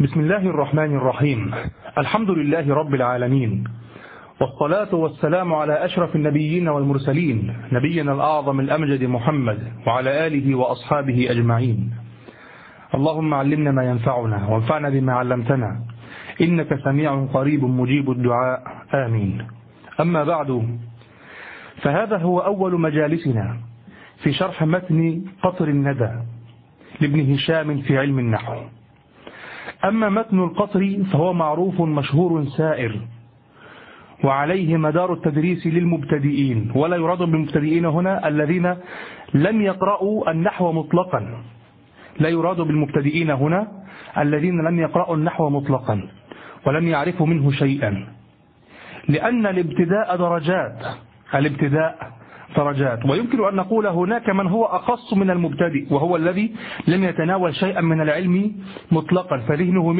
بسم الله الرحمن الرحيم. الحمد لله رب العالمين، والصلاة والسلام على أشرف النبيين والمرسلين، نبينا الأعظم الأمجد محمد وعلى آله وأصحابه أجمعين. اللهم علمنا ما ينفعنا وانفعنا بما علمتنا، إنك سميع قريب مجيب الدعاء، آمين. أما بعد، فهذا هو أول مجالسنا في شرح متن قطر الندى لابن هشام في علم النحو. أما متن القطر فهو معروف مشهور سائر، وعليه مدار التدريس للمبتدئين، ولا يراد بالمبتدئين هنا الذين لم يقرأوا النحو مطلقا، لا يراد بالمبتدئين هنا الذين لم يقرأوا النحو مطلقا ولم يعرفوا منه شيئا، لأن الابتداء درجات، ويمكن أن نقول هناك من هو أخص من المبتدئ، وهو الذي لم يتناول شيئا من العلم مطلقا فذهنه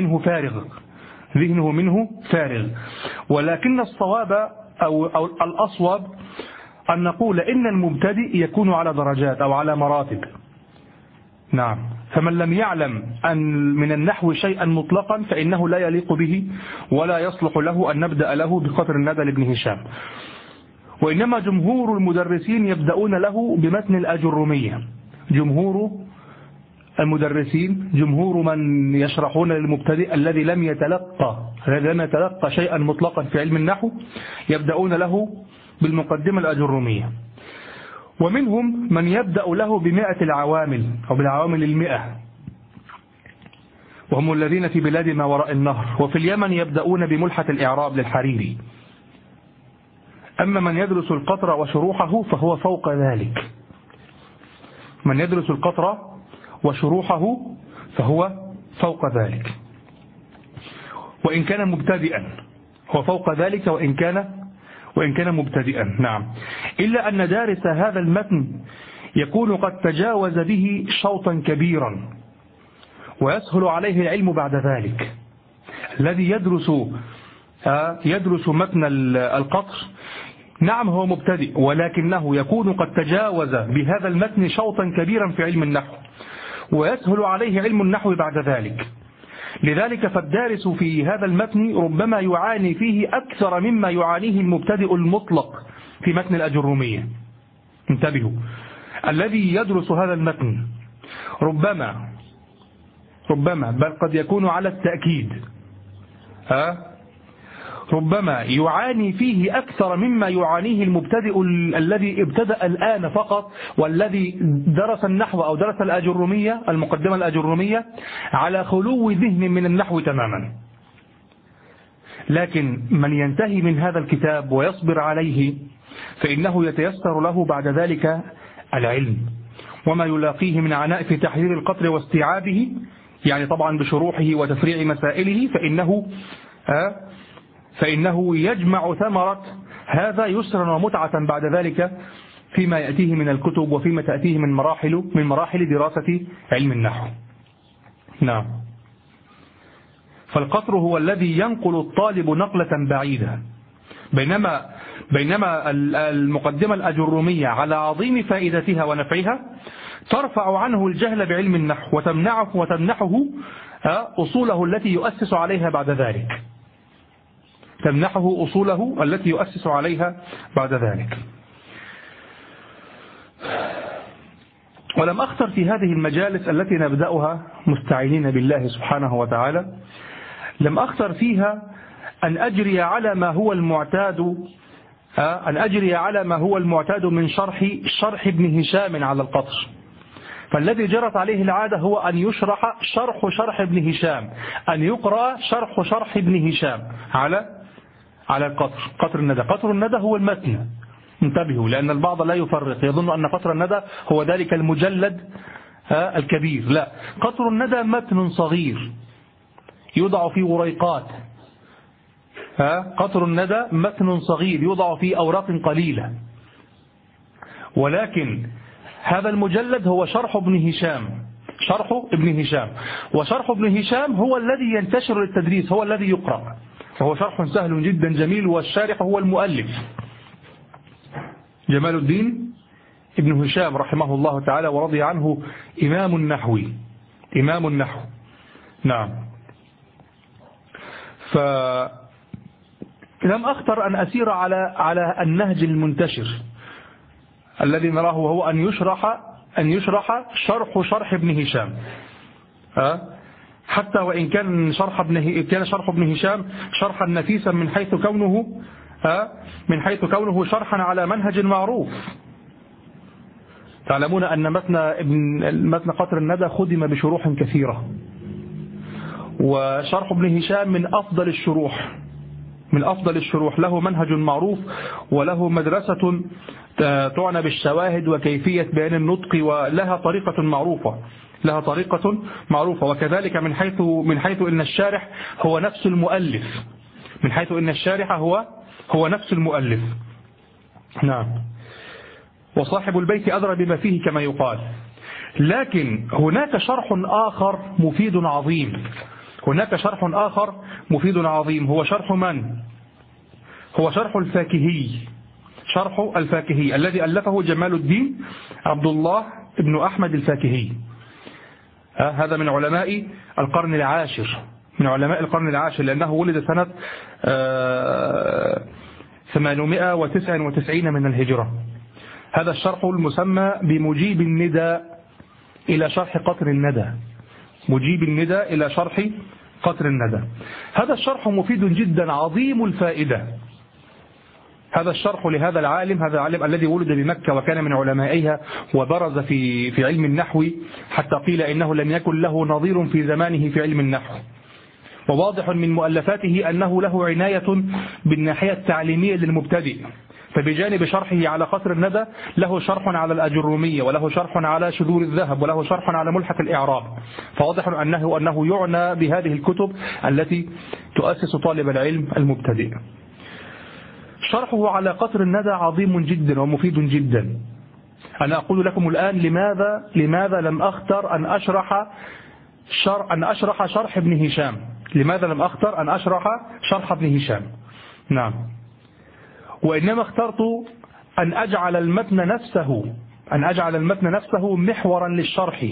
منه فارغ. ولكن الصواب أو الأصوب أن نقول إن المبتدئ يكون على درجات أو على مراتب. نعم، فمن لم يعلم أن من النحو شيئا مطلقا فإنه لا يليق به ولا يصلح له أن نبدأ له بقطر الندى لابن هشام. وإنما جمهور المدرسين يبدأون له بمتن الأجرمية، جمهور المدرسين، جمهور من يشرحون للمبتدئ الذي لم يتلقى شيئا مطلقا في علم النحو يبدأون له بالمقدمة الأجرمية. ومنهم من يبدأ له ب100 العوامل أو بالعوامل 100، وهم الذين في بلاد ما وراء النهر. وفي اليمن يبدأون بملحة الإعراب للحريري. أما من يدرس القطر وشروحه فهو فوق ذلك، من يدرس القطر وشروحه فهو فوق ذلك، وإن كان مبتدئا هو فوق ذلك وإن كان مبتدئا. نعم، إلا أن دارس هذا المتن يكون قد تجاوز به شوطا كبيرا ويسهل عليه العلم بعد ذلك. الذي يدرس متن القطر، نعم هو مبتدئ، ولكنه يكون قد تجاوز بهذا المتن شوطا كبيرا في علم النحو ويسهل عليه علم النحو بعد ذلك. لذلك فالدارس في هذا المتن ربما يعاني فيه أكثر مما يعانيه المبتدئ المطلق في متن الأجرمية. انتبهوا، الذي يدرس هذا المتن ربما بل قد يكون على التأكيد ربما يعاني فيه أكثر مما يعانيه المبتدئ الذي ابتدأ الآن فقط، والذي درس النحو أو درس الأجرمية، المقدمة الأجرمية، على خلو ذهن من النحو تماما. لكن من ينتهي من هذا الكتاب ويصبر عليه فإنه يتيسر له بعد ذلك العلم، وما يلاقيه من عناء في تحرير القطر واستيعابه، يعني طبعا بشروحه وتفريع مسائله، فإنه يجمع ثمرة هذا يسرا ومتعة بعد ذلك فيما يأتيه من الكتب وفيما تأتيه من مراحل دراسة علم النحو. نعم، فالقطر هو الذي ينقل الطالب نقلة بعيدة، بينما المقدمة الأجرمية على عظيم فائدتها ونفعها ترفع عنه الجهل بعلم النحو وتمنحه أصوله التي يؤسس عليها بعد ذلك، تمنحه أصوله التي يؤسس عليها بعد ذلك. ولم أختر في هذه المجالس التي نبدأها مستعينين بالله سبحانه وتعالى، لم أختر فيها أن أجري على ما هو المعتاد من شرح ابن هشام على القطر. فالذي جرت عليه العادة هو أن يشرح شرح ابن هشام، أن يقرأ شرح ابن هشام على قطر الندى. قطر الندى هو المتن، انتبهوا، لأن البعض لا يفرق، يظن أن قطر الندى هو ذلك المجلد الكبير. لا، قطر الندى متن صغير يوضع فيه وريقات، قطر الندى متن صغير يوضع فيه أوراق قليلة، ولكن هذا المجلد هو شرح ابن هشام، وشرح ابن هشام هو الذي ينتشر للتدريس، هو الذي يقرأ، فهو شرح سهل جدا جميل، والشارح هو المؤلف جمال الدين ابن هشام رحمه الله تعالى ورضي عنه، إمام النحو. نعم، فلم أختر أن أسير على النهج المنتشر الذي نراه، وهو أن يشرح شرح ابن هشام، حتى وإن كان شرح ابن هشام شرحا نفيسا من حيث كونه شرحا على منهج معروف. تعلمون أن متن قطر الندى خدم بشروح كثيرة، وشرح ابن هشام من أفضل الشروح، له منهج معروف وله مدرسة تعنى بالشواهد وكيفية بيان النطق، ولها طريقة معروفة. وكذلك من حيث إن الشارح هو نفس المؤلف، نعم، وصاحب البيت أدرى بما فيه كما يقال. لكن هناك شرح آخر مفيد عظيم، هو شرح من؟ هو شرح الفاكهي الذي ألفه جمال الدين عبد الله بن أحمد الفاكهي. هذا من علماء القرن العاشر، لأنه ولد سنة 899 من الهجرة. هذا الشرح المسمى بمجيب الندى إلى شرح قطر الندى. هذا الشرح مفيد جدا عظيم الفائدة. هذا الشرح لهذا العالم، الذي ولد بمكة وكان من علمائها وبرز في علم النحو، حتى قيل إنه لم يكن له نظير في زمانه في علم النحو. وواضح من مؤلفاته أنه له عناية بالناحية التعليمية للمبتدئ، فبجانب شرحه على قطر الندى له شرح على الأجرومية، وله شرح على شذور الذهب، وله شرح على ملحة الإعراب. فواضح أنه يعنى بهذه الكتب التي تؤسس طالب العلم المبتدئ. شرحه على قطر الندى عظيم جدا ومفيد جدا. أنا أقول لكم الآن لماذا لم أختر أن أشرح شرح ابن هشام. لماذا لم أختر أن أشرح شرح ابن هشام؟ نعم، وإنما اخترت أن أجعل المتن نفسه محورا للشرح.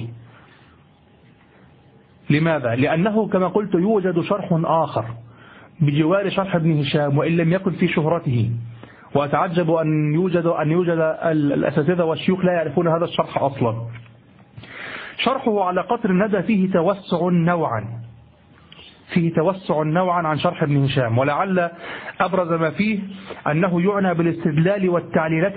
لماذا؟ لأنه كما قلت يوجد شرح آخر بجوار شرح ابن هشام وإن لم يكن في شهرته، وأتعجب أن يوجد الأساتذة والشيوخ لا يعرفون هذا الشرح أصلا. شرحه على قطر الندى فيه توسع نوعا عن شرح ابن هشام، ولعل أبرز ما فيه أنه يعنى بالاستدلال والتعليلات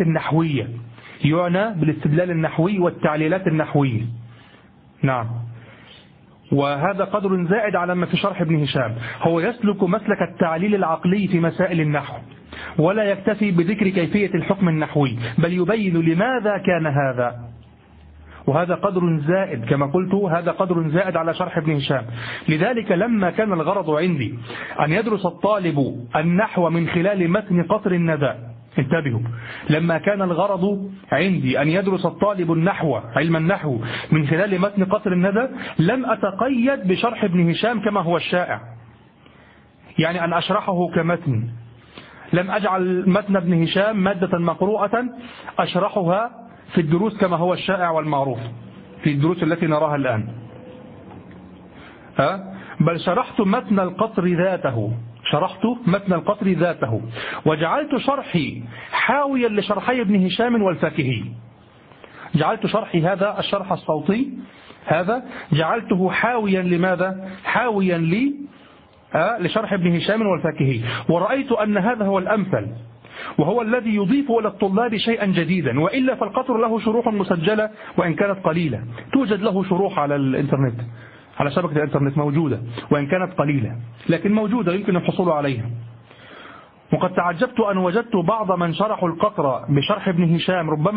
النحوية. نعم، وهذا قدر زائد على ما في شرح ابن هشام. هو يسلك مسلك التعليل العقلي في مسائل النحو، ولا يكتفي بذكر كيفية الحكم النحوي، بل يبين لماذا كان هذا. وهذا قدر زائد كما قلت، هذا قدر زائد على شرح ابن هشام. لذلك لما كان الغرض عندي أن يدرس الطالب النحو من خلال متن قطر الندى، انتبهوا، لما كان الغرض عندي أن يدرس الطالب علم النحو من خلال متن قطر الندى، لم أتقيد بشرح ابن هشام كما هو الشائع، يعني أن أشرحه كمتن. لم أجعل متن ابن هشام مادة مقروءة أشرحها في الدروس كما هو الشائع والمعروف في الدروس التي نراها الآن، بل شرحت متن القطر ذاته، وجعلت شرحي حاويا لشرحي ابن هشام والفاكهي. جعلت شرحي هذا الشرح الصوتي هذا جعلته حاويا لماذا؟ حاويا لشرح ابن هشام والفاكهي، ورأيت أن هذا هو الأمثل، وهو الذي يضيف إلى الطلاب شيئا جديدا. وإلا فالقطر له شروح مسجلة وإن كانت قليلة، توجد له شروح على الإنترنت، على شبكة الإنترنت موجودة وإن كانت قليلة، لكن موجودة يمكن الحصول عليها. وقد تعجبت أن وجدت بعض من شرحوا القطر بشرح ابن هشام ربما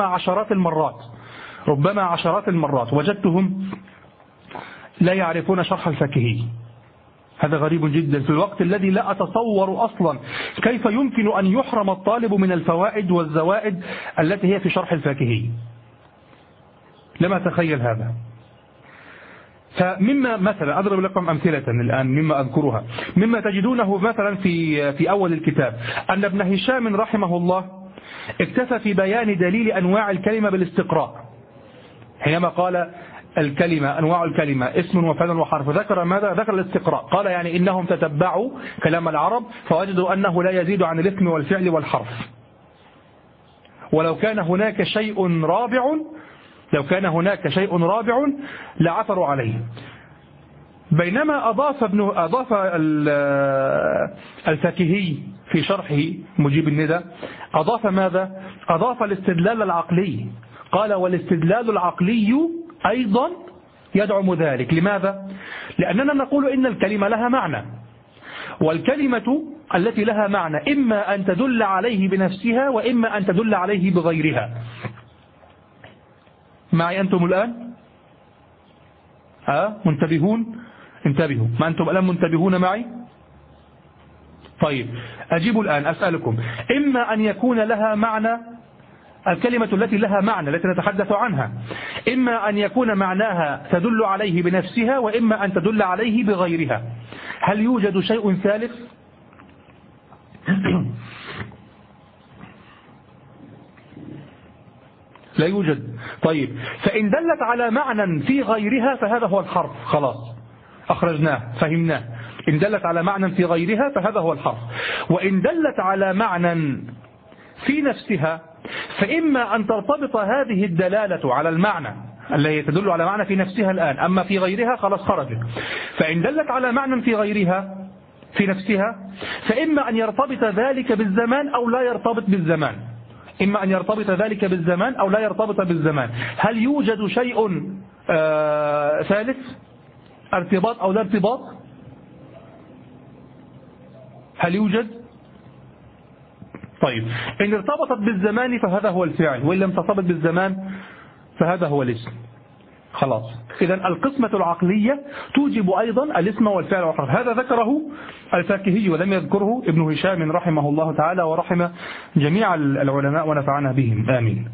عشرات المرات وجدتهم لا يعرفون شرح الفاكهي. هذا غريب جدا في الوقت الذي لا أتصور أصلا كيف يمكن أن يحرم الطالب من الفوائد والزوائد التي هي في شرح الفاكهي. لم أتخيل هذا. فمما مثلا أضرب لكم أمثلة الآن مما أذكرها، مما تجدونه مثلا في أول الكتاب أن ابن هشام رحمه الله اكتفى في بيان دليل أنواع الكلمة بالاستقراء، حينما قال الكلمة أنواع الكلمة اسم وفعل وحرف، ذكر ماذا؟ ذكر الاستقراء. قال يعني إنهم تتبعوا كلام العرب فوجدوا أنه لا يزيد عن الاسم والفعل والحرف، ولو كان هناك شيء رابع لعثروا عليه. بينما أضاف الفاكهي في شرحه مجيب الندى أضاف ماذا؟ أضاف الاستدلال العقلي. قال والاستدلال العقلي أيضا يدعم ذلك. لماذا؟ لأننا نقول إن الكلمة لها معنى، والكلمة التي لها معنى إما أن تدل عليه بنفسها وإما أن تدل عليه بغيرها. معي أنتم الآن؟ منتبهون؟ انتبهوا. ما أنتم الآن منتبهون معي؟ طيب أجيب الآن أسألكم، إما أن يكون لها معنى، الكلمة التي لها معنى التي نتحدث عنها إما أن يكون معناها تدل عليه بنفسها وإما أن تدل عليه بغيرها. هل يوجد شيء ثالث؟ لا يوجد. طيب فإن دلت على معنى في غيرها فهذا هو الحرف، خلاص أخرجناه فهمناه. إن دلت على معنى في غيرها فهذا هو الحرف. وإن دلت على معنى في نفسها فإما أن ترتبط هذه الدلالة على المعنى التي تدل على معنى في نفسها الآن، أما في غيرها خلاص خرجت. فإن دلت على معنى في غيرها في نفسها فإما أن يرتبط ذلك بالزمان أو لا يرتبط بالزمان، إما أن يرتبط ذلك بالزمان أو لا يرتبط بالزمان. هل يوجد شيء ثالث؟ ارتباط أو لا ارتباط؟ هل يوجد؟ طيب إن ارتبطت بالزمان فهذا هو الفعل، وإن لم ترتبط بالزمان فهذا هو الاسم. خلاص. إذا القسمة العقلية توجب أيضا الاسم والفعل والحرف. هذا ذكره الفاكهي ولم يذكره ابن هشام رحمه الله تعالى ورحم جميع العلماء ونفعنا بهم آمين.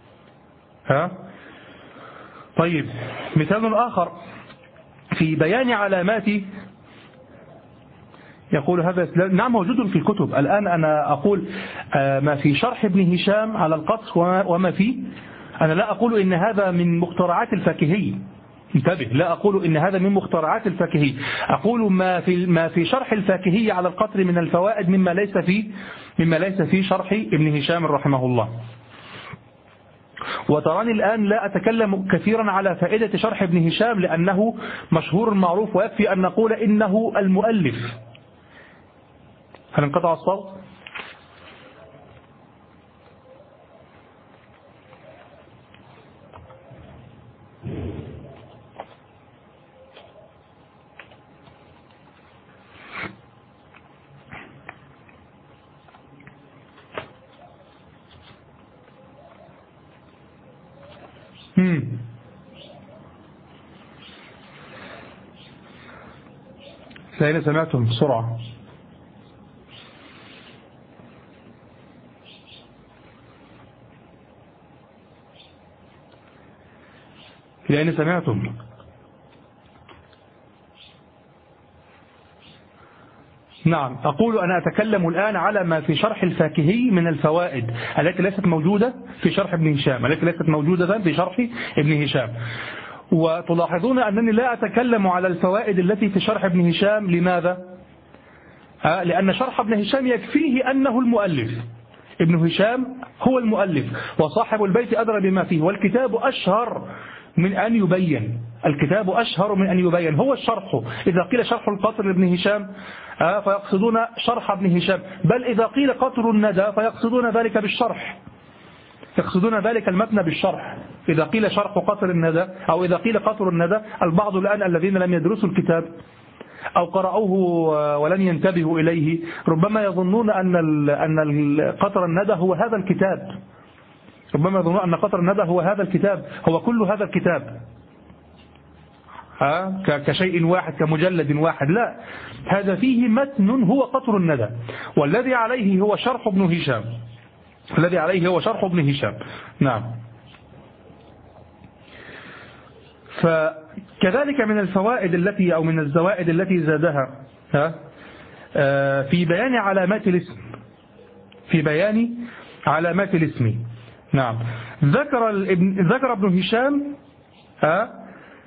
طيب مثال آخر في بيان علامات، يقول هذا نعم موجود في الكتب. الآن أنا أقول ما في شرح ابن هشام على القص وما فيه، أنا لا أقول إن هذا من مخترعات الفاكهي، انتبه، لا أقول إن هذا من مخترعات الفاكهي، أقول ما في شرح الفاكهي على القطر من الفوائد مما ليس في شرح ابن هشام رحمه الله. وتراني الآن لا أتكلم كثيرا على فائدة شرح ابن هشام لأنه مشهور معروف، ويكفي أن نقول إنه المؤلف. هل انقطع الصوت؟ لأين سمعتم بسرعة؟ لأين سمعتم؟ نعم أقول أنا أتكلم الآن على ما في شرح الفاكهي من الفوائد التي ليست موجودة في شرح ابن هشام، التي ليست موجودة في شرح ابن هشام. وتلاحظون أنني لا أتكلم على الفوائد التي في شرح ابن هشام. لماذا؟ لأن شرح ابن هشام يكفيه أنه المؤلف، ابن هشام هو المؤلف وصاحب البيت أدرى بما فيه، والكتاب أشهر من أن يبين، الكتاب أشهر من أن يبين، هو الشرح. إذا قيل شرح القطر لابن هشام فيقصدون شرح ابن هشام، بل إذا قيل قطر الندى فيقصدون ذلك بالشرح، يقصدون ذلك المتن بالشرح. إذا قيل شرح قطر الندى أو إذا قيل قطر الندى، البعض الآن الذين لم يدرسوا الكتاب أو قرأوه ولم ينتبهوا إليه ربما يظنون أن قطر الندى هو هذا الكتاب، ربما يظنون أن قطر الندى هو هذا الكتاب، هو كل هذا الكتاب كشيء واحد كمجلد واحد. لا، هذا فيه متن هو قطر الندى، والذي عليه هو شرح ابن هشام، الذي عليه هو شرح ابن هشام. نعم. فكذلك من الفوائد التي أو من الزوائد التي زادها في بيان علامات الاسم، في بيان علامات الاسم. نعم. ذكر ابن هشام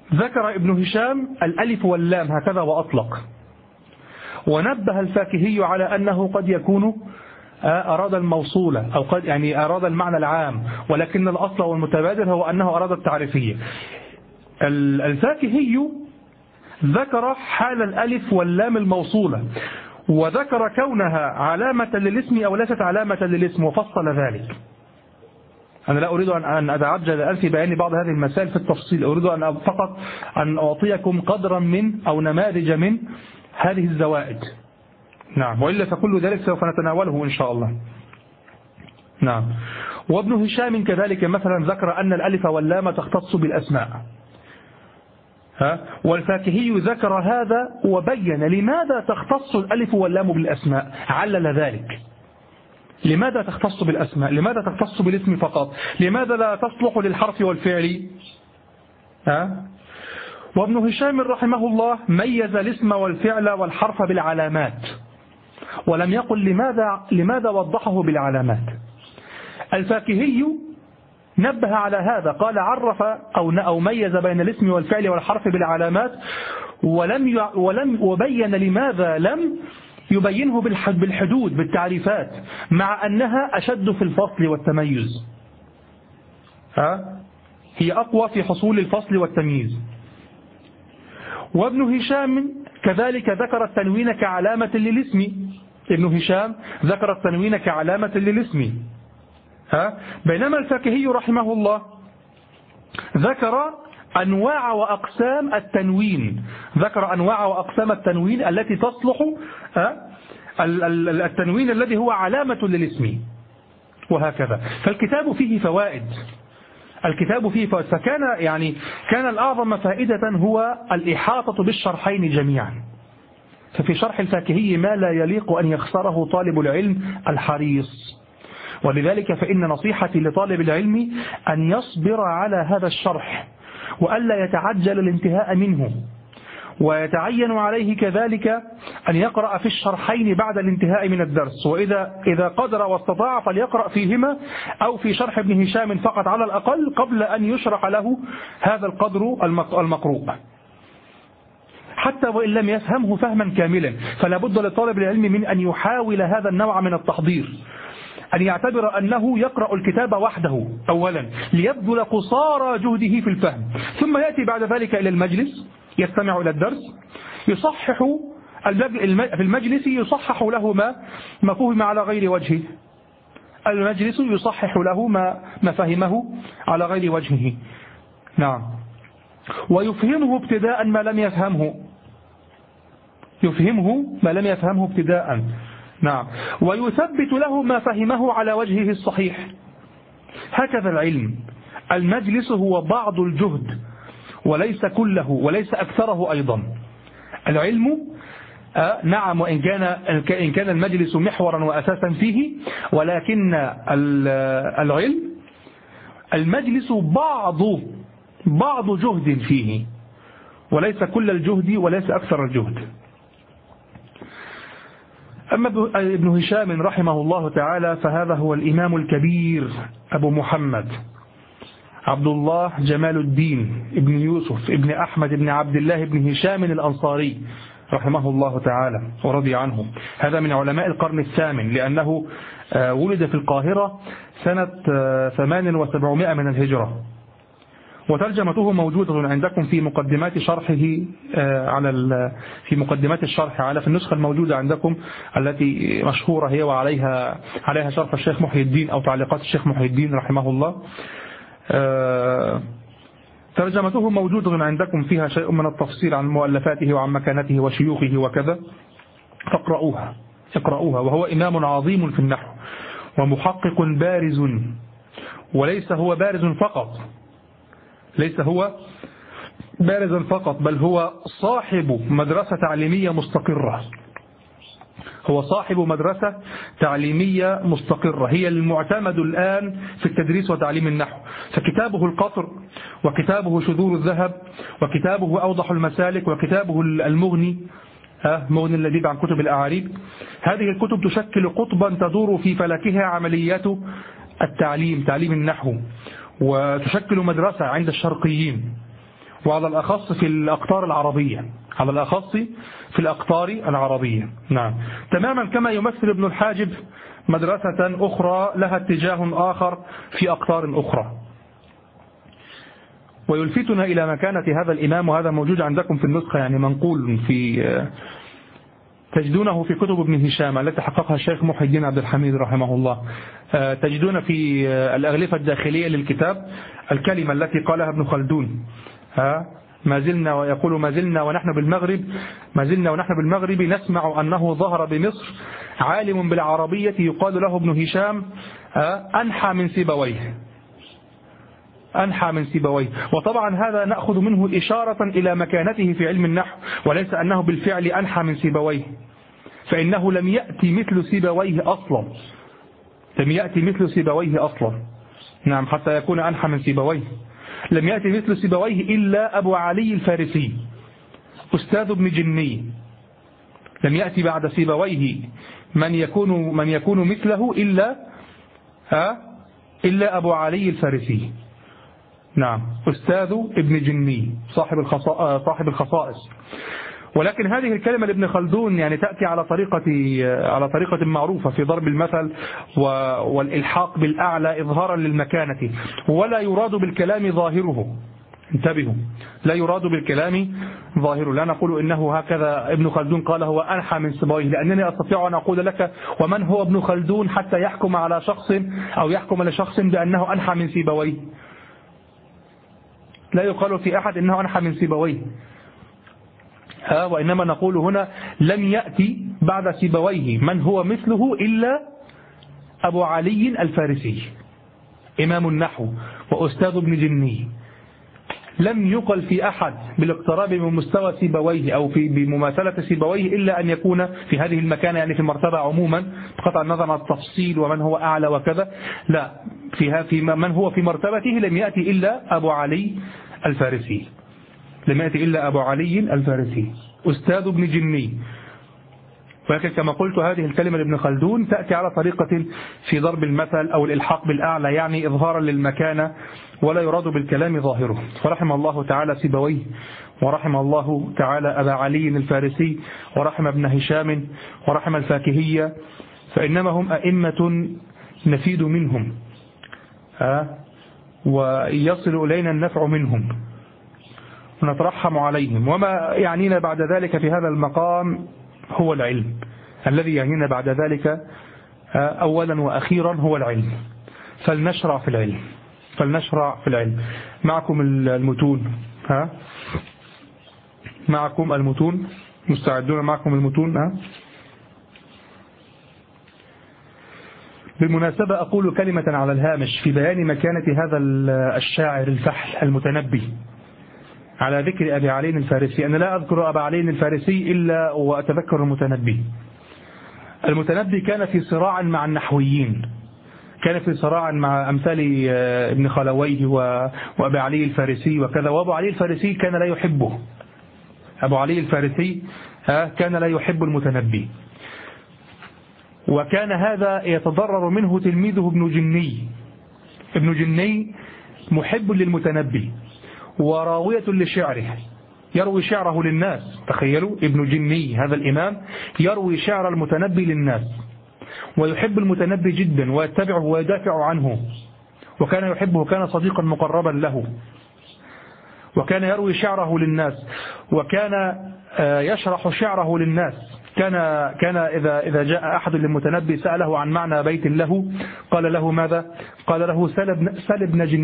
ذكر ابن هشام الألف واللام هكذا وأطلق، ونبه الفاكهي على أنه قد يكون أراد الموصولة أو قد يعني أراد المعنى العام، ولكن الأصل والمتبادر هو أنه أراد التعريفية. الفاكهي ذكر حال الألف واللام الموصولة، وذكر كونها علامة للاسم أو ليست علامة للاسم وفصل ذلك. أنا لا أريد أن أتعجل في بيان بعض هذه المسائل في التفصيل، أريد أن فقط أن أعطيكم قدرا من أو نماذج من هذه الزوائد. نعم، وإلا فكل ذلك سوف نتناوله إن شاء الله. نعم. وابن هشام كذلك مثلا ذكر أن الألف واللام تختص بالأسماء، والفاكهي ذكر هذا وبين لماذا تختص الألف واللام بالأسماء، علل ذلك. لماذا تختص بالأسماء؟ لماذا تختص بالاسم فقط؟ لماذا لا تصلح للحرف والفعل؟ وابن هشام رحمه الله ميز الاسم والفعل والحرف بالعلامات، ولم يقل لماذا وضحه بالعلامات. الفاكهي نبه على هذا، قال عرف أو ميز بين الاسم والفعل والحرف بالعلامات، وبين لماذا لم يبينه بالحدود بالتعريفات، مع أنها أشد في الفصل والتميز. هي أقوى في حصول الفصل والتمييز. وابن هشام كذلك ذكر التنوين كعلامة للاسم. ابن هشام ذكر التنوين كعلامة للاسم، بينما الفاكهي رحمه الله ذكر أنواع وأقسام التنوين، ذكر أنواع وأقسام التنوين التي تصلح، التنوين الذي هو علامة للاسم، وهكذا. فالكتاب فيه فوائد، الكتاب فيه فوائد. كان الأعظم فائدة هو الإحاطة بالشرحين جميعا. ففي شرح الفاكهي ما لا يليق أن يخسره طالب العلم الحريص، ولذلك فإن نصيحتي لطالب العلم أن يصبر على هذا الشرح وألا يتعجل الانتهاء منه، ويتعين عليه كذلك أن يقرأ في الشرحين بعد الانتهاء من الدرس، وإذا قدر واستطاع فليقرأ فيهما أو في شرح ابن هشام فقط على الأقل قبل أن يشرح له هذا القدر المقروء، حتى وإن لم يفهمه فهما كاملا. فلا بد لطالب العلم من أن يحاول هذا النوع من التحضير، أن يعتبر أنه يقرأ الكتاب وحده أولا ليبذل قصارى جهده في الفهم، ثم يأتي بعد ذلك إلى المجلس يستمع إلى الدرس، يصحح في المجلس يصحح له ما فهم على غير وجهه، المجلس يصحح له ما فهمه على غير وجهه. نعم. ويفهمه ابتداء ما لم يفهمه، يفهمه ما لم يفهمه ابتداء. نعم. ويثبت له ما فهمه على وجهه الصحيح. هكذا العلم، المجلس هو بعض الجهد وليس كله وليس أكثره أيضا. العلم نعم، وإن كان المجلس محورا وأساسا فيه، ولكن العلم المجلس بعض جهد فيه وليس كل الجهد وليس أكثر الجهد. أما ابن هشام رحمه الله تعالى فهذا هو الإمام الكبير أبو محمد عبد الله جمال الدين ابن يوسف ابن أحمد ابن عبد الله ابن هشام الأنصاري رحمه الله تعالى ورضي عنه. هذا من علماء القرن الثامن، لأنه ولد في القاهرة سنة 78 من الهجرة، وترجمته موجودة عندكم في مقدمات شرحه في مقدمات الشرح في النسخة الموجودة عندكم التي مشهورة هي، وعليها شرح الشيخ محي الدين أو تعليقات الشيخ محي الدين رحمه الله. ترجمته موجودة عندكم، فيها شيء من التفصيل عن مؤلفاته وعن مكانته وشيوخه وكذا، فاقرؤوها وهو إمام عظيم في النحو ومحقق بارز، وليس هو بارز فقط بل هو صاحب مدرسة تعليمية مستقرة، هو صاحب مدرسة تعليمية مستقرة هي المعتمد الآن في التدريس وتعليم النحو. فكتابه القطر، وكتابه شذور الذهب، وكتابه أوضح المسالك، وكتابه المغني مغني اللذيذ عن كتب الأعاريب، هذه الكتب تشكل قطبا تدور في فلكها عمليات تعليم النحو، وتشكل مدرسة عند الشرقيين، وعلى الأخص في الأقطار العربية، على الأخص في الأقطار العربية. نعم، تماما كما يمثل ابن الحاجب مدرسة أخرى لها اتجاه آخر في أقطار أخرى. ويلفتنا إلى مكانة هذا الإمام، وهذا موجود عندكم في النسخة، يعني منقول في تجدونه في كتب ابن هشام التي حققها الشيخ محي الدين عبد الحميد رحمه الله. تجدون في الأغلفة الداخلية للكتاب الكلمة التي قالها ابن خلدون، ما زلنا، ويقول ما زلنا ونحن بالمغرب نسمع أنه ظهر بمصر عالم بالعربية يقال له ابن هشام أنحى من سيبويه. وطبعا هذا نأخذ منه إشارة إلى مكانته في علم النحو، وليس أنه بالفعل أنحى من سيبويه، فإنه لم يأتي مثل سيبويه أصلا. نعم، حتى يكون أنحى من سيبويه لم يأتي مثل سيبويه إلا أبو علي الفارسي أستاذ ابن جني. لم يأتي بعد سيبويه من يكون مثله إلا أبو علي الفارسي. نعم، أستاذ ابن جني صاحب الخصائص. ولكن هذه الكلمة لابن خلدون يعني تأتي على طريقة معروفة في ضرب المثل والإلحاق بالأعلى إظهارا للمكانة، ولا يراد بالكلام ظاهره. انتبهوا، لا يراد بالكلام ظاهره. لا نقول إنه هكذا ابن خلدون قال هو أنحى من سيبويه، لأنني أستطيع أن أقول لك ومن هو ابن خلدون حتى يحكم على شخص أو يحكم لشخص بأنه أنحى من سيبويه. لا يقال في أحد إنه أنحى من سيبويه، وإنما نقول هنا لم يأتي بعد سيبويه من هو مثله إلا أبو علي الفارسي إمام النحو وأستاذ ابن جني. لم يقل في أحد بالاقتراب من مستوى سيبويه أو بمماثلة سيبويه إلا أن يكون في هذه المكانة، يعني في المرتبة عموما بقطع النظر عن التفصيل ومن هو أعلى وكذا. لا، في من هو في مرتبته لم يأتي إلا أبو علي الفارسي، أستاذ ابن جني. ولكن كما قلت هذه الكلمة لابن خلدون تأتي على طريقة في ضرب المثل أو الإلحاق بالأعلى، يعني إظهارا للمكانة، ولا يراد بالكلام ظاهره. فرحم الله تعالى سيبويه، ورحم الله تعالى أبا علي الفارسي، ورحم ابن هشام، ورحم الفاكهية، فإنما هم أئمة نفيد منهم ويصل إلينا النفع منهم ونترحم عليهم. وما يعنينا بعد ذلك في هذا المقام هو العلم. الذي يعنينا بعد ذلك أولا وأخيرا هو العلم. فلنشرع في العلم. معكم المتون، معكم المتون، مستعدون؟ معكم المتون. بالمناسبة أقول كلمة على الهامش في بيان مكانة هذا الشاعر الفحل المتنبي على ذكر أبي علي الفارسي. أنا لا أذكر أبا علي الفارسي إلا وأتذكر المتنبي. المتنبي كان في صراع مع النحويين، كان في صراع مع أمثال ابن خلويه وأبي علي الفارسي وكذا. وأبو علي الفارسي كان لا يحبه، أبو علي الفارسي كان لا يحب المتنبي، وكان هذا يتضرر منه تلميذه ابن جني. ابن جني محب للمتنبي وراوية لشعره، يروي شعره للناس. تخيلوا، ابن جني هذا الإمام يروي شعر المتنبي للناس، ويحب المتنبي جدا ويتبعه ويدافع عنه، وكان يحبه، كان صديقا مقربا له، وكان يروي شعره للناس، وكان يشرح شعره للناس. كان إذا جاء أحد للمتنبي سأله عن معنى بيت له قال له ماذا؟ قال له سل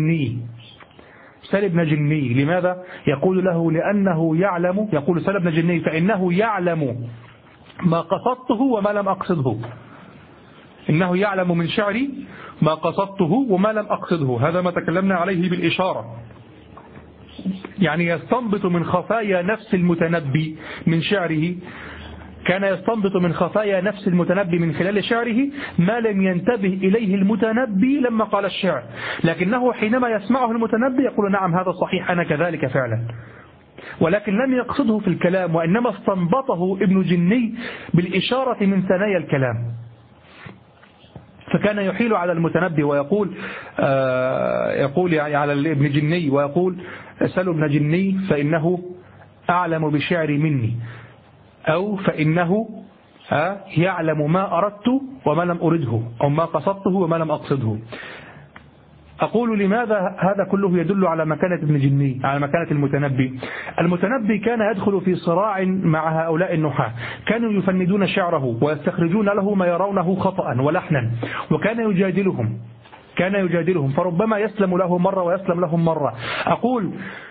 ابن جني. لماذا؟ يقول له لأنه يعلم، يقول سل ابن جني فإنه يعلم ما قصدته وما لم أقصده. إنه يعلم من شعري ما قصدته وما لم أقصده. هذا ما تكلمنا عليه بالإشارة، يعني يستنبط من خفايا نفس المتنبي من شعره، كان يستنبط من خفايا نفس المتنبي من خلال شعره ما لم ينتبه إليه المتنبي لما قال الشعر، لكنه حينما يسمعه المتنبي يقول نعم هذا صحيح، أنا كذلك فعلا، ولكن لم يقصده في الكلام، وإنما استنبطه ابن جني بالإشارة من ثنايا الكلام. فكان يحيل على المتنبي ويقول يقول يعني على ابن جني ويقول سلوا ابن جني فإنه أعلم بشعري مني، أو فإنه يعلم ما أردت وما لم أرده، أو ما قصدته وما لم أقصده. أقول لماذا هذا كله يدل على مكانة ابن جني، على مكانة المتنبي؟ المتنبي كان يدخل في صراع مع هؤلاء النحاة، كانوا يفندون شعره ويستخرجون له ما يرونه خطأ ولحنا، وكان يجادلهم فربما يسلم له مرة ويسلم لهم مرة. أقول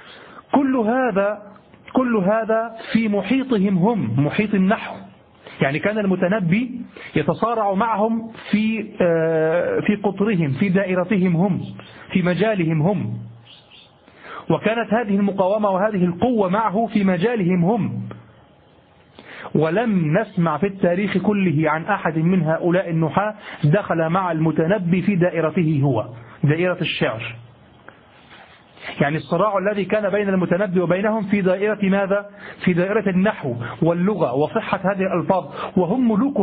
كل هذا في محيطهم هم، محيط النحو. يعني كان المتنبي يتصارع معهم في قطرهم، في دائرتهم هم، في مجالهم هم، وكانت هذه المقاومة وهذه القوة معه في مجالهم هم. ولم نسمع في التاريخ كله عن أحد من هؤلاء النحاة دخل مع المتنبي في دائرته هو، دائرة الشعر. يعني الصراع الذي كان بين المتنبي وبينهم في دائرة ماذا؟ في دائرة النحو واللغة وصحة هذه الألفاظ، وهم ملوك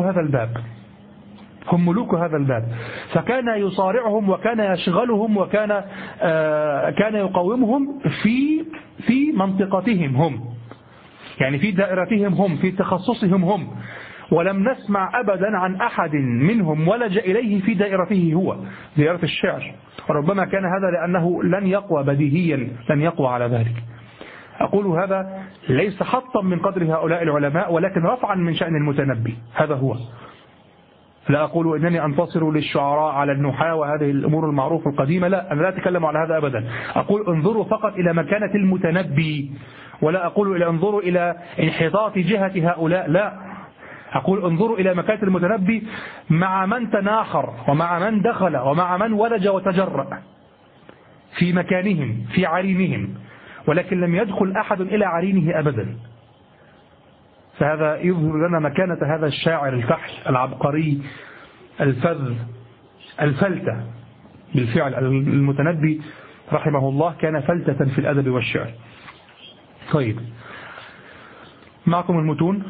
هذا الباب. فكان يصارعهم وكان يشغلهم وكان كان يقاومهم في منطقتهم هم، يعني في دائرتهم هم، في تخصصهم هم. ولم نسمع أبدا عن أحد منهم ولج إليه في دائرته هو، دائرة الشعر. وربما كان هذا لأنه لن يقوى بديهيا، لن يقوى على ذلك. أقول هذا ليس حطا من قدر هؤلاء العلماء، ولكن رفعا من شأن المتنبي. هذا هو. لا أقول إنني أنتصر للشعراء على النحاة وهذه الأمور المعروفة القديمة، لا، أنا لا أتكلم على هذا أبدا. أقول انظروا فقط إلى مكانة المتنبي، ولا أقول انظروا إلى انحطاط جهة هؤلاء، لا. أقول انظروا إلى مكانة المتنبي مع من تناخر ومع من دخل ومع من ولج وتجرأ في مكانهم، في عرينهم، ولكن لم يدخل أحد إلى عرينه أبدا. فهذا يظهر لنا مكانة هذا الشاعر الفحل العبقري الفذ الفلتة. بالفعل المتنبي رحمه الله كان فلتة في الأدب والشعر. طيب، معكم المتون.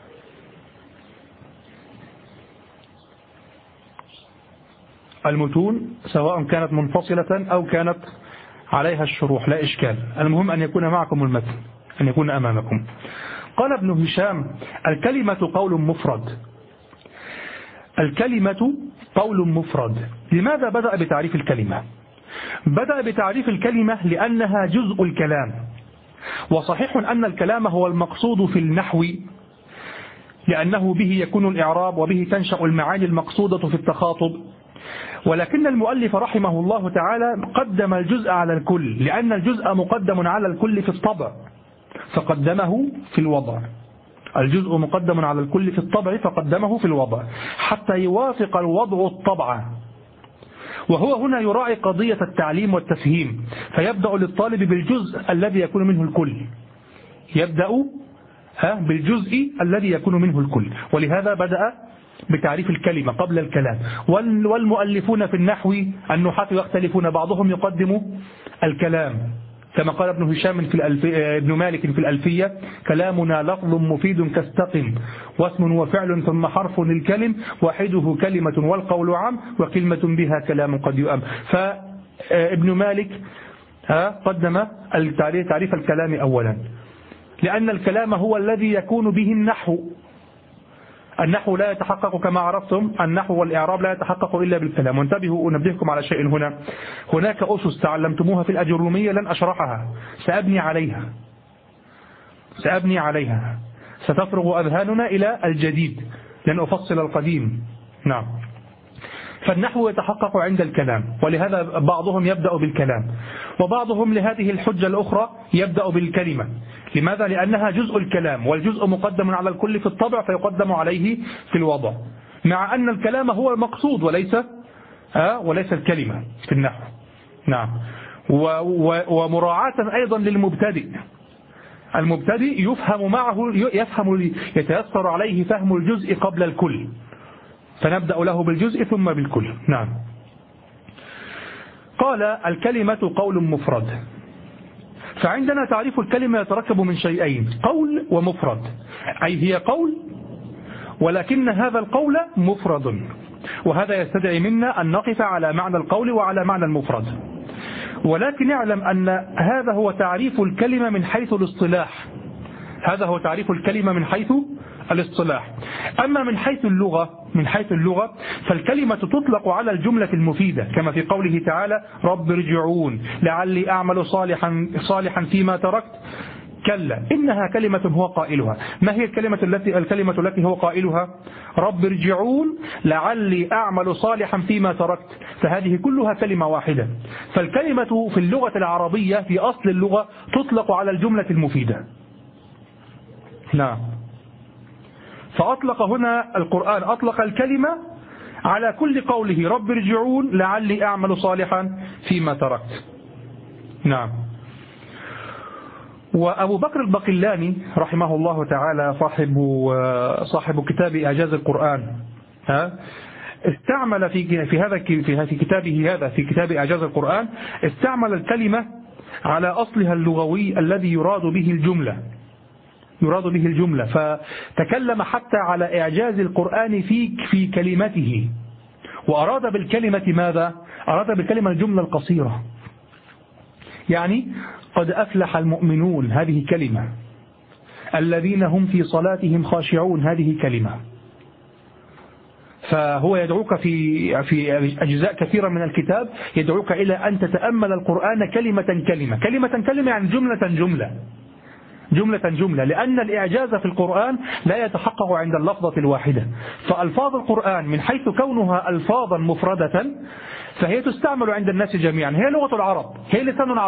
المتون سواء كانت منفصلة أو كانت عليها الشروح لا إشكال، المهم أن يكون معكم المتن، أن يكون أمامكم. قال ابن هشام: الكلمة قول مفرد. الكلمة قول مفرد. لماذا بدأ بتعريف الكلمة؟ بدأ بتعريف الكلمة لأنها جزء الكلام، وصحيح أن الكلام هو المقصود في النحو، لأنه به يكون الإعراب وبه تنشأ المعاني المقصودة في التخاطب. ولكن المؤلف رحمه الله تعالى قدم الجزء على الكل، لأن الجزء مقدم على الكل في الطبع فقدمه في الوضع. الجزء مقدم على الكل في الطبع فقدمه في الوضع حتى يوافق الوضع الطبع. وهو هنا يراعي قضية التعليم والتفهيم، فيبدأ للطالب بالجزء الذي يكون منه الكل، يبدأ بالجزء الذي يكون منه الكل. ولهذا بدأ بتعريف الكلمة قبل الكلام. والمؤلفون في النحو النحاة يختلفون، بعضهم يقدم الكلام كما قال ابن هشام ابن مالك في الألفية: كلامنا لفظ مفيد كاستقم، واسم وفعل ثم حرف للكلم، واحده كلمة والقول عام، وكلمة بها كلام قد يؤم. فابن مالك قدم تعريف الكلام أولا، لأن الكلام هو الذي يكون به النحو. النحو لا يتحقق كما عرفتم، النحو والإعراب لا يتحقق إلا بالكلام. وانتبهوا، أنبهكم على شيء هنا: هناك أسس تعلمتموها في الأجرومية لن أشرحها، سأبني عليها، ستفرغ أذهاننا إلى الجديد، لن أفصل القديم. نعم. فالنحو يتحقق عند الكلام، ولهذا بعضهم يبدأ بالكلام، وبعضهم لهذه الحجة الأخرى يبدأ بالكلمة. لماذا؟ لأنها جزء الكلام، والجزء مقدم على الكل في الطبع فيقدم عليه في الوضع، مع أن الكلام هو المقصود وليس الكلمة في النحو. نعم. ومراعاة أيضا للمبتدئ، المبتدئ يتيسر عليه فهم الجزء قبل الكل، فنبدأ له بالجزء ثم بالكل. نعم. قال: الكلمة قول مفرد. فعندنا تعريف الكلمة يتركب من شيئين: قول ومفرد، أي هي قول ولكن هذا القول مفرد. وهذا يستدعي منا أن نقف على معنى القول وعلى معنى المفرد. ولكن اعلم أن هذا هو تعريف الكلمة من حيث الاصطلاح، هذا هو تعريف الكلمة من حيث الاصطلاح. أما من حيث اللغة فالكلمة تطلق على الجملة المفيدة، كما في قوله تعالى رب ارجعون لعلي أعمل صالحا فيما تركت كلا إنها كلمة هو قائلها. ما هي الكلمة التي هو قائلها؟ رب ارجعون لعلي أعمل صالحا فيما تركت، فهذه كلها كلمة واحدة. فالكلمة في اللغة العربية في أصل اللغة تطلق على الجملة المفيدة. نعم. فأطلق هنا القرآن أطلق الكلمة على كل قوله رب ارجعون لعلي أعمل صالحا فيما تركت. نعم. وأبو بكر الباقلاني رحمه الله تعالى صاحب كتاب إعجاز القرآن استعمل في كتابه هذا في كتاب إعجاز القرآن استعمل الكلمة على أصلها اللغوي الذي يراد به الجملة، فتكلم حتى على إعجاز القرآن في كلمته، وأراد بالكلمة ماذا؟ أراد بالكلمة الجملة القصيرة. يعني قد أفلح المؤمنون هذه كلمة، الذين هم في صلاتهم خاشعون هذه كلمة. فهو يدعوك في أجزاء كثيرة من الكتاب يدعوك إلى أن تتأمل القرآن كلمة يعني جملة، لأن الإعجاز في القرآن لا يتحقق عند اللفظة الواحدة. فألفاظ القرآن من حيث كونها ألفاظا مفردة فهي تستعمل عند الناس جميعا، هي لغة العرب، هي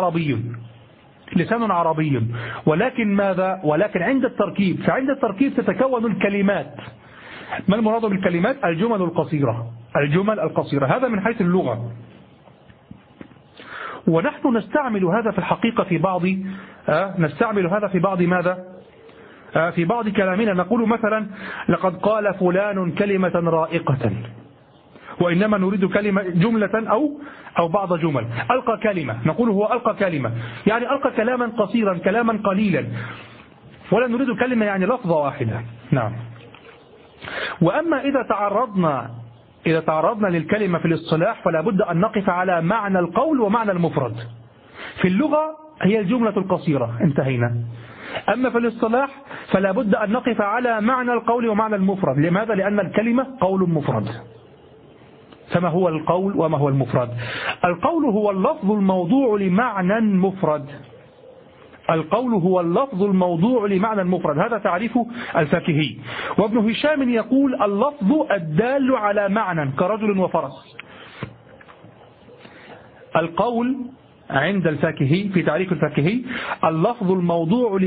لسان عربي، ولكن ماذا؟ ولكن عند التركيب تتكون الكلمات. ما المراد بالكلمات؟ الجمل القصيرة. هذا من حيث اللغة. ونحن نستعمل هذا في الحقيقة في بعض ماذا؟ في بعض كلامنا نقول مثلا لقد قال فلان كلمة رائقة، وإنما نريد جملة أو بعض جمل. ألقى كلمة، نقول هو ألقى كلمة، يعني ألقى كلاما قصيرا، كلاما قليلا، ولا نريد كلمة يعني لفظة واحدة. نعم. وأما إذا تعرضنا للكلمة في الاصطلاح فلا بد أن نقف على معنى القول ومعنى المفرد. في اللغة هي الجملة القصيرة، انتهينا. أما في الاصطلاح فلا بد أن نقف على معنى القول ومعنى المفرد. لماذا؟ لأن الكلمة قول مفرد. فما هو القول وما هو المفرد؟ القول هو اللفظ الموضوع لمعنى مفرد. هذا تعريف الفاكهي. وابن هشام يقول اللفظ الدال على معنى كرجل وفرس. القول عند الفاكهي في تعريف الفاكهي اللفظ الموضوع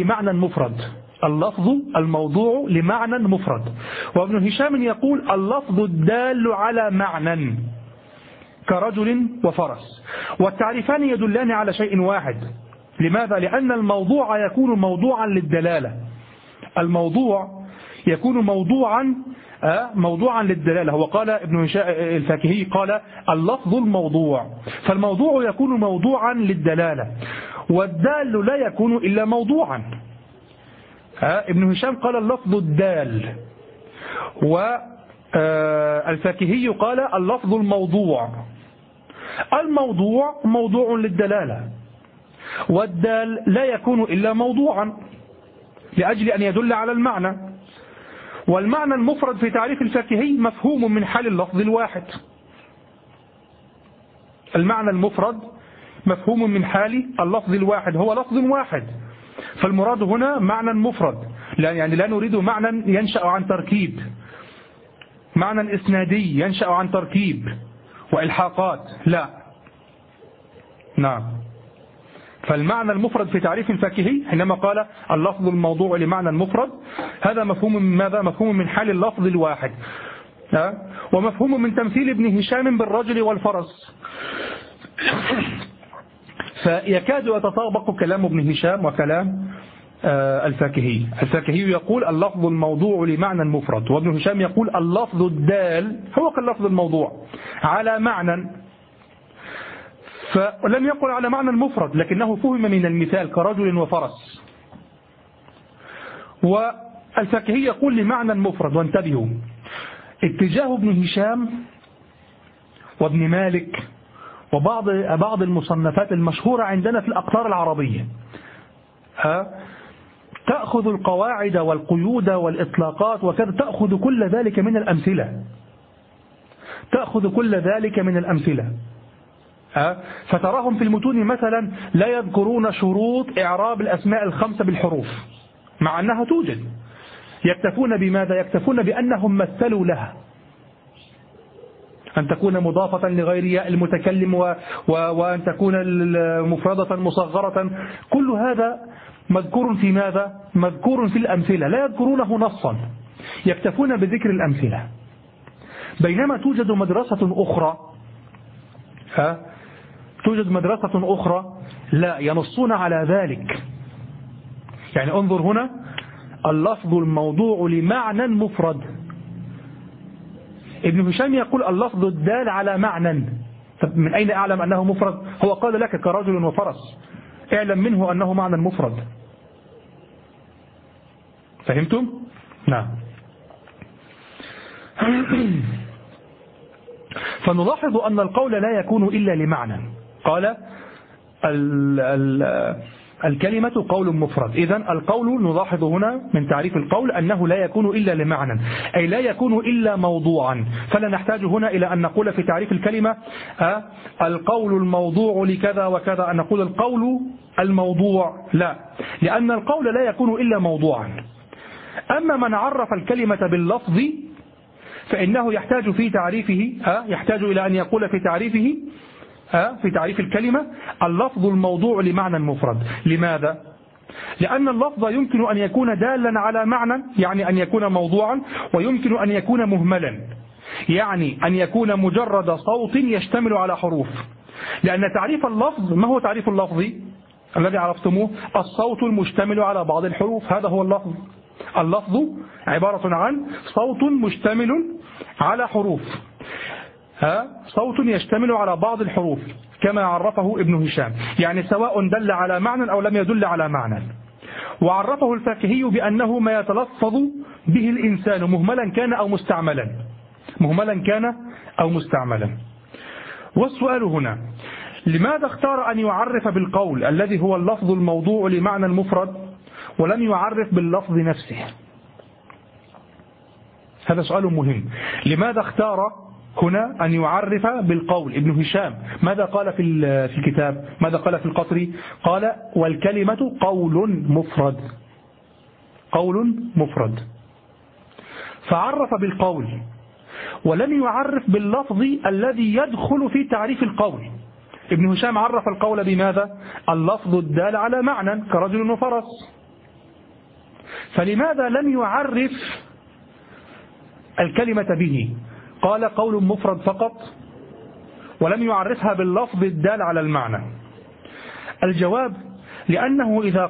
لمعنى مفرد. وابن هشام يقول اللفظ الدال على معنى كرجل وفرس. والتعريفان يدلان على شيء واحد. لماذا؟ لأن الموضوع يكون موضوعا للدلالة. الموضوع يكون موضوعا للدلالة. هو قال ابن الفاكهي قال اللفظ الموضوع، فالموضوع يكون موضوعا للدلالة، والدال لا يكون إلا موضوعا. ابن هشام قال اللفظ الدال، والفاكهي قال اللفظ الموضوع. الموضوع موضوع للدلالة، والدال لا يكون إلا موضوعا لأجل أن يدل على المعنى. والمعنى المفرد في تعريف الفاكهي مفهوم من حال اللفظ الواحد. المعنى المفرد مفهوم من حال اللفظ الواحد، هو لفظ واحد. فالمراد هنا معنى مفرد، يعني لا نريد معنى ينشأ عن تركيب، معنى إسنادي ينشأ عن تركيب وإلحاقات، لا. نعم. فالمعنى المفرد في تعريف الفاكهي حينما قال اللفظ الموضوع لمعنى المفرد، هذا مفهوم من ماذا؟ مفهوم من حال اللفظ الواحد، ومفهوم من تمثيل ابن هشام بالرجل والفرس. فيكاد يتطابق كلام ابن هشام وكلام الفاكهي. الفاكهي يقول اللفظ الموضوع لمعنى المفرد، وابن هشام يقول اللفظ الدال هو كاللفظ الموضوع على معنى، فلم يقل على معنى المفرد لكنه فهم من المثال كرجل وفرس. والفاكهي يقول لمعنى المفرد. وانتبهوا، اتجاه ابن هشام وابن مالك وبعض المصنفات المشهورة عندنا في الأقطار العربية، تأخذ القواعد والقيود والإطلاقات وكذا، تأخذ كل ذلك من الأمثلة، تأخذ كل ذلك من الأمثلة. فتراهم في المتون مثلا لا يذكرون شروط إعراب الأسماء الخمسة بالحروف مع أنها توجد، يكتفون بماذا؟ يكتفون بأنهم مثلوا لها أن تكون مضافة لغير ياء المتكلم وأن تكون مفردة مصغرة. كل هذا مذكور في ماذا؟ مذكور في الأمثلة، لا يذكرونه نصا، يكتفون بذكر الأمثلة. بينما توجد مدرسة أخرى، توجد مدرسة أخرى لا ينصون على ذلك. يعني انظر هنا، اللفظ الموضوع لمعنى مفرد، ابن هشام يقول اللفظ الدال على معنى. طب من أين أعلم أنه مفرد؟ هو قال لك كرجل وفرس، اعلم منه أنه معنى مفرد. فهمتم؟ نعم. فنلاحظ أن القول لا يكون إلا لمعنى. قال الكلمة قول مفرد. إذن القول نلاحظ هنا من تعريف القول أنه لا يكون إلا لمعنى، أي لا يكون إلا موضوعا. فلا نحتاج هنا إلى أن نقول في تعريف الكلمة القول الموضوع لكذا وكذا، أن نقول القول الموضوع، لا، لأن القول لا يكون إلا موضوعا. أما من عرف الكلمة باللفظ فإنه يحتاج في تعريفه يحتاج إلى أن يقول في تعريفه في تعريف الكلمة اللفظ الموضوع لمعنى مفرد. لماذا؟ لأن اللفظ يمكن أن يكون دالا على معنى، يعني أن يكون موضوعا، ويمكن أن يكون مهملا، يعني أن يكون مجرد صوت يشتمل على حروف. لأن تعريف اللفظ، ما هو تعريف اللفظ الذي عرفتموه؟ الصوت المشتمل على بعض الحروف، هذا هو اللفظ. اللفظ عبارة عن صوت مشتمل على حروف، صوت يشتمل على بعض الحروف كما عرفه ابن هشام، يعني سواء دل على معنى أو لم يدل على معنى. وعرفه الفاكهي بأنه ما يتلفظ به الإنسان مهملا كان أو مستعملا، مهملا كان أو مستعملا. والسؤال هنا، لماذا اختار أن يعرف بالقول الذي هو اللفظ الموضوع لمعنى المفرد ولم يعرف باللفظ نفسه؟ هذا سؤال مهم. لماذا اختار هنا أن يعرف بالقول؟ ابن هشام ماذا قال في الكتاب؟ ماذا قال في القطري؟ قال والكلمة قول مفرد، قول مفرد. فعرف بالقول ولم يعرف باللفظ الذي يدخل في تعريف القول. ابن هشام عرف القول بماذا؟ اللفظ الدال على معنى كرجل وفرس. فلماذا لم يعرف الكلمة به؟ قال قول مفرد فقط ولم يعرفها باللفظ الدال على المعنى. الجواب لأنه إذا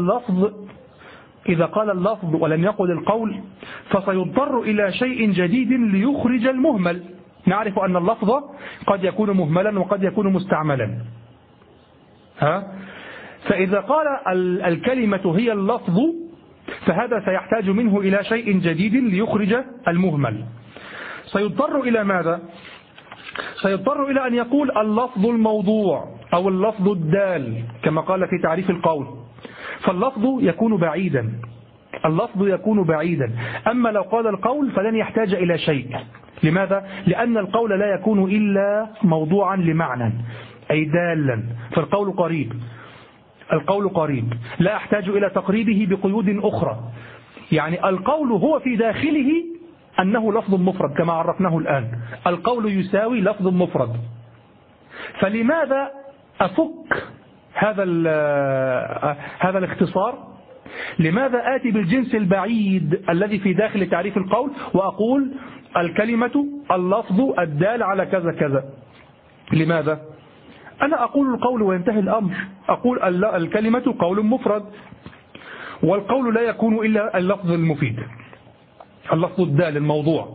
قال اللفظ ولم يقل القول فسيضطر إلى شيء جديد ليخرج المهمل. نعرف أن اللفظ قد يكون مهملا وقد يكون مستعملا، فإذا قال الكلمة هي اللفظ فهذا سيحتاج منه إلى شيء جديد ليخرج المهمل. سيضطر إلى ماذا؟ سيضطر إلى أن يقول اللفظ الموضوع أو اللفظ الدال كما قال في تعريف القول، فاللفظ يكون بعيدا، اللفظ يكون بعيدا. أما لو قال القول فلن يحتاج إلى شيء. لماذا؟ لأن القول لا يكون إلا موضوعا لمعنى أي دالا، فالقول قريب، القول قريب لا أحتاج إلى تقريبه بقيود أخرى. يعني القول هو في داخله أنه لفظ مفرد كما عرفناه الآن، القول يساوي لفظ مفرد. فلماذا أفك هذا الاختصار؟ لماذا آتي بالجنس البعيد الذي في داخل تعريف القول وأقول الكلمة اللفظ الدال على كذا كذا؟ لماذا؟ أنا أقول القول وينتهي الأمر، أقول الكلمة قول مفرد، والقول لا يكون إلا اللفظ المفيد، اللفظ الدال الموضوع.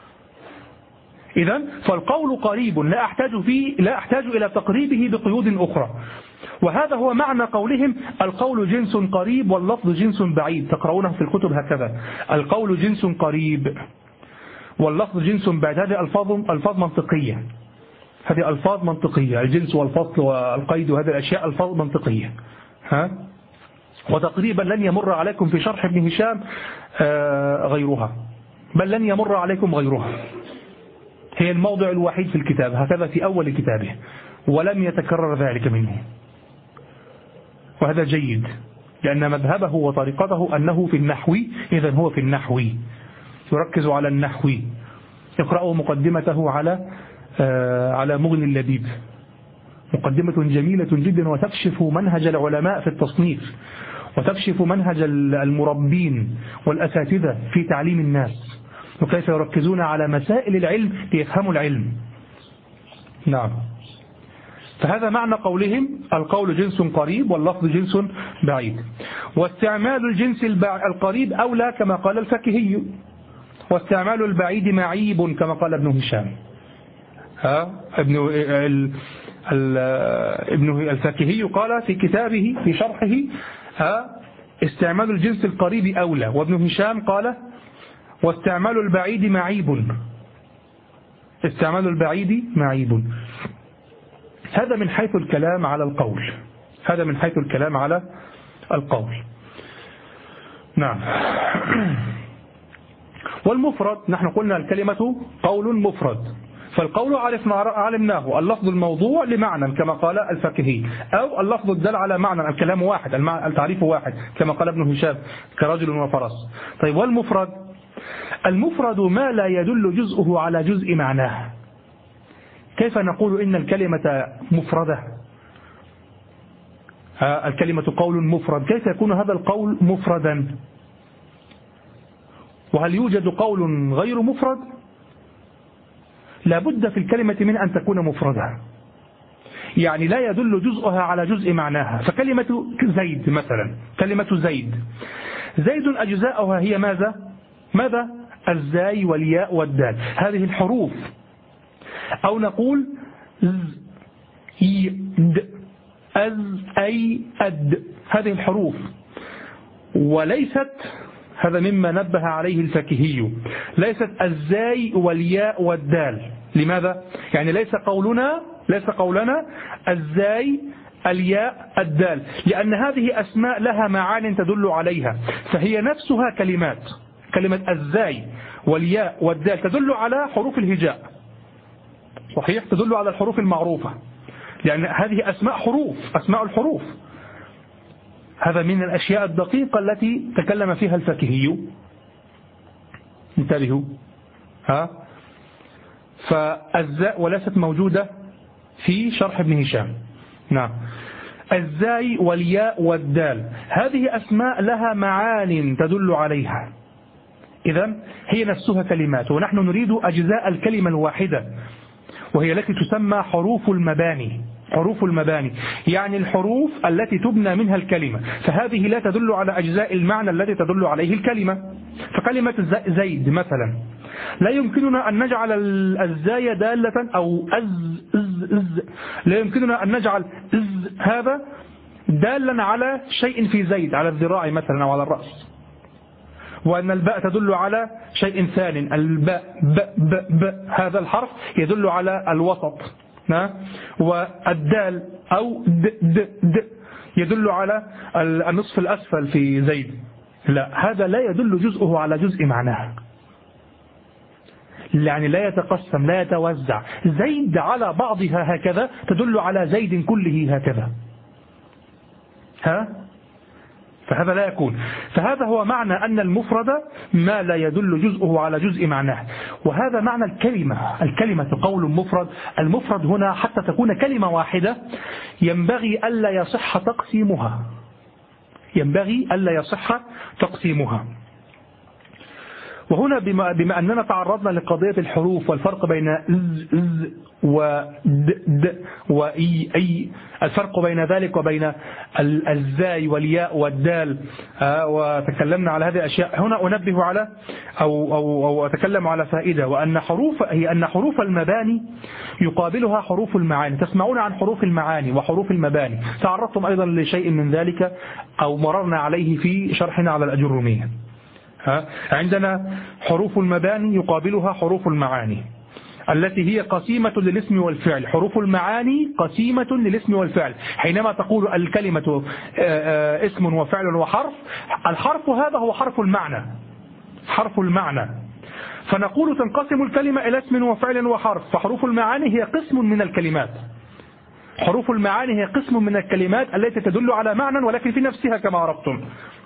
إذن فالقول قريب لا أحتاج إلى تقريبه بقيود أخرى. وهذا هو معنى قولهم القول جنس قريب واللفظ جنس بعيد، تقرؤونه في الكتب هكذا، القول جنس قريب واللفظ جنس بعيد. هذه ألفاظ منطقية. هذه ألفاظ منطقية، الجنس والفصل والقيد وهذه الأشياء ألفاظ منطقية. وتقريبا لن يمر عليكم في شرح ابن هشام غيرها، بل لن يمر عليكم غيرها. هي الموضع الوحيد في الكتاب هكذا في أول كتابه، ولم يتكرر ذلك منه، وهذا جيد لأن مذهبه وطريقته أنه في النحو، إذن هو في النحو يركز على النحو. اقرأوا مقدمته على مغني اللبيب، مقدمة جميلة جدا وتكشف منهج العلماء في التصنيف، وتكشف منهج المربين والأساتذة في تعليم الناس، وكيف يركزون على مسائل العلم ليفهموا العلم. نعم. فهذا معنى قولهم القول جنس قريب واللفظ جنس بعيد. واستعمال الجنس القريب أولى كما قال الفكهي، واستعمال البعيد معيب كما قال ابن هشام. ابن الفكهي قال في كتابه في شرحه استعمال الجنس القريب أولى، وابن هشام قال واستعمال البعيد معيب. استعمال البعيد معيب. هذا من حيث الكلام على القول، هذا من حيث الكلام على القول. نعم. والمفرد نحن قلنا الكلمة قول مفرد، فالقول علمناه اللفظ الموضوع لمعنى كما قال الفقهي، أو اللفظ الدل على معنى، الكلام واحد، التعريف واحد كما قال ابن هشام كرجل وفرس. طيب والمفرد؟ المفرد ما لا يدل جزءه على جزء معناه. كيف نقول إن الكلمة مفردة؟ الكلمة قول مفرد، كيف يكون هذا القول مفردا؟ وهل يوجد قول غير مفرد؟ لابد في الكلمة من أن تكون مفردة، يعني لا يدل جزءها على جزء معناها. فكلمة زيد مثلا، كلمة زيد أجزاؤها هي ماذا؟ الزاي والياء والدال، هذه الحروف. أو نقول ز ي د أز أي أد، هذه الحروف. وليست، هذا مما نبه عليه الفكهي، ليست الزاي والياء والدال. لماذا؟ يعني ليس قولنا الزاي الياء الدال، لأن هذه أسماء لها معان تدل عليها، فهي نفسها كلمات. كلمة الزاي والياء والدال تدل على حروف الهجاء، صحيح، تدل على الحروف المعروفة، لأن هذه أسماء الحروف. هذا من الأشياء الدقيقة التي تكلم فيها الفقهي. انتبهوا. فالزاء وليست موجودة في شرح ابن هشام. نعم. الزاي والياء والدال هذه أسماء لها معان تدل عليها، إذن هي نفسها كلمات، ونحن نريد أجزاء الكلمة الواحدة، وهي التي تسمى حروف المباني. حروف المباني يعني الحروف التي تبنى منها الكلمة، فهذه لا تدل على أجزاء المعنى الذي تدل عليه الكلمة. فكلمة زيد مثلا لا يمكننا أن نجعل الزاي دالة أو لا يمكننا أن نجعل هذا دالا على شيء في زيد، على الذراع مثلا أو على الرأس، وأن الباء تدل على شيء ثاني. الباء ب هذا الحرف يدل على الوسط، والدال أو د يدل على النصف الأسفل في زيد. لا، هذا لا يدل جزءه على جزء معناه، يعني لا يتقسم، لا يتوزع. زيد على بعضها هكذا تدل على زيد كله هكذا، فهذا لا يكون. فهذا هو معنى أن المفرد ما لا يدل جزءه على جزء معناه، وهذا معنى الكلمة قول مفرد. المفرد هنا حتى تكون كلمة واحدة ينبغي ألا يصح تقسيمها. وهنا بما أننا تعرضنا لقضية الحروف والفرق بين ز ود وإي، الفرق بين ذلك وبين الزاي والياء والدال، وتكلمنا على هذه الأشياء. هنا أنبه على أو أتكلم على فائدة، وأن حروف المباني يقابلها حروف المعاني. تسمعون عن حروف المعاني وحروف المباني، تعرضتم أيضا لشيء من ذلك أو مررنا عليه في شرحنا على الأجرومية. عندنا حروف المباني يقابلها حروف المعاني. التي هي قسيمة للاسم والفعل. حروف المعاني قسيمة للاسم والفعل. حينما تقول الكلمة اسم وفعل وحرف، الحرف هذا هو حرف المعنى، حرف المعنى. فنقول تنقسم الكلمة إلى اسم وفعل وحرف، فحروف المعاني هي قسم من الكلمات. حروف المعاني هي قسم من الكلمات التي تدل على معنى ولكن في نفسها كما عرفتم.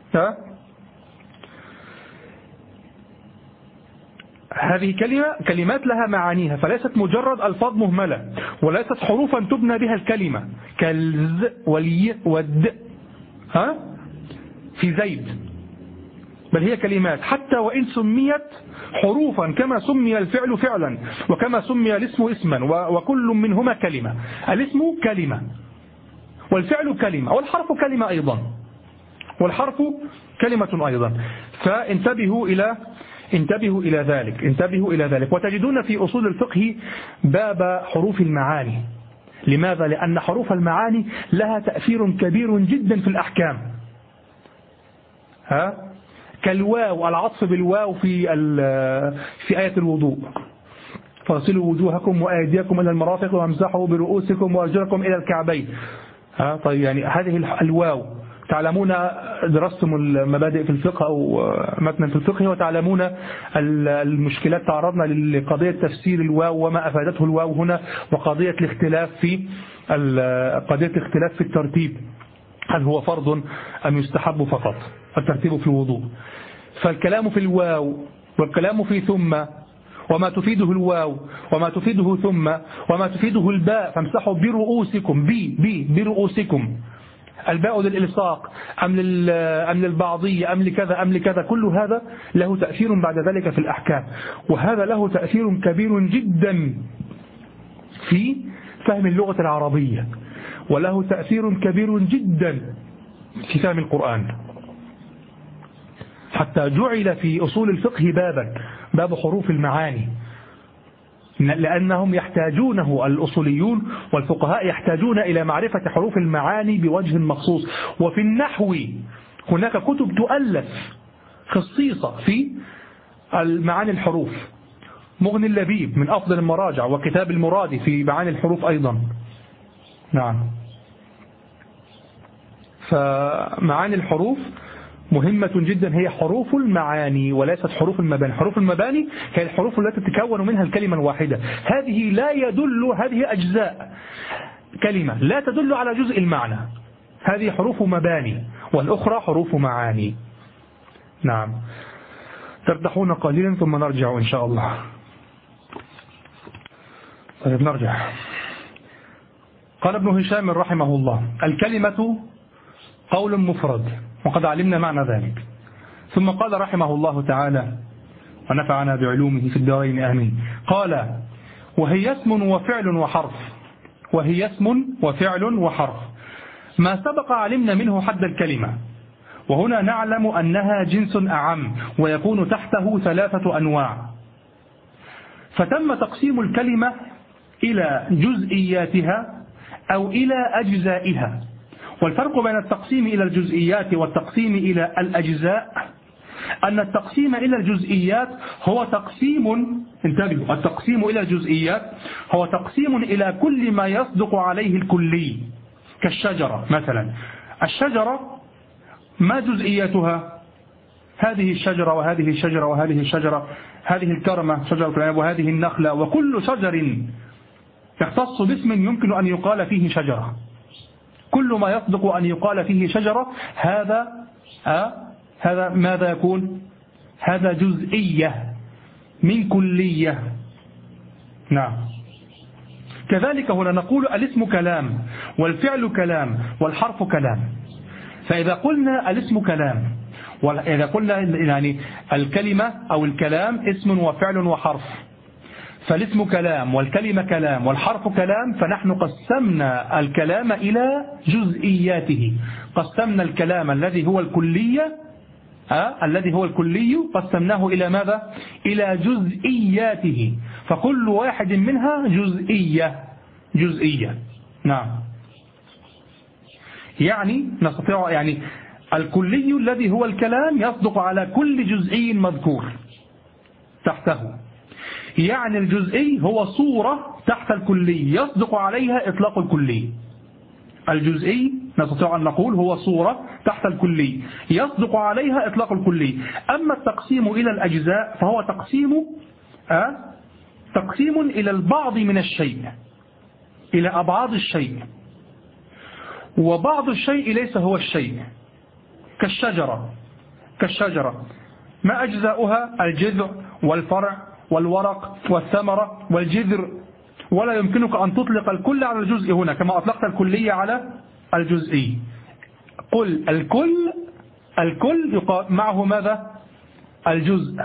هذه كلمات لها معانيها، فليست مجرد ألفاظ مهملة، وليست حروفا تبنى بها الكلمة كالز والي والد في زيد، بل هي كلمات حتى وإن سميت حروفا كما سمي الفعل فعلا وكما سمي الاسم اسما، وكل منهما كلمة. الاسم كلمة والفعل كلمة والحرف كلمة أيضا، والحرف كلمة أيضا. فانتبهوا إلى ذلك. وتجدون في أصول الفقه باب حروف المعاني. لماذا؟ لأن حروف المعاني لها تأثير كبير جدا في الأحكام. كالواو، العطف بالواو في آية الوضوء: فاغسلوا وجوهكم وأيديكم إلى المرافق وامسحوا برؤوسكم وأرجلكم إلى الكعبين. طيب يعني هذه الواو، تعلمون درستم المبادئ في الفقه أو متنا في الفقه، وتعلمون المشكلات. تعرضنا لقضية تفسير الواو وما أفادته الواو هنا، وقضية الاختلاف في الترتيب، هل هو فرض أم يستحب فقط الترتيب في الوضوء. فالكلام في الواو والكلام في ثم، وما تفيده الواو وما تفيده ثم وما تفيده الباء، فامسحوا برؤوسكم، برؤوسكم، الباء للإلصاق أم للبعضية أم لكذا، كل هذا له تأثير بعد ذلك في الأحكام، وهذا له تأثير كبير جدا في فهم اللغة العربية، وله تأثير كبير جدا في فهم القرآن. حتى جعل في أصول الفقه باب حروف المعاني، لأنهم يحتاجونه، الأصوليون والفقهاء يحتاجون إلى معرفة حروف المعاني بوجه مخصوص. وفي النحو هناك كتب تؤلف خصيصة في معاني الحروف، مغني اللبيب من أفضل المراجع، وكتاب المرادي في معاني الحروف أيضا. نعم. فمعاني الحروف مهمة جدا، هي حروف المعاني وليست حروف المباني. حروف المباني هي الحروف التي تتكون منها الكلمة الواحدة، هذه أجزاء كلمة لا تدل على جزء المعنى، هذه حروف مباني، والأخرى حروف معاني. نعم. ترتاحون قليلا ثم نرجع إن شاء الله. طيب نرجع. قال ابن هشام رحمه الله: الكلمة قول مفرد، وقد علمنا معنى ذلك. ثم قال رحمه الله تعالى ونفعنا بعلومه في الدارين آمين، قال: وهي اسم وفعل وحرف. وهي اسم وفعل وحرف. ما سبق علمنا منه حد الكلمة، وهنا نعلم أنها جنس أعم، ويكون تحته 3 أنواع. فتم تقسيم الكلمة إلى جزئياتها أو إلى أجزائها. والفرق بين التقسيم إلى الجزئيات والتقسيم إلى الأجزاء أن التقسيم إلى الجزئيات هو تقسيم، انتبهوا، التقسيم إلى الجزئيات هو تقسيم إلى كل ما يصدق عليه الكلي، كالشجرة مثلا. الشجرة ما جزئياتها؟ هذه الشجرة وهذه الشجرة وهذه الشجرة، هذه الكرمة شجرة العنب وهذه النخلة، وكل شجر يختص باسم يمكن أن يقال فيه شجرة. كل ما يصدق أن يقال فيه شجرة هذا ماذا يكون؟ هذا جزئية من كلية. نعم. كذلك هنا نقول الاسم كلام، والفعل كلام، والحرف كلام. فإذا قلنا الاسم كلام، وإذا قلنا يعني الكلمة أو الكلام اسم وفعل وحرف، فالاسم كلام والكلمة كلام والحرف كلام، فنحن قسمنا الكلام إلى جزئياته. قسمنا الكلام الذي هو الكلية قسمناه إلى ماذا؟ إلى جزئياته، فكل واحد منها جزئية. نعم. يعني نستطيع يعني الكلي الذي هو الكلام يصدق على كل جزئي مذكور تحته. يعني الجزئي هو صورة تحت الكلي يصدق عليها إطلاق الكلي. الجزئي نستطيع أن نقول هو صورة تحت الكلي يصدق عليها إطلاق الكلي. أما التقسيم إلى الأجزاء فهو تقسيم إلى البعض من الشيء، إلى أبعاد الشيء، وبعض الشيء ليس هو الشيء. كالشجرة ما أجزاؤها؟ الجذع والفرع والورق والثمرة والجذر، ولا يمكنك أن تطلق الكل على الجزء هنا كما أطلقت الكلية على الجزئي. قل الكل معه ماذا؟ الجزء.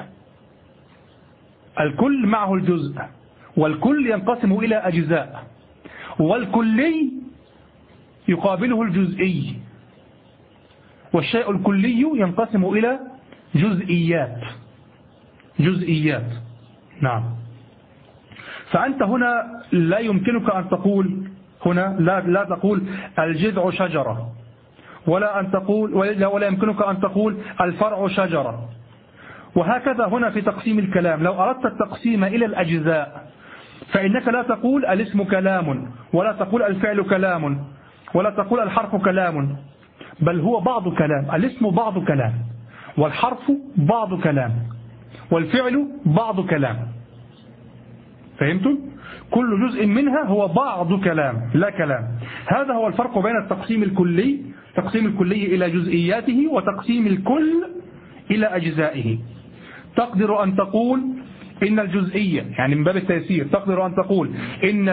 الكل معه الجزء، والكل ينقسم إلى أجزاء، والكلي يقابله الجزئي، والشيء الكلي ينقسم إلى جزئيات. نعم. فأنت هنا لا يمكنك أن تقول لا تقول الجذع شجرة، ولا يمكنك أن تقول الفرع شجرة، وهكذا هنا في تقسيم الكلام. لو أردت التقسيم إلى الأجزاء فإنك لا تقول الاسم كلام، ولا تقول الفعل كلام، ولا تقول الحرف كلام، بل هو بعض كلام. الاسم بعض كلام، والحرف بعض كلام، والفعل بعض كلام. فهمتم؟ كل جزء منها هو بعض كلام لا كلام. هذا هو الفرق بين تقسيم الكلي إلى جزئياته، وتقسيم الكل إلى أجزائه. تقدر أن تقول إن الجزئية، يعني من باب التيسير تقدر أن تقول إن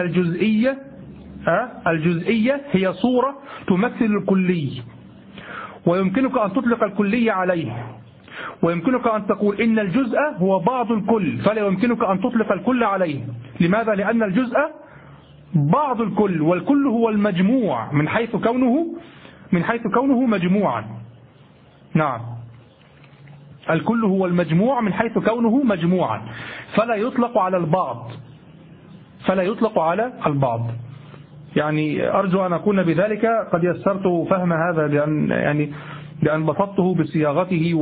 الجزئية هي صورة تمثل الكلي، ويمكنك أن تطلق الكلية عليه. ويمكنك أن تقول إن الجزء هو بعض الكل، فلا يمكنك أن تطلق الكل عليه. لماذا؟ لأن الجزء بعض الكل، والكل هو المجموع من حيث كونه مجموعا. نعم، الكل هو المجموع من حيث كونه مجموعا، فلا يطلق على البعض. يعني أرجو أن أكون بذلك قد يسرت فهم هذا، لأن بسطته بصياغته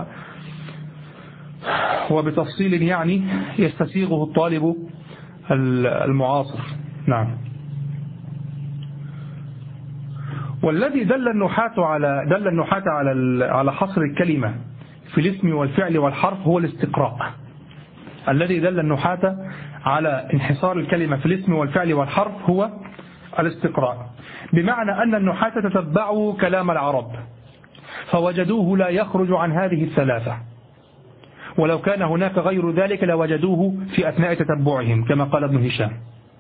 وبتفصيل يعني يستسيغه الطالب المعاصر. نعم. والذي دل النحاة على حصر الكلمة في الاسم والفعل والحرف هو الاستقراء. الذي دل النحاة على انحصار الكلمة في الاسم والفعل والحرف هو الاستقراء، بمعنى أن النحاة تتبعوا كلام العرب فوجدوه لا يخرج عن هذه الثلاثة، ولو كان هناك غير ذلك لوجدوه في أثناء تتبعهم كما قال ابن هشام.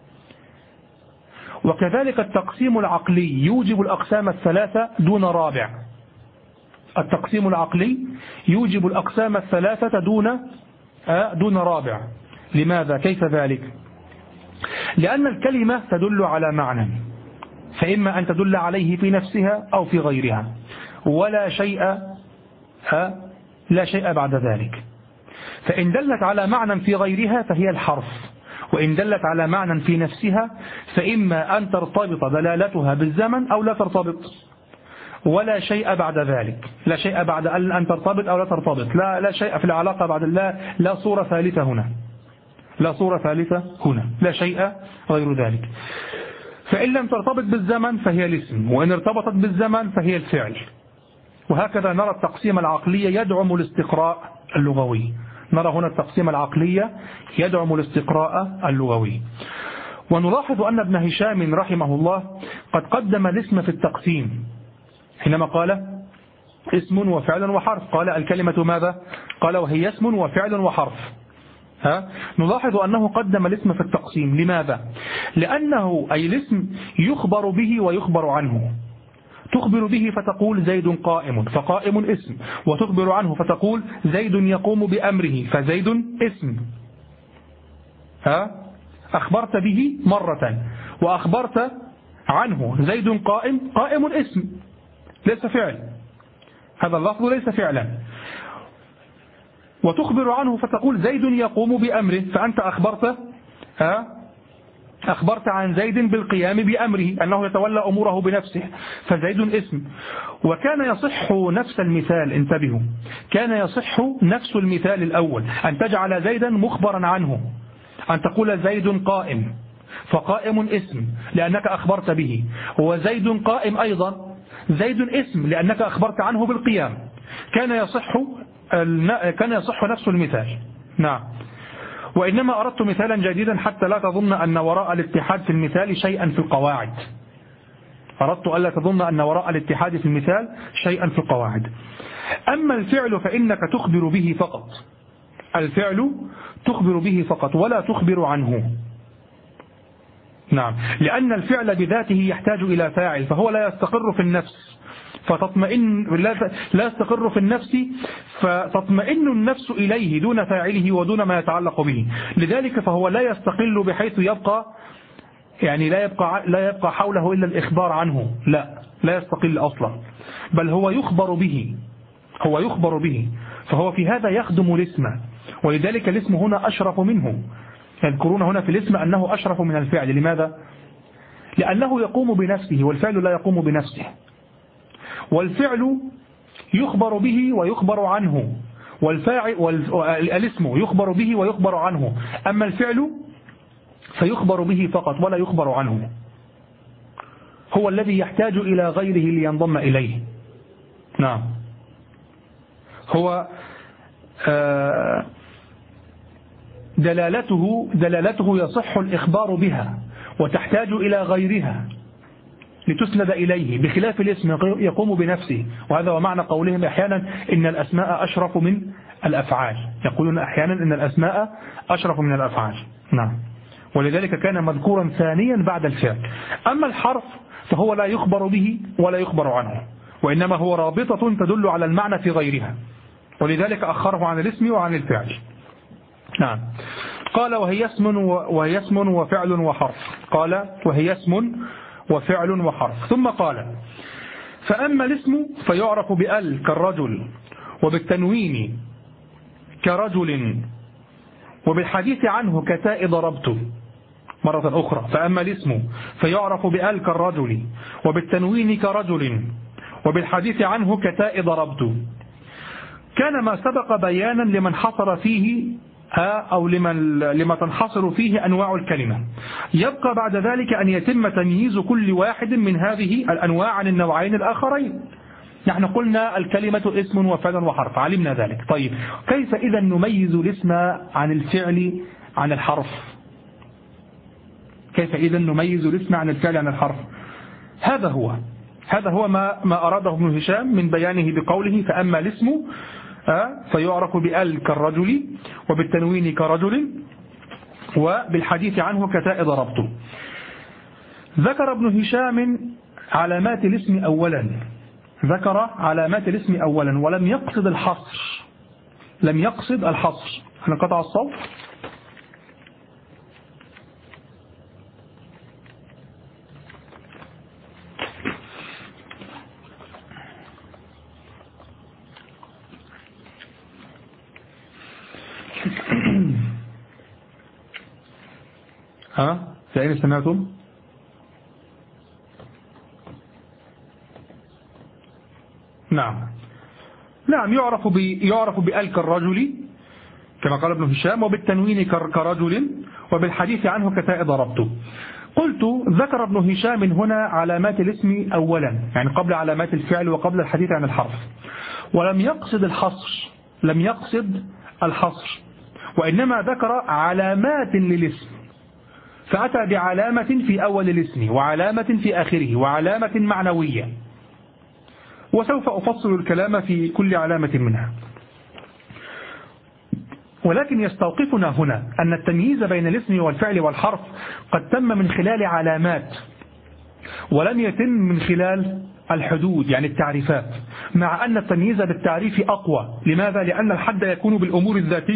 وكذلك التقسيم العقلي يوجب الأقسام الثلاثة دون رابع. التقسيم العقلي يوجب الأقسام الثلاثة دون رابع. لماذا؟ كيف ذلك؟ لأن الكلمة تدل على معنى، فإما أن تدل عليه في نفسها أو في غيرها، لا شيء بعد ذلك. فإن دلت على معنى في غيرها فهي الحرف، وإن دلت على معنى في نفسها فإما أن ترتبط دلالتها بالزمن أو لا ترتبط، ولا شيء بعد ذلك. لا شيء بعد أن ترتبط أو لا ترتبط، لا شيء في العلاقة بعد لا صورة ثالثة هنا، لا شيء غير ذلك. فإن لم ترتبط بالزمن فهي الاسم، وإن ارتبطت بالزمن فهي الفعل. وهكذا نرى التقسيم العقلي يدعم الاستقراء اللغوي. نرى هنا التقسيم العقلي يدعم الاستقراء اللغوي. ونلاحظ أن ابن هشام رحمه الله قد قدم الاسم في التقسيم حينما قال اسم وفعل وحرف. قال الكلمة ماذا؟ قال وهي اسم وفعل وحرف. نلاحظ أنه قدم الاسم في التقسيم. لماذا؟ لأنه أي الاسم يخبر به ويخبر عنه. تخبر به فتقول زيد قائم، فقائم اسم، وتخبر عنه فتقول زيد يقوم بأمره، فزيد اسم. أخبرت به مرة وأخبرت عنه زيد قائم اسم ليس فعل، هذا اللفظ ليس فعلا. وتخبر عنه فتقول زيد يقوم بأمره، فأنت أخبرت عن زيد بالقيام بأمره، أنه يتولى أموره بنفسه، فزيد اسم. وكان يصح نفس المثال، انتبهوا، كان يصح نفس المثال الأول أن تجعل زيدا مخبرا عنه، أن تقول زيد قائم، فقائم اسم لأنك أخبرت به، وزيد قائم أيضا، زيد اسم لأنك أخبرت عنه بالقيام. كان يصح نفس المثال. نعم. وإنما أردت مثالا جديدا حتى لا تظن أن وراء الاتحاد في المثال شيئا في القواعد. أردت ألا تظن أن وراء الاتحاد في المثال شيئا في القواعد. أما الفعل فإنك تخبر به فقط، الفعل تخبر به فقط ولا تخبر عنه. نعم، لأن الفعل بذاته يحتاج إلى فاعل، فهو لا يستقر في النفس لا يستقر في النفس فتطمئن النفس إليه دون فاعله ودون ما يتعلق به. لذلك فهو لا يستقل بحيث يبقى يعني لا يبقى حوله إلا الإخبار عنه، لا يستقل أصلا، بل هو يخبر به، فهو في هذا يخدم الاسم، ولذلك الاسم هنا أشرف منه. يذكرون هنا في الاسم أنه أشرف من الفعل. لماذا؟ لأنه يقوم بنفسه والفعل لا يقوم بنفسه، والفعل يخبر به ويخبر عنه، الاسم يخبر به ويخبر عنه، أما الفعل فيخبر به فقط ولا يخبر عنه، هو الذي يحتاج إلى غيره لينضم إليه. نعم، هو دلالته يصح الإخبار بها وتحتاج إلى غيرها لتسند إليه، بخلاف الاسم يقوم بنفسه. وهذا هو معنى قولهم أحيانا إن الأسماء أشرف من الأفعال، يقولون أحيانا إن الأسماء أشرف من الأفعال. نعم، ولذلك كان مذكورا ثانيا بعد الفعل. أما الحرف فهو لا يخبر به ولا يخبر عنه، وإنما هو رابطة تدل على المعنى في غيرها، ولذلك أخره عن الاسم وعن الفعل. نعم. قال وهي اسم وفعل وحرف. قال وهي اسم وفعل وحرف. ثم قال فأما الاسم فيعرف بأل كالرجل، وبالتنوين كرجل، وبالحديث عنه كتاء ضربت. مرة أخرى، فأما الاسم فيعرف بأل كالرجل، وبالتنوين كرجل، وبالحديث عنه كتاء ضربت. كان ما سبق بيانا لمن حصر فيه أو لما تنحصر فيه أنواع الكلمة. يبقى بعد ذلك أن يتم تمييز كل واحد من هذه الأنواع عن النوعين الآخرين. نحن قلنا الكلمة اسم وفعل وحرف، علمنا ذلك. طيب كيف إذا نميز الاسم عن الفعل عن الحرف؟ كيف إذا نميز الاسم عن الفعل عن الحرف؟ هذا هو ما أراده ابن هشام من بيانه بقوله فأما الاسم فيعرف بأل كالرجل، وبالتنوين كرجل، وبالحديث عنه كتاء ضربته. ذكر ابن هشام علامات الاسم أولا، ولم يقصد الحصر. هنقطع الصوت. فأين سمعتم؟ نعم، يعرف بأل كالرجل كما قال ابن هشام، وبالتنوين كرجل، وبالحديث عنه كتاء ضربته. قلت ذكر ابن هشام هنا علامات الاسم أولا، يعني قبل علامات الفعل وقبل الحديث عن الحرف، ولم يقصد الحصر، وإنما ذكر علامات للاسم، فأتى بعلامة في أول الاسم، وعلامة في آخره، وعلامة معنوية، وسوف أفصل الكلام في كل علامة منها. ولكن يستوقفنا هنا أن التمييز بين الاسم والفعل والحرف قد تم من خلال علامات، ولم يتم من خلال الحدود يعني التعريفات، مع أن التمييز بالتعريف أقوى. لماذا؟ لأن الحد يكون بالأمور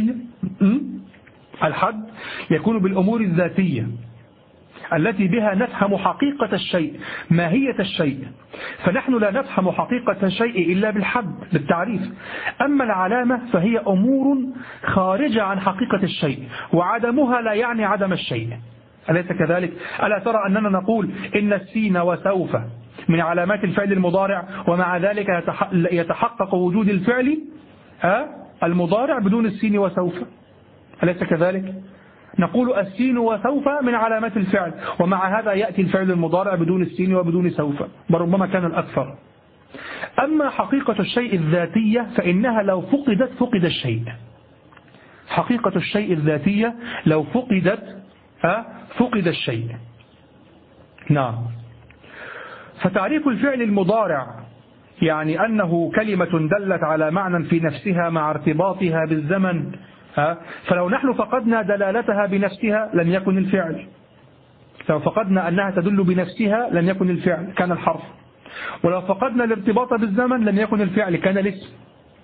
الذاتية التي بها نفهم حقيقة الشيء، ماهية الشيء، فنحن لا نفهم حقيقة الشيء إلا بالتعريف. أما العلامة فهي أمور خارجة عن حقيقة الشيء، وعدمها لا يعني عدم الشيء. أليس كذلك؟ ألا ترى أننا نقول إن السين وسوف من علامات الفعل المضارع، ومع ذلك يتحقق وجود الفعل المضارع بدون السين وسوف؟ أليس كذلك؟ نقول السين وسوف من علامات الفعل، ومع هذا يأتي الفعل المضارع بدون السين وبدون سوف، بل ربما كان الأكثر. أما حقيقة الشيء الذاتية فإنها لو فقدت فقد الشيء. حقيقة الشيء الذاتية لو فقدت فقد الشيء. نعم. فتعريف الفعل المضارع يعني أنه كلمة دلت على معنى في نفسها مع ارتباطها بالزمن، فلو نحن فقدنا دلالتها بنفسها لم يكن الفعل، لو فقدنا أنها تدل بنفسها لم يكن الفعل، كان الحرف. ولو فقدنا الارتباط بالزمن لم يكن الفعل، كان الاسم.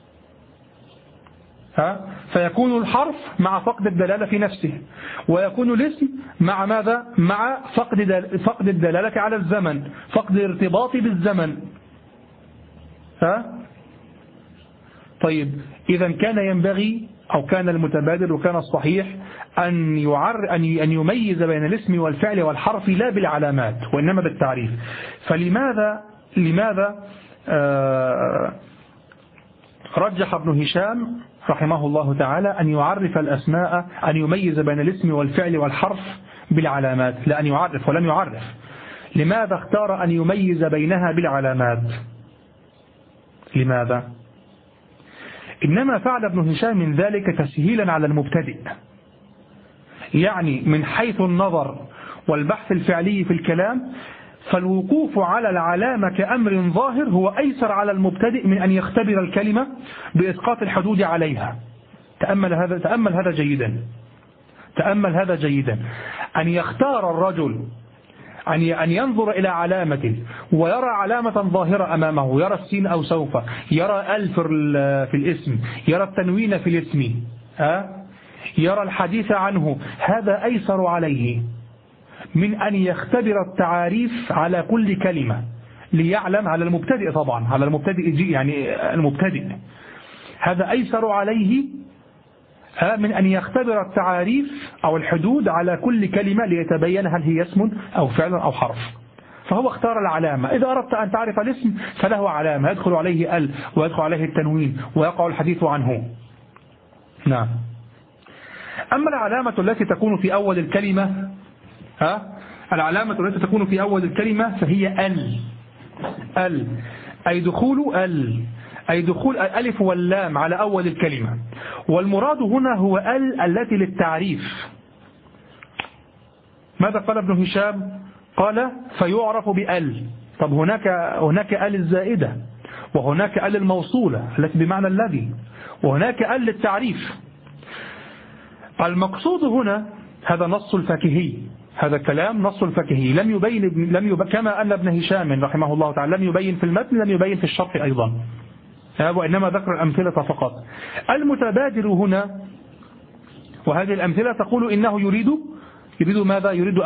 فيكون الحرف مع فقد الدلالة في نفسه، ويكون الاسم مع ماذا؟ مع فقد الدلالة على الزمن، فقد الارتباط بالزمن. طيب إذا كان ينبغي أو كان المتبادر وكان الصحيح أن يميز بين الاسم والفعل والحرف لا بالعلامات وإنما بالتعريف. لماذا رجح ابن هشام رحمه الله تعالى أن يعرف الأسماء، أن يميز بين الاسم والفعل والحرف بالعلامات، لا أن يعرف ولم يعرف؟ لماذا اختار أن يميز بينها بالعلامات؟ لماذا؟ إنما فعل ابن هشام من ذلك تسهيلا على المبتدئ، يعني من حيث النظر والبحث الفعلي في الكلام فالوقوف على العلامة كأمر ظاهر هو أيسر على المبتدئ من أن يختبر الكلمة بإسقاط الحدود عليها. تأمل هذا جيدا. أن يختار الرجل أن ينظر إلى علامة ويرى علامة ظاهرة أمامه، يرى السين أو سوف، يرى ألف في الاسم، يرى التنوين في الاسم، يرى الحديث عنه، هذا أيسر عليه من أن يختبر التعاريف على كل كلمة ليعلم، على المبتدئ طبعا، على المبتدئ يعني المبتدئ، هذا أيسر عليه من أن يختبر التعاريف أو الحدود على كل كلمة ليتبين هل هي اسم أو فعل أو حرف. فهو اختار العلامة. إذا أردت أن تعرف الاسم فله علامة يدخل عليه ال ويدخل عليه التنوين ويقع الحديث عنه. نعم. أما العلامة التي تكون في أول الكلمة، العلامة التي تكون في أول الكلمة فهي ال أي دخول الألف واللام على أول الكلمة، والمراد هنا هو التي للتعريف. ماذا قال ابن هشام؟ قال فيعرف بال. طب هناك الزائدة، وهناك الموصولة التي بمعنى الذي، وهناك للتعريف. المقصود هنا هذا نص الفاكهي، هذا كلام نص الفاكهي، لم يبين كما أن ابن هشام رحمه الله تعالى لم يبين في المتن لم يبين في الشرح أيضا، وإنما ذكر الأمثلة فقط. المتبادر هنا وهذه الأمثلة تقول إنه يريد ماذا؟ يريد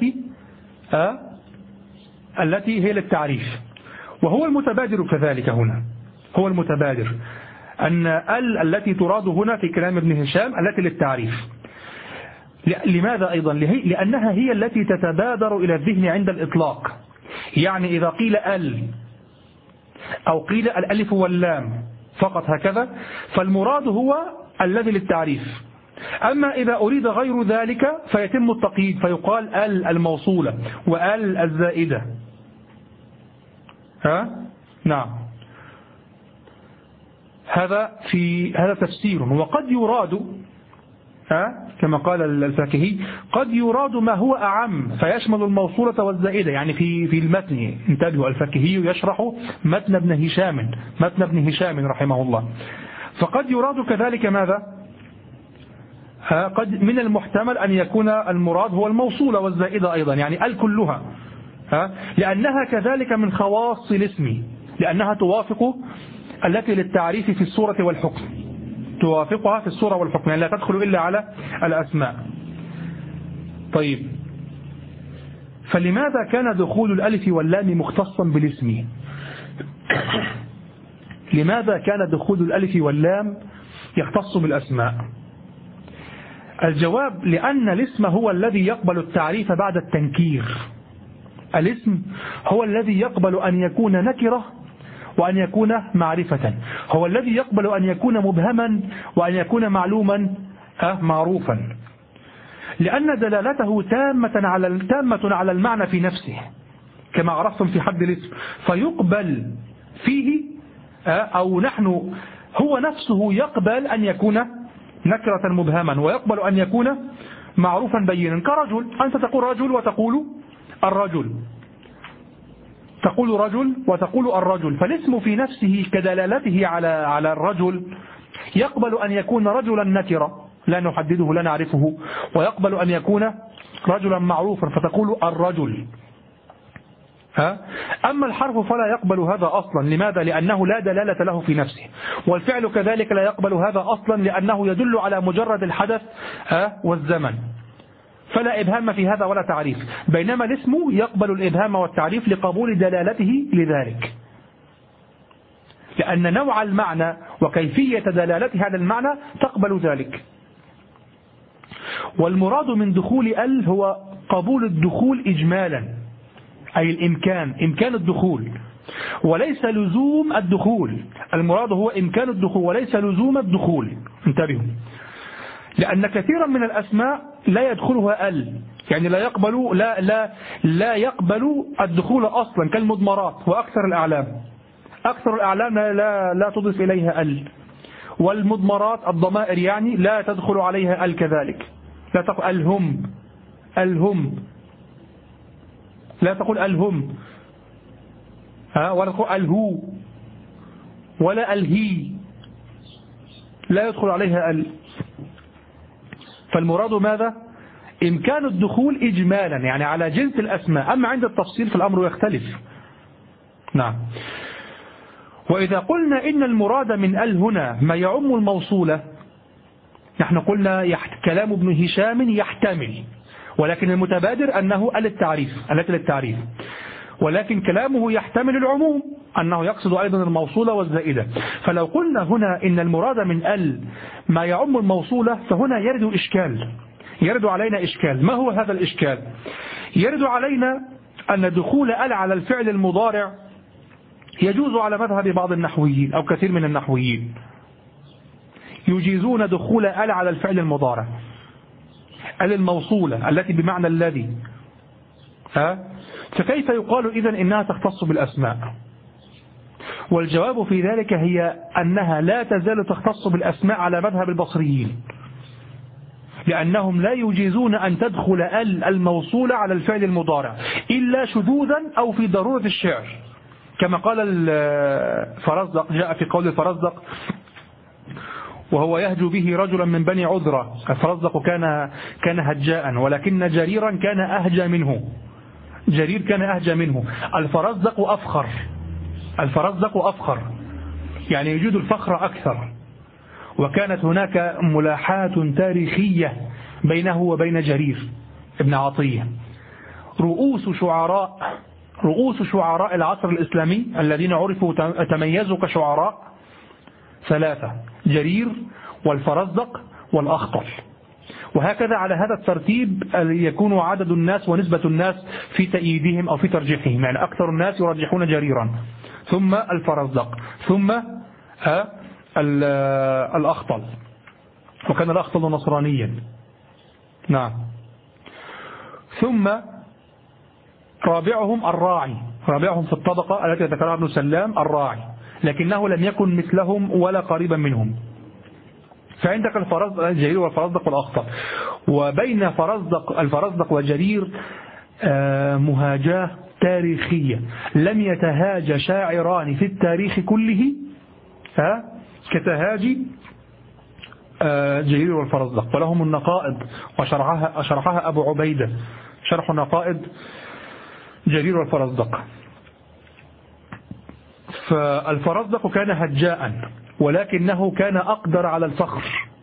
التي هي للتعريف، وهو المتبادر كذلك. هنا هو المتبادر أن التي تراد هنا في كلام ابن هشام التي للتعريف. لماذا أيضا؟ لأنها هي التي تتبادر إلى الذهن عند الإطلاق. يعني إذا قيل أو قيل الألف واللام فقط هكذا فالمراد هو الذي للتعريف. أما إذا أريد غير ذلك فيتم التقييد فيقال الموصولة الزائدة. نعم. هذا تفسير. وقد يراد كما قال الفاكهي قد يراد ما هو أعم فيشمل الموصولة والزائدة. يعني في المتن انتبهوا، الفاكهي يشرح متن ابن هشام رحمه الله، فقد يراد كذلك ماذا؟ قد من المحتمل أن يكون المراد هو الموصولة والزائدة أيضا، يعني كلها، لأنها كذلك من خواص الاسم، لأنها توافق التي للتعريف في الصورة والحكم، توافقها في الصورة والحكم، يعني لا تدخل إلا على الأسماء. طيب، فلماذا كان دخول الألف واللام مختصا بالاسم؟ لماذا كان دخول الألف واللام يختص بالأسماء؟ الجواب لأن الاسم هو الذي يقبل التعريف بعد التنكير. الاسم هو الذي يقبل أن يكون نكرة وأن يكون معرفة، هو الذي يقبل أن يكون مبهما وأن يكون معلوما معروفا. لأن دلالته تامة على المعنى في نفسه كما عرفتم في حد الاسم، فيقبل فيه أو نحن هو نفسه يقبل أن يكون نكرة مبهما، ويقبل أن يكون معروفا بينا. كرجل، أنت تقول رجل وتقول الرجل، تقول رجل وتقول الرجل، فالاسم في نفسه كدلالته على الرجل يقبل أن يكون رجلا نكرة لا نحدده لا نعرفه، ويقبل أن يكون رجلا معروفا فتقول الرجل. أما الحرف فلا يقبل هذا أصلا. لماذا؟ لأنه لا دلالة له في نفسه، والفعل كذلك لا يقبل هذا أصلا لأنه يدل على مجرد الحدث والزمن، فلا إبهام في هذا ولا تعريف، بينما الاسم يقبل الإبهام والتعريف لقبول دلالته لذلك، لأن نوع المعنى وكيفية دلالته على المعنى تقبل ذلك. والمراد من دخول ال هو قبول الدخول إجمالا، أي الإمكان، إمكان الدخول وليس لزوم الدخول. المراد هو إمكان الدخول وليس لزوم الدخول. انتبهوا، لأن كثيرا من الأسماء لا يدخلها ال، يعني لا يقبل الدخول أصلا، كالمضمرات وأكثر الأعلام. أكثر الأعلام لا تضيف إليها ال، والمضمرات الضمائر يعني لا تدخل عليها ال كذلك. لا تقول الهم لا تقول الهم ولا تقول الهو ولا الهي، لا يدخل عليها ال. فالمراد ماذا؟ إمكان الدخول إجمالا، يعني على جنس الأسماء، أما عند التفصيل فالأمر يختلف. نعم. وإذا قلنا إن المراد من ال هنا ما يعم الموصولة، نحن قلنا كلام ابن هشام يحتمل، ولكن المتبادر أنه التي للتعريف، ولكن كلامه يحتمل العموم أنه يقصد أيضا الموصولة والزائدة. فلو قلنا هنا إن المراد من ال ما يعم الموصولة، فهنا يرد علينا إشكال. ما هو هذا الإشكال؟ يرد علينا أن دخول ال على الفعل المضارع يجوز على مذهب بعض النحويين أو كثير من النحويين، يجيزون دخول ال على الفعل المضارع، ال الموصولة التي بمعنى الذي. فكيف يقال إذن إنها تختص بالأسماء؟ والجواب في ذلك هي أنها لا تزال تختص بالأسماء على مذهب البصريين، لأنهم لا يجيزون أن تدخل ال الموصولة على الفعل المضارع إلا شذوذا أو في ضرورة الشعر، كما قال الفرزدق، جاء في قول الفرزدق: وهو يهجو به رجلا من بني عذرة. الفرزدق كان هجاء، ولكن جريرا كان أهجى منه. جرير كان أهجى منه. الفرزدق أفخر، يعني يوجد الفخر أكثر. وكانت هناك ملاحات تاريخية بينه وبين جرير ابن عطية. رؤوس شعراء العصر الإسلامي الذين عرفوا تميزوا كشعراء 3: جرير والفرزدق والأخطل. وهكذا على هذا الترتيب يكون عدد الناس ونسبة الناس في تأييدهم أو في ترجيحهم، يعني أكثر الناس يرجحون جريرا، ثم الفرزدق، ثم الأخطل، وكان الأخطل نصرانيا. نعم. ثم رابعهم الراعي، رابعهم في الطبقة التي ذكرها ابن سلام الراعي، لكنه لم يكن مثلهم ولا قريبا منهم. فعندك الجرير والفرزدق والأخطل، وبين الفرزدق وجرير مهاجاة تاريخية. لم يتهاجى شاعران في التاريخ كله كتهاجي جرير والفرزدق، ولهم النقائد وشرحها أبو عبيدة، شرح نقائد جرير والفرزدق. فالفرزدق كان هجاء ولكنه كان أقدر على الفخر،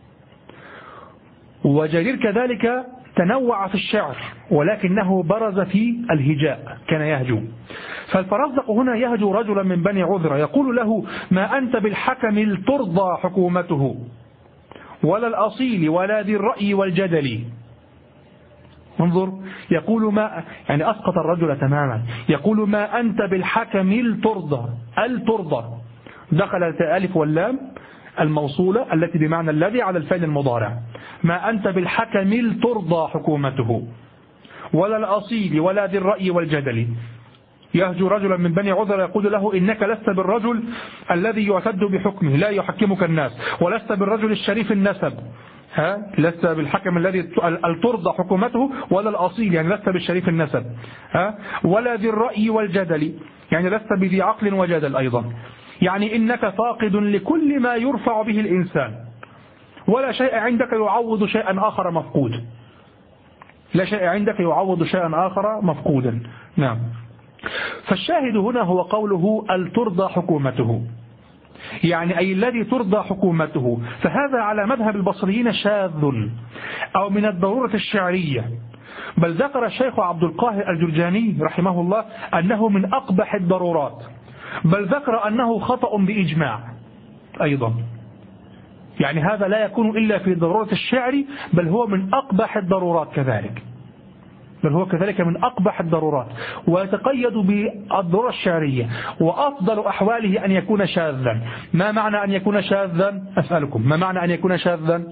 وجرير كذلك تنوع في الشعر ولكنه برز في الهجاء، كان يهجو. فالفرزدق هنا يهجو رجلا من بني عذرة، يقول له: ما أنت بالحكم ترضى حكومته، ولا الأصيل ولا ذي الرأي والجدل. انظر، يقول ما، يعني أسقط الرجل تماما، يقول: ما أنت بالحكم ترضى، دخلت الألف واللام الموصولة التي بمعنى الذي على الفعل المضارع، ما أنت بالحكم ترضى حكومته، ولا الأصيل ولا ذي الرأي والجدل. يهجو رجلا من بني عذر يقول له إنك لست بالرجل الذي يعتد بحكمه لا يحكمك الناس، ولست بالرجل الشريف النسب، لست بالحكم الذي ترضى حكومته، ولا الأصيل يعني لست بالشريف النسب، ولا ذي الرأي والجدل يعني لست بذي عقل وجدل أيضا، يعني إنك فاقد لكل ما يرفع به الإنسان، ولا شيء عندك يعوض شيئا آخر مفقود، لا شيء عندك يعوض شيئا آخر مفقودا. نعم. فالشاهد هنا هو قوله الترضى حكومته، يعني أي الذي ترضى حكومته، فهذا على مذهب البصريين شاذ أو من الضرورة الشعرية، بل ذكر الشيخ عبد القاهر الجرجاني رحمه الله أنه من أقبح الضرورات، بل ذكر أنه خطأ بإجماع أيضا، يعني هذا لا يكون إلا في ضرورة الشعر، بل هو من أقبح الضرورات كذلك، بل هو كذلك من أقبح الضرورات، ويتقيد بالضرورة الشعرية، وأفضل أحواله أن يكون شاذا. ما معنى أن يكون شاذا؟ أسألكم، ما معنى أن يكون شاذا؟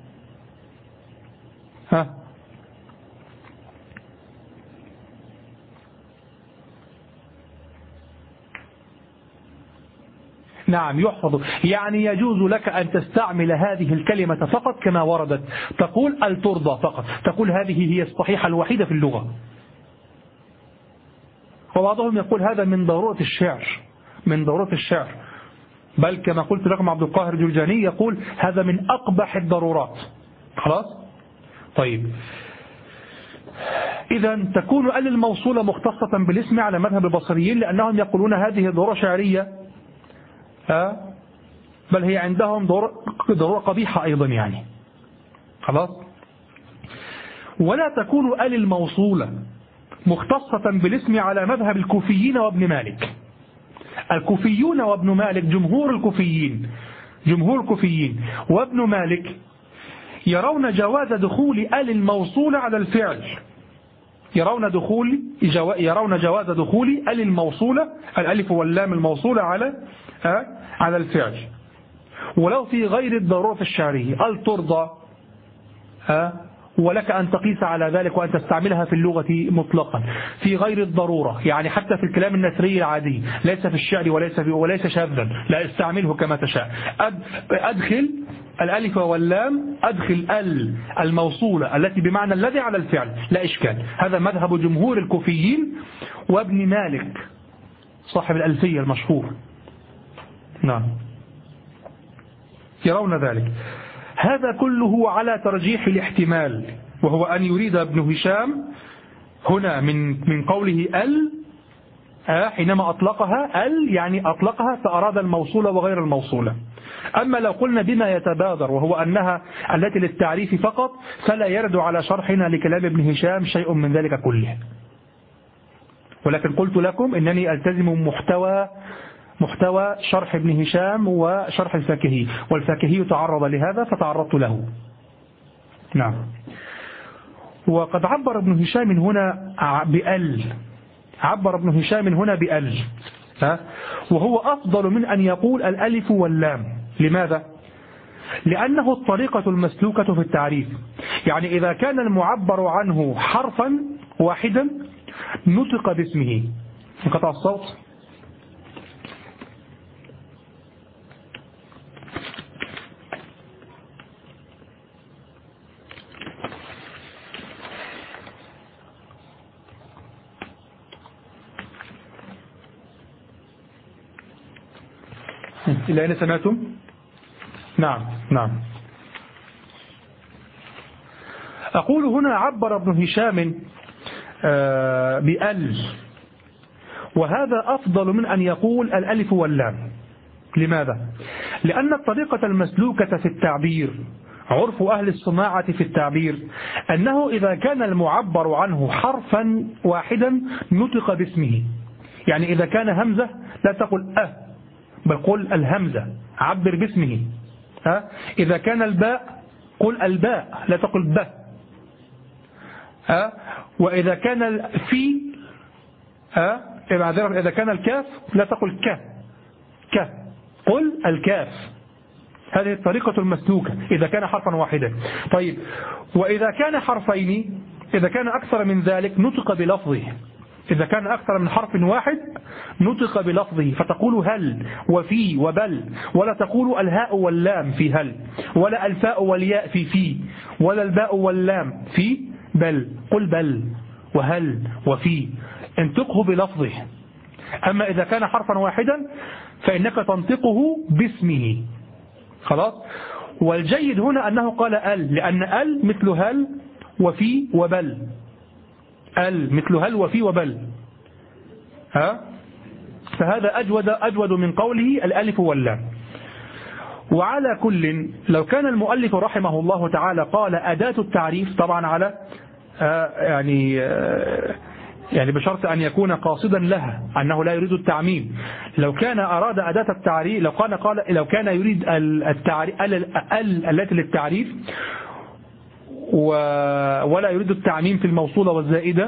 نعم يحفظ، يعني يجوز لك أن تستعمل هذه الكلمة فقط كما وردت، تقول الترضى فقط، تقول هذه هي الصحيحة الوحيدة في اللغة. وبعضهم يقول هذا من ضرورة الشعر، من ضرورة الشعر، بل كما قلت لكم عبد القاهر الجرجاني يقول هذا من أقبح الضرورات. خلاص؟ طيب، إذا تكون ال الموصولة مختصة بالاسم على مذهب البصريين، لأنهم يقولون هذه ضرورة شعرية، بل هي عندهم ضرورة قبيحة أيضا يعني. خلاص. ولا تكون ال الموصولة مختصة بالاسم على مذهب الكوفيين وابن مالك. الكوفيون وابن مالك جمهور الكوفيين وابن مالك يرون جواز دخول ال الموصولة على الفعل، يرون جواز دخول ال الموصولة، الألف واللام الموصولة على الفعل، ولو في غير الضرورة الشعرية. الترضى ولك أن تقيس على ذلك وأن تستعملها في اللغة مطلقا في غير الضرورة، يعني حتى في الكلام النثري العادي، ليس في الشعر وليس شاذا، لا استعمله كما تشاء. أدخل الألف واللام، أدخل ال الموصولة التي بمعنى الذي على الفعل، لا إشكال. هذا مذهب جمهور الكوفيين وابن مالك صاحب الألفية المشهور. نعم، يرون ذلك. هذا كله على ترجيح الاحتمال، وهو أن يريد ابن هشام هنا من قوله حينما أطلقها يعني أطلقها فأراد الموصولة وغير الموصولة. أما لو قلنا بما يتبادر وهو أنها التي للتعريف فقط، فلا يرد على شرحنا لكلام ابن هشام شيء من ذلك كله. ولكن قلت لكم إنني ألتزم محتوى شرح ابن هشام وشرح الفاكهي، والفاكهي تعرض لهذا فتعرضت له. نعم. وقد عبر ابن هشام هنا بأل، وهو أفضل من أن يقول الألف واللام. لماذا؟ لأنه الطريقة المسلوكة في التعريف، يعني إذا كان المعبر عنه حرفا واحدا نطق باسمه. انقطع الصوت. إلى أين سمعتم؟ نعم. أقول هنا عبر ابن هشام بأل، وهذا أفضل من أن يقول الألف واللام. لماذا؟ لأن الطريقة المسلوكة في التعبير، عرف أهل الصناعة في التعبير، أنه إذا كان المعبر عنه حرفا واحدا نطق باسمه. يعني إذا كان همزة لا تقل بل قل الهمزة، عبر باسمه. إذا كان الباء قل الباء لا تقل ب. وإذا كان إذا كان الكاف لا تقل ك، قل الكاف. هذه الطريقة المسلوكة إذا كان حرفا واحدا. طيب وإذا كان حرفين، إذا كان أكثر من ذلك نطق بلفظه. إذا كان أكثر من حرف واحد نطق بلفظه، فتقول هل وفي وبل، ولا تقول الهاء واللام في هل، ولا الفاء والياء في، ولا الباء واللام في بل. قل بل وهل وفي، انطقه بلفظه. أما إذا كان حرفا واحدا فإنك تنطقه باسمه. خلاص. والجيد هنا أنه قال ال، لأن ال مثل هل وفي وبل. ال مثل هل وفي وبل، فهذا أجود من قوله الألف واللام. وعلى كل، لو كان المؤلف رحمه الله تعالى قال أداة التعريف، طبعا على يعني بشرط أن يكون قاصدا لها، أنه لا يريد التعميم. لو كان أراد أداة التعريف، لو كان يريد التي للتعريف ولا يريد التعميم في الموصولة والزائدة،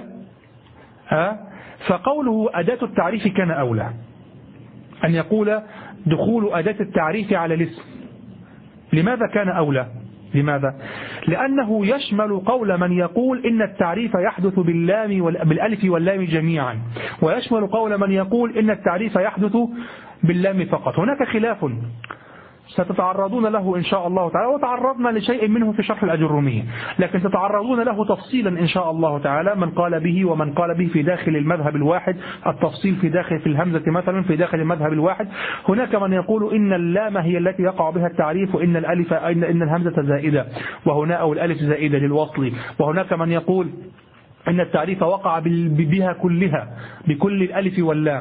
فقوله أداة التعريف كان أولى أن يقول دخول أداة التعريف على الاسم. لماذا كان أولى؟ لماذا؟ لأنه يشمل قول من يقول إن التعريف يحدث بالألف واللام جميعا، ويشمل قول من يقول إن التعريف يحدث باللام فقط. هناك خلاف ستتعرضون له إن شاء الله تعالى، وتعرضنا لشيء منه في شرح الأجرومية، لكن تتعرضون له تفصيلا إن شاء الله تعالى، من قال به ومن قال به في داخل المذهب الواحد، التفصيل في الهمزة مثلا في داخل المذهب الواحد. هناك من يقول إن اللام هي التي يقع بها التعريف، وإن إن الهمزة زائدة، وهنا أو الألف زائدة للوصل. وهناك من يقول إن التعريف وقع بها كلها، بكل الألف واللام.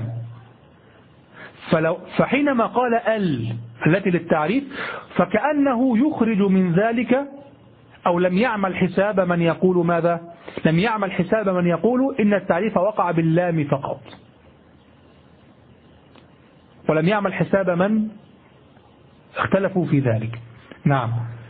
فحينما قال التي للتعريف فكأنه يخرج من ذلك، أو لم يعمل حساب من يقول ماذا؟ لم يعمل حساب من يقول إن التعريف وقع باللام فقط، ولم يعمل حساب من اختلفوا في ذلك. نعم.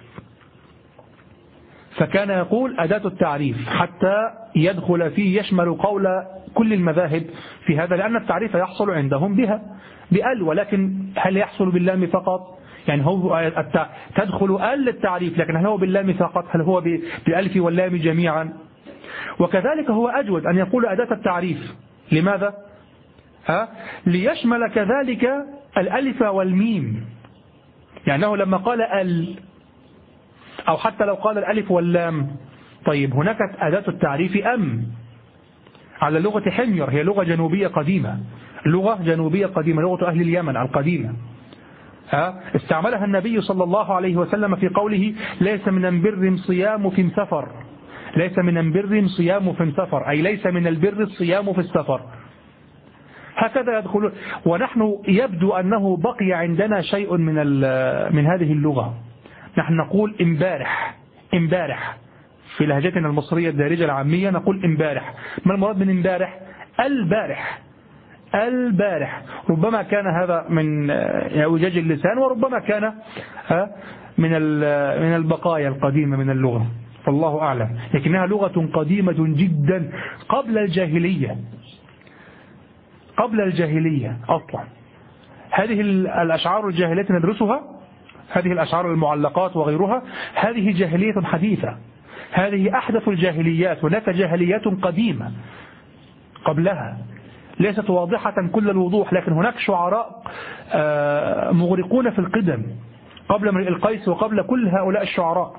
فكان يقول أداة التعريف حتى يدخل فيه، يشمل قول كل المذاهب في هذا، لأن التعريف يحصل عندهم بها بأل، ولكن هل يحصل باللام فقط؟ يعني هو تدخل أل للتعريف، لكن هل هو باللام فقط؟ هل هو بالألف واللام جميعا؟ وكذلك هو أجود أن يقول أداة التعريف. لماذا؟ ليشمل كذلك الألف والميم. يعني أنه لما قال ال، أو حتى لو قال الألف واللام، طيب هناك أداة التعريف على لغة حمير، هي لغة جنوبية قديمة، لغة أهل اليمن القديمة. استعملها النبي صلى الله عليه وسلم في قوله ليس من البر صيام في سفر، ليس من البر صيام في سفر، أي ليس من البر الصيام في السفر. هكذا يدخل. ونحن يبدو أنه بقي عندنا شيء من هذه اللغة. نحن نقول امبارح في لهجتنا المصرية الدارجة العامية، نقول امبارح. ما المراد من امبارح؟ البارح. ربما كان هذا من اعوجاج اللسان، وربما كان من البقايا القديمة من اللغة، فالله أعلم. لكنها لغة قديمة جدا قبل الجاهلية أصلا. هذه الأشعار الجاهلية ندرسها، هذه الأشعار المعلقات وغيرها، هذه جاهلية حديثة، هذه أحدث الجاهليات. هناك جاهليات قديمة قبلها ليست واضحة كل الوضوح، لكن هناك شعراء مغرقون في القدم قبل امرئ القيس وقبل كل هؤلاء الشعراء.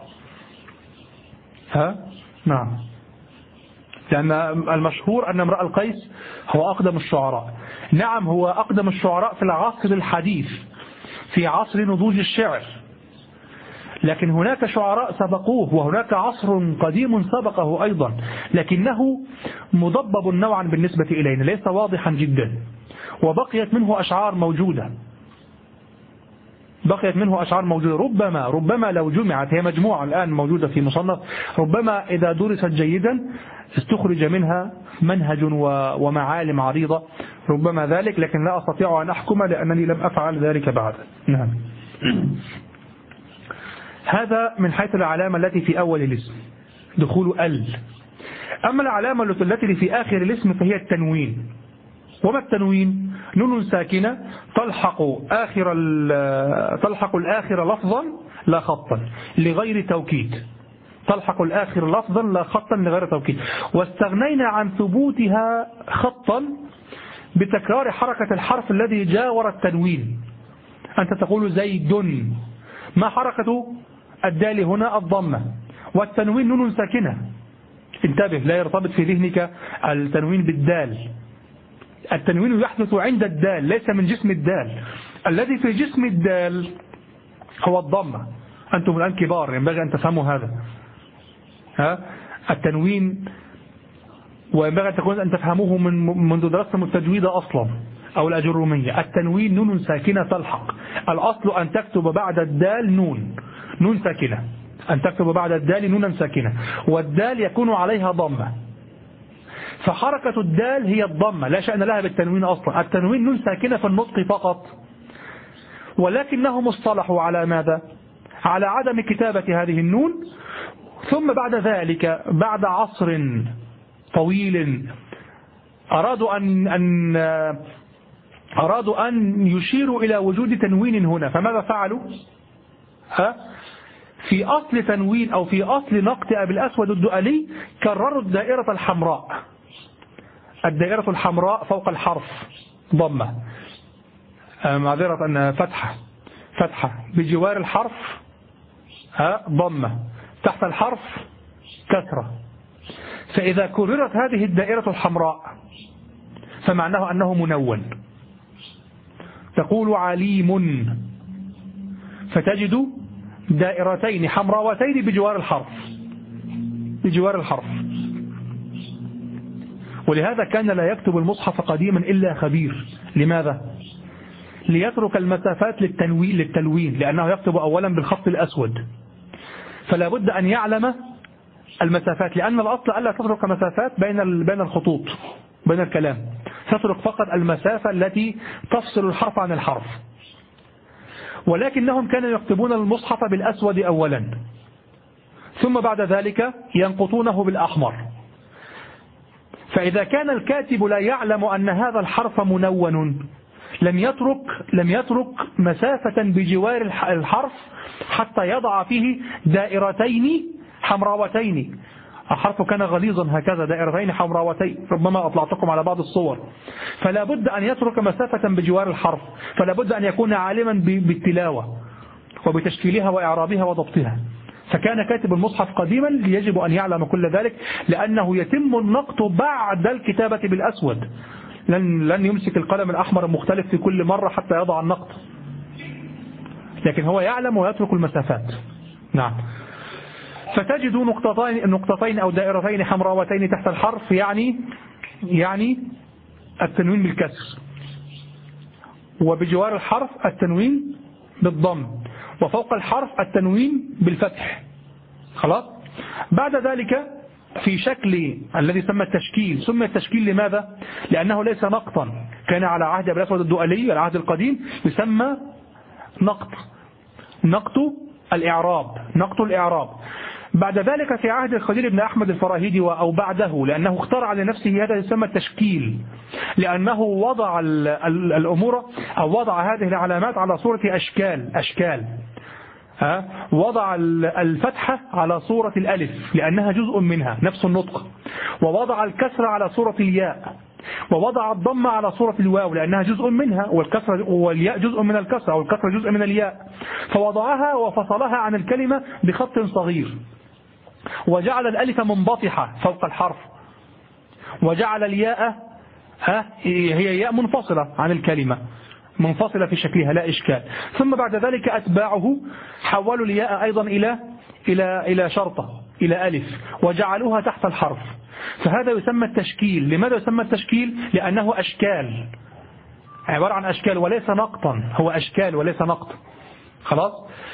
نعم. لأن المشهور أن امرئ القيس هو أقدم الشعراء. نعم، هو أقدم الشعراء في العصر الحديث، في عصر نضوج الشعر، لكن هناك شعراء سبقوه، وهناك عصر قديم سبقه أيضا، لكنه مضبب نوعا بالنسبة إلينا، ليس واضحا جدا. وبقيت منه أشعار موجودة، ربما لو جمعت، هي مجموعة الآن موجودة في مصنف، ربما إذا درست جيدا استخرج منها منهج ومعالم عريضة، ربما ذلك، لكن لا أستطيع أن أحكم لأنني لم أفعل ذلك بعد. نعم. هذا من حيث العلامة التي في أول الاسم، دخول ال. أما العلامة التي في آخر الاسم فهي التنوين. وما التنوين؟ نون ساكنة تلحق الآخر لفظا لا خطا لغير توكيد، تلحق الآخر لفظا لا خطا لغير توكيد. واستغنينا عن ثبوتها خطا بتكرار حركة الحرف الذي جاور التنوين. أنت تقول زيد، ما حركة الدال هنا؟ الضمة، والتنوين نون ساكنة. انتبه، لا يرتبط في ذهنك التنوين بالدال، التنوين يحدث عند الدال ليس من جسم الدال، الذي في جسم الدال هو الضمة. أنتم الآن كبار ينبغي أن تفهموا هذا. التنوين وينبغي أن تفهموه منذ درستم التجويد أصلا أو الأجرومية. التنوين نون ساكنة تلحق، الأصل أن تكتب بعد الدال نون ساكنة، أن تكتب بعد الدال نونا ساكنة، والدال يكون عليها ضمة، فحركة الدال هي الضمة، لا شأن لها بالتنوين أصلا. التنوين نون ساكنة في النطق فقط، ولكنهم اصطلحوا على ماذا؟ على عدم كتابة هذه النون. ثم بعد ذلك بعد عصر طويل أرادوا أن يشيروا إلى وجود تنوين هنا، فماذا فعلوا؟ في أصل تنوين أو في أصل نقط أبي الأسود الدؤلي كرروا الدائرة الحمراء، الدائرة الحمراء فوق الحرف ضمة، معذرة أن فتحة بجوار الحرف ضمة، تحت الحرف كسرة. فإذا كررت هذه الدائرة الحمراء فمعناه أنه منون. تقول عليم، فتجد دائرتين حمراوتين بجوار الحرف. ولهذا كان لا يكتب المصحف قديما إلا خبير. لماذا؟ ليترك المسافات للتلوين، لأنه يكتب أولا بالخط الأسود، فلا بد أن يعلم المسافات، لأن الأصل ألا تترك مسافات بين الخطوط بين الكلام، تترك فقط المسافة التي تفصل الحرف عن الحرف. ولكنهم كانوا يكتبون المصحف بالأسود أولا، ثم بعد ذلك ينقطونه بالأحمر. فإذا كان الكاتب لا يعلم أن هذا الحرف منون لم يترك مسافة بجوار الحرف حتى يضع فيه دائرتين حمراوتين. الحرف كان غليظا هكذا، دائرتين حمراوتين، ربما أطلعتكم على بعض الصور. فلا بد أن يترك مسافة بجوار الحرف، فلا بد أن يكون عالما بالتلاوة وبتشكيلها وإعرابها وضبطها. فكان كاتب المصحف قديما يجب أن يعلم كل ذلك، لأنه يتم النقط بعد الكتابة بالأسود. لن يمسك القلم الأحمر المختلف في كل مرة حتى يضع النقط، لكن هو يعلم ويترك المسافات. نعم. فتجد نقطتين أو دائرتين حمراوتين تحت الحرف، يعني التنوين بالكسر، وبجوار الحرف التنوين بالضم، وفوق الحرف التنوين بالفتح. خلاص. بعد ذلك في شكل الذي سمى التشكيل لماذا؟ لأنه ليس نقطا، كان على عهد أبي الأسود الدؤلي العهد القديم يسمى نقط الإعراب. بعد ذلك في عهد الخليل بن أحمد الفراهيدي أو بعده، لأنه اخترع لنفسه هذا يسمى التشكيل، لأنه وضع الأمور أو وضع هذه العلامات على صورة أشكال. وضع الفتحة على صورة الألف لأنها جزء منها نفس النطق، ووضع الكسر على صورة الياء، ووضع الضمة على صورة الواو لأنها جزء منها، والياء جزء من الكسر أو الكسر جزء من الياء، فوضعها وفصلها عن الكلمة بخط صغير، وجعل الألف منبطحة فوق الحرف، وجعل الياء هي ياء منفصلة عن الكلمة، منفصلة في شكلها لا إشكال. ثم بعد ذلك أتباعه حولوا الياء أيضا إلى شرطة، إلى ألف، وجعلوها تحت الحرف. فهذا يسمى التشكيل. لماذا يسمى التشكيل؟ لأنه أشكال، عبارة عن أشكال وليس نقطا، هو أشكال وليس نقط. خلاص.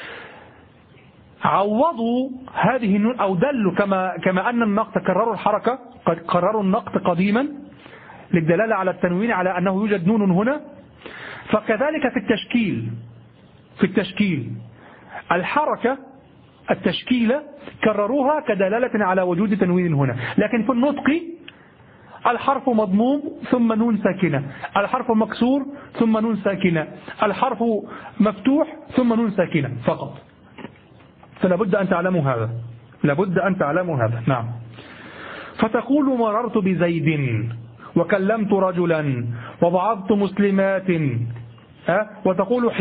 عوضوا هذه النون أو دلوا كما أن النقط كرروا الحركة، قد كرروا النقط قديما للدلالة على التنوين على أنه يوجد نون هنا، فكذلك في التشكيل الحركة التشكيلة كرروها كدلالة على وجود تنوين هنا. لكن في النطق الحرف مضموم ثم نون ساكنة، الحرف مكسور ثم نون ساكنة، الحرف مفتوح ثم نون ساكنة فقط. فلا بد أن تعلموا هذا، لابد أن تعلموا هذا. نعم. فتقول مررت بزيد وكلمت رجلا وبعضت مسلمات، وتقول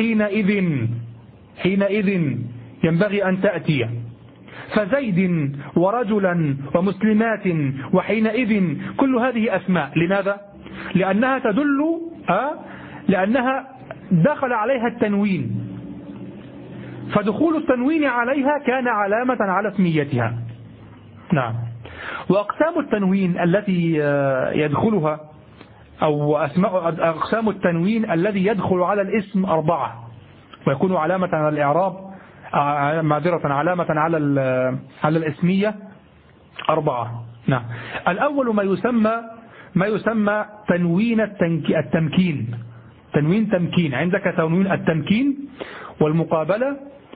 حينئذ ينبغي أن تأتي، فزيد ورجلا ومسلمات وحينئذ كل هذه أسماء. لماذا؟ لأنها تدل لأنها دخل عليها التنوين، فدخول التنوين عليها كان علامة على اسميتها. نعم. وأقسام التنوين التي يدخلها أو أقسام التنوين الذي يدخل على الاسم 4 ويكون علامة على الإعراب، معذرة علامة على الاسمية 4. نعم. الأول ما يسمى تنوين التمكين. تنوين تمكين، عندك تنوين التمكين والمقابلة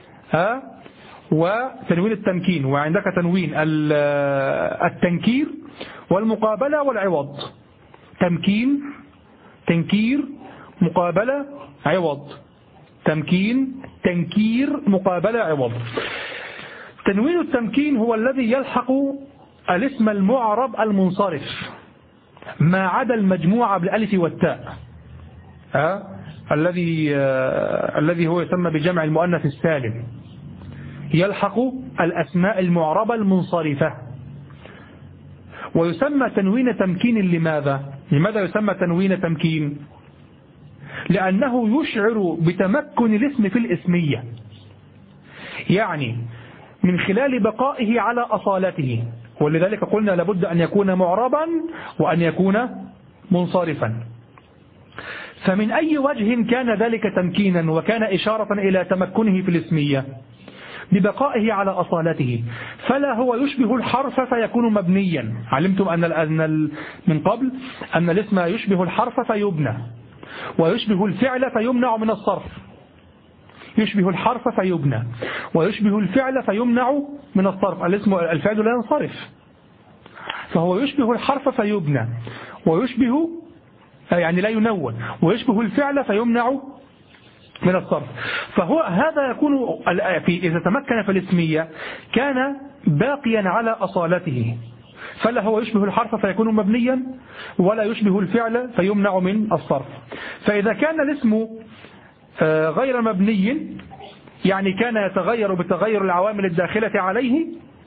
وتنوين التمكين، وعندك تنوين التنكير والمقابلة والعوض. تمكين، تنكير، مقابلة، عوض. تمكين، تنكير، مقابلة، عوض. تنوين التمكين هو الذي يلحق الاسم المعرب المنصرف ما عدا المجموعة بالالف والتاء، الذي هو يسمى بجمع المؤنث السالم، يلحق الأسماء المعربة المنصرفة. ويسمى تنوين تمكين لماذا يسمى تنوين تمكين؟ لأنه يشعر بتمكن الاسم في الاسمية، يعني من خلال بقائه على أصالته. ولذلك قلنا لابد أن يكون معربا وأن يكون منصرفا. فمن أي وجه كان ذلك تمكينا وكان إشارة إلى تمكنه في الاسمية؟ ببقائه على أصالته. فلا هو يشبه الحرف فيكون مبنيا. علمتم أن من قبل أن الاسم يشبه الحرف فيبنى، ويشبه الفعل فيمنع من الصرف. يشبه الحرف فيبنى ويشبه الفعل فيمنع من الصرف. الفعل لا ينصرف، فهو يشبه الحرف فيبنى ويشبه يعني لا ينون، ويشبه الفعل فيمنع من الصرف. فهو هذا يكون إذا تمكن في الاسمية كان باقيا على أصالته، فلا هو يشبه الحرف فيكون مبنيا ولا يشبه الفعل فيمنع من الصرف. فإذا كان الاسم غير مبني، يعني كان يتغير بتغير العوامل الداخلة عليه،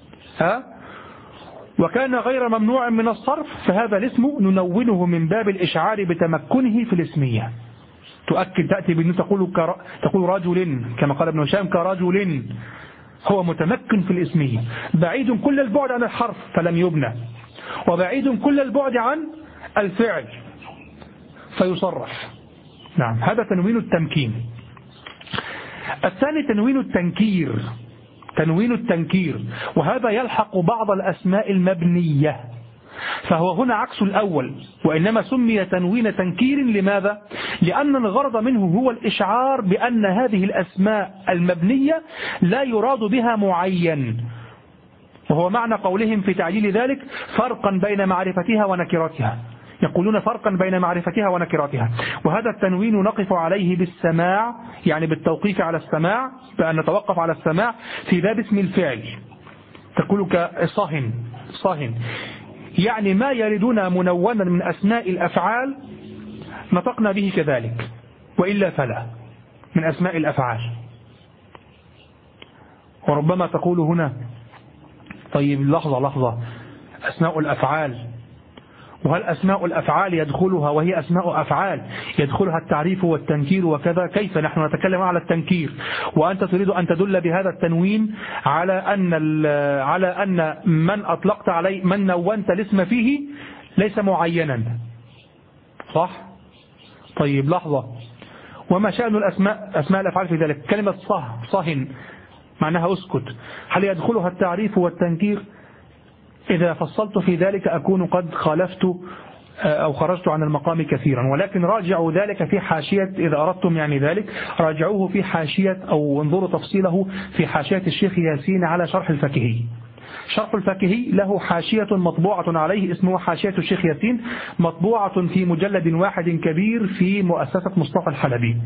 وكان غير ممنوع من الصرف، فهذا الاسم ننونه من باب الإشعار بتمكنه في الاسمية. تأتي بأن تقول رجل، كما قال ابن هشام كرجل، هو متمكن في الاسمية، بعيد كل البعد عن الحرف فلم يبنى، وبعيد كل البعد عن الفعل فيصرف. نعم. هذا تنوين التمكين. الثاني تنوين التنكير. تنوين التنكير، وهذا يلحق بعض الأسماء المبنية، فهو هنا عكس الأول، وإنما سمي تنوين تنكير. لماذا؟ لأن الغرض منه هو الإشعار بأن هذه الأسماء المبنية لا يراد بها معين، وهو معنى قولهم في تعليل ذلك فرقا بين معرفتها ونكرتها. يقولون فرقا بين معرفتها ونكرتها. وهذا التنوين نقف عليه بالسماع، يعني بالتوقيف على السماع، بأن نتوقف على السماع في باب اسم الفعل. تقول كصهن، صهن، يعني ما يردنا منونا من أسماء الأفعال نطقنا به كذلك، وإلا فلا، من أسماء الأفعال. وربما تقول هنا طيب لحظة، أسماء الأفعال، وهل أسماء الأفعال يدخلها، وهي أسماء أفعال يدخلها التعريف والتنكير وكذا؟ كيف نحن نتكلم على التنكير وأنت تريد أن تدل بهذا التنوين على أن من أطلقت عليه، من نونت الاسم فيه ليس معينا، صح؟ طيب لحظة، وما شأن أسماء الأفعال في ذلك؟ كلمة صهن معناها أسكت، هل يدخلها التعريف والتنكير؟ إذا فصلت في ذلك أكون قد خالفت أو خرجت عن المقام كثيرا، ولكن راجعوا ذلك في حاشية، إذا أردتم يعني ذلك راجعوه في حاشية أو انظروا تفصيله في حاشية الشيخ ياسين على شرح الفكهي. شرح الفاكهي له حاشية مطبوعة عليه اسمها حاشية الشيخ ياسين، مطبوعة في مجلد واحد كبير في مؤسسة مصطفى الحلبي.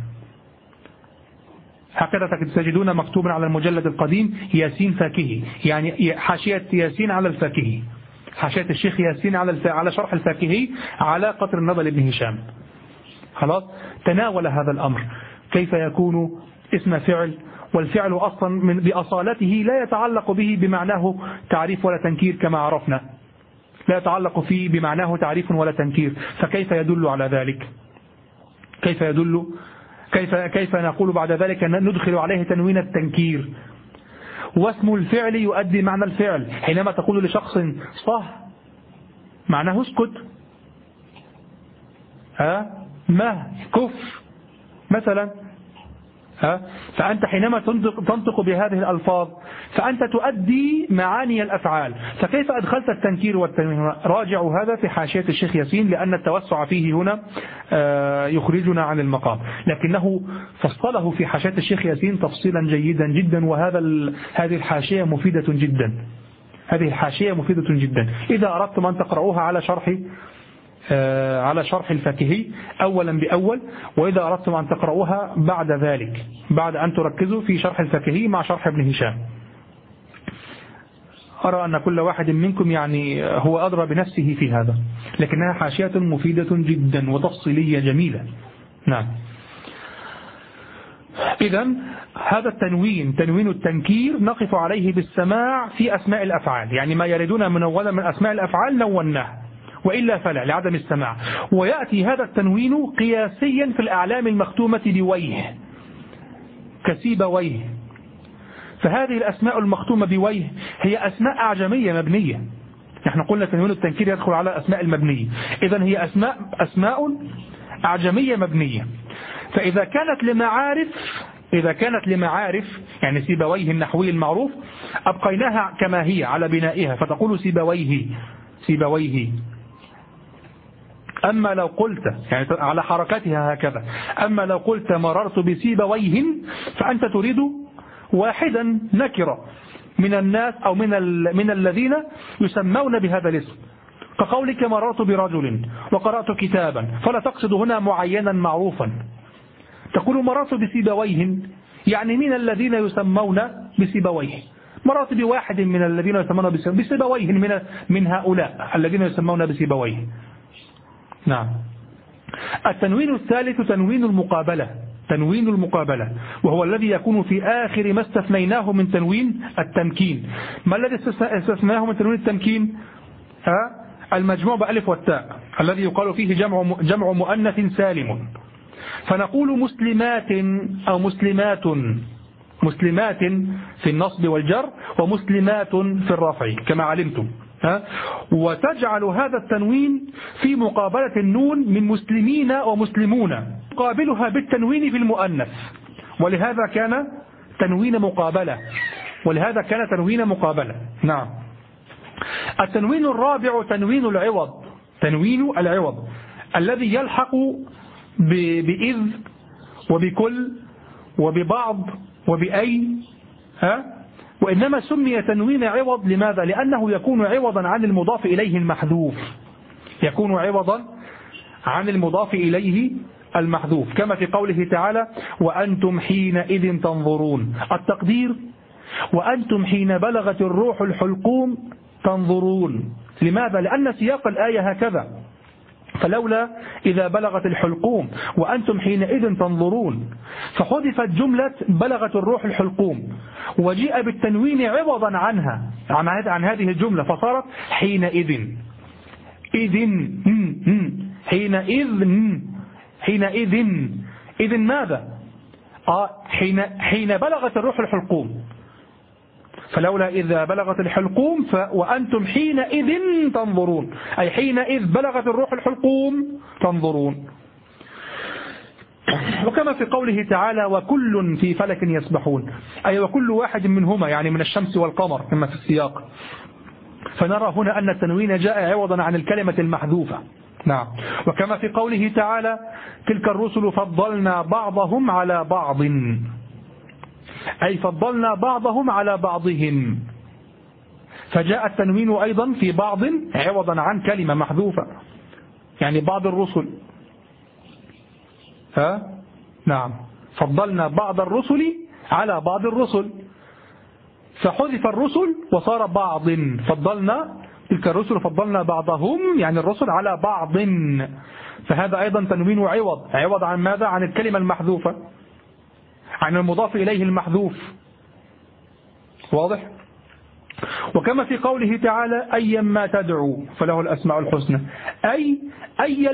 هكذا تجدون مكتوبا على المجلد القديم ياسين فاكهي، يعني حاشية ياسين على الفاكهي، حاشية الشيخ ياسين على شرح الفاكهي على قطر النظر لابن هشام. خلاص تناول هذا الأمر، كيف يكون اسم فعل، والفعل أصلا بأصالته لا يتعلق به بمعناه تعريف ولا تنكير كما عرفنا، لا يتعلق فيه بمعناه تعريف ولا تنكير، فكيف يدل على ذلك؟ كيف نقول بعد ذلك أن ندخل عليه تنوين التنكير؟ واسم الفعل يؤدي معنى الفعل. حينما تقول لشخص صح معناه اسكت، ما كف مثلا، فأنت حينما تنطق بهذه الألفاظ فأنت تؤدي معاني الأفعال، فكيف أدخلت التنكير والتنوين؟ راجعوا هذا في حاشية الشيخ ياسين، لأن التوسع فيه هنا يخرجنا عن المقام، لكنه فصله في حاشية الشيخ ياسين تفصيلا جيدا جدا، هذه الحاشية مفيدة جدا، هذه الحاشية مفيدة جدا. إذا أردتم أن تقرؤوها على شرح الفاكهي أولا بأول، وإذا أردتم أن تقرؤوها بعد ذلك بعد أن تركزوا في شرح الفاكهي مع شرح ابن هشام. أرى أن كل واحد منكم يعني هو أدرى بنفسه في هذا، لكنها حاشية مفيدة جدا وتفصيلية جميلة. نعم. إذن هذا التنوين، تنوين التنكير، نقف عليه بالسماع في أسماء الأفعال، يعني ما يردون منولا من أسماء الأفعال نوناه، وإلا فلا لعدم السماع. ويأتي هذا التنوين قياسيا في الأعلام المختومة بويه كسيبويه، فهذه الأسماء المختومة بويه هي أسماء أعجمية مبنية. نحن قلنا تنوين التنكير يدخل على أسماء المبنية، إذن هي أسماء أعجمية مبنية. فإذا كانت لمعارف يعني سيبويه النحوي المعروف أبقيناها كما هي على بنائها، فتقول سيبويه. أما لو قلت يعني على حركتها هكذا، أما لو قلت مررت بسيبويه فأنت تريد واحدا نكرة من الناس أو من الذين يسمون بهذا الاسم، كقولك مررت برجل وقرأت كتابا، فلا تقصد هنا معينا معروفا، تقول مررت بسيبويه يعني من الذين يسمون بسيبويه، مررت بواحد من الذين يسمون بسيبويه من هؤلاء الذين يسمون بسيبويه. نعم. التنوين الثالث تنوين المقابلة، وهو الذي يكون في آخر ما استثنيناه من تنوين التمكين. ما الذي استثنيناه من تنوين التمكين؟ المجموع بألف والتاء الذي يقال فيه جمع مؤنث سالم، فنقول مسلمات أو مسلمات في النصب والجر، ومسلمات في الرفع كما علمتم. وتجعل هذا التنوين في مقابلة النون من مسلمين ومسلمون، قابلها بالتنوين في المؤنث، ولهذا كان تنوين مقابلة. نعم. التنوين الرابع تنوين العوض الذي يلحق بإذ وبكل وببعض وبأي، وإنما سمي تنوين عوض لماذا؟ لأنه يكون عوضا عن المضاف إليه المحذوف، كما في قوله تعالى وأنتم حينئذ تنظرون، التقدير وأنتم حين بلغت الروح الحلقوم تنظرون. لماذا؟ لأن سياق الآية هكذا، فلولا إذا بلغت الحلقوم وأنتم حينئذ تنظرون، فحذفت جملة بلغت الروح الحلقوم، وجيء بالتنوين عوضا عنها عن هذه الجملة، فصارت حينئذ. إذن ماذا؟ حين بلغت الروح الحلقوم، فلولا إذا بلغت الحلقوم وأنتم حينئذ تنظرون، أي حينئذ بلغت الروح الحلقوم تنظرون. وكما في قوله تعالى وكل في فلك يسبحون، أي وكل واحد منهما، يعني من الشمس والقمر كما في السياق. فنرى هنا أن التنوين جاء عوضا عن الكلمة المحذوفة. نعم. وكما في قوله تعالى تلك الرسل فضلنا بعضهم على بعض، أي فضلنا بعضهم على بعضهم، فجاء التنوين أيضا في بعض عوضا عن كلمة محذوفة، يعني بعض الرسل. نعم، فضلنا بعض الرسل على بعض الرسل، فحذف الرسل وصار بعض، فضلنا تلك الرسل فضلنا بعضهم يعني الرسل على بعض، فهذا أيضا تنوين عوض عن ماذا؟ عن الكلمة المحذوفة، عن المضاف إليه المحذوف. واضح؟ وكما في قوله تعالى أيا ما تدعو فله الأسماء الحسنى، أي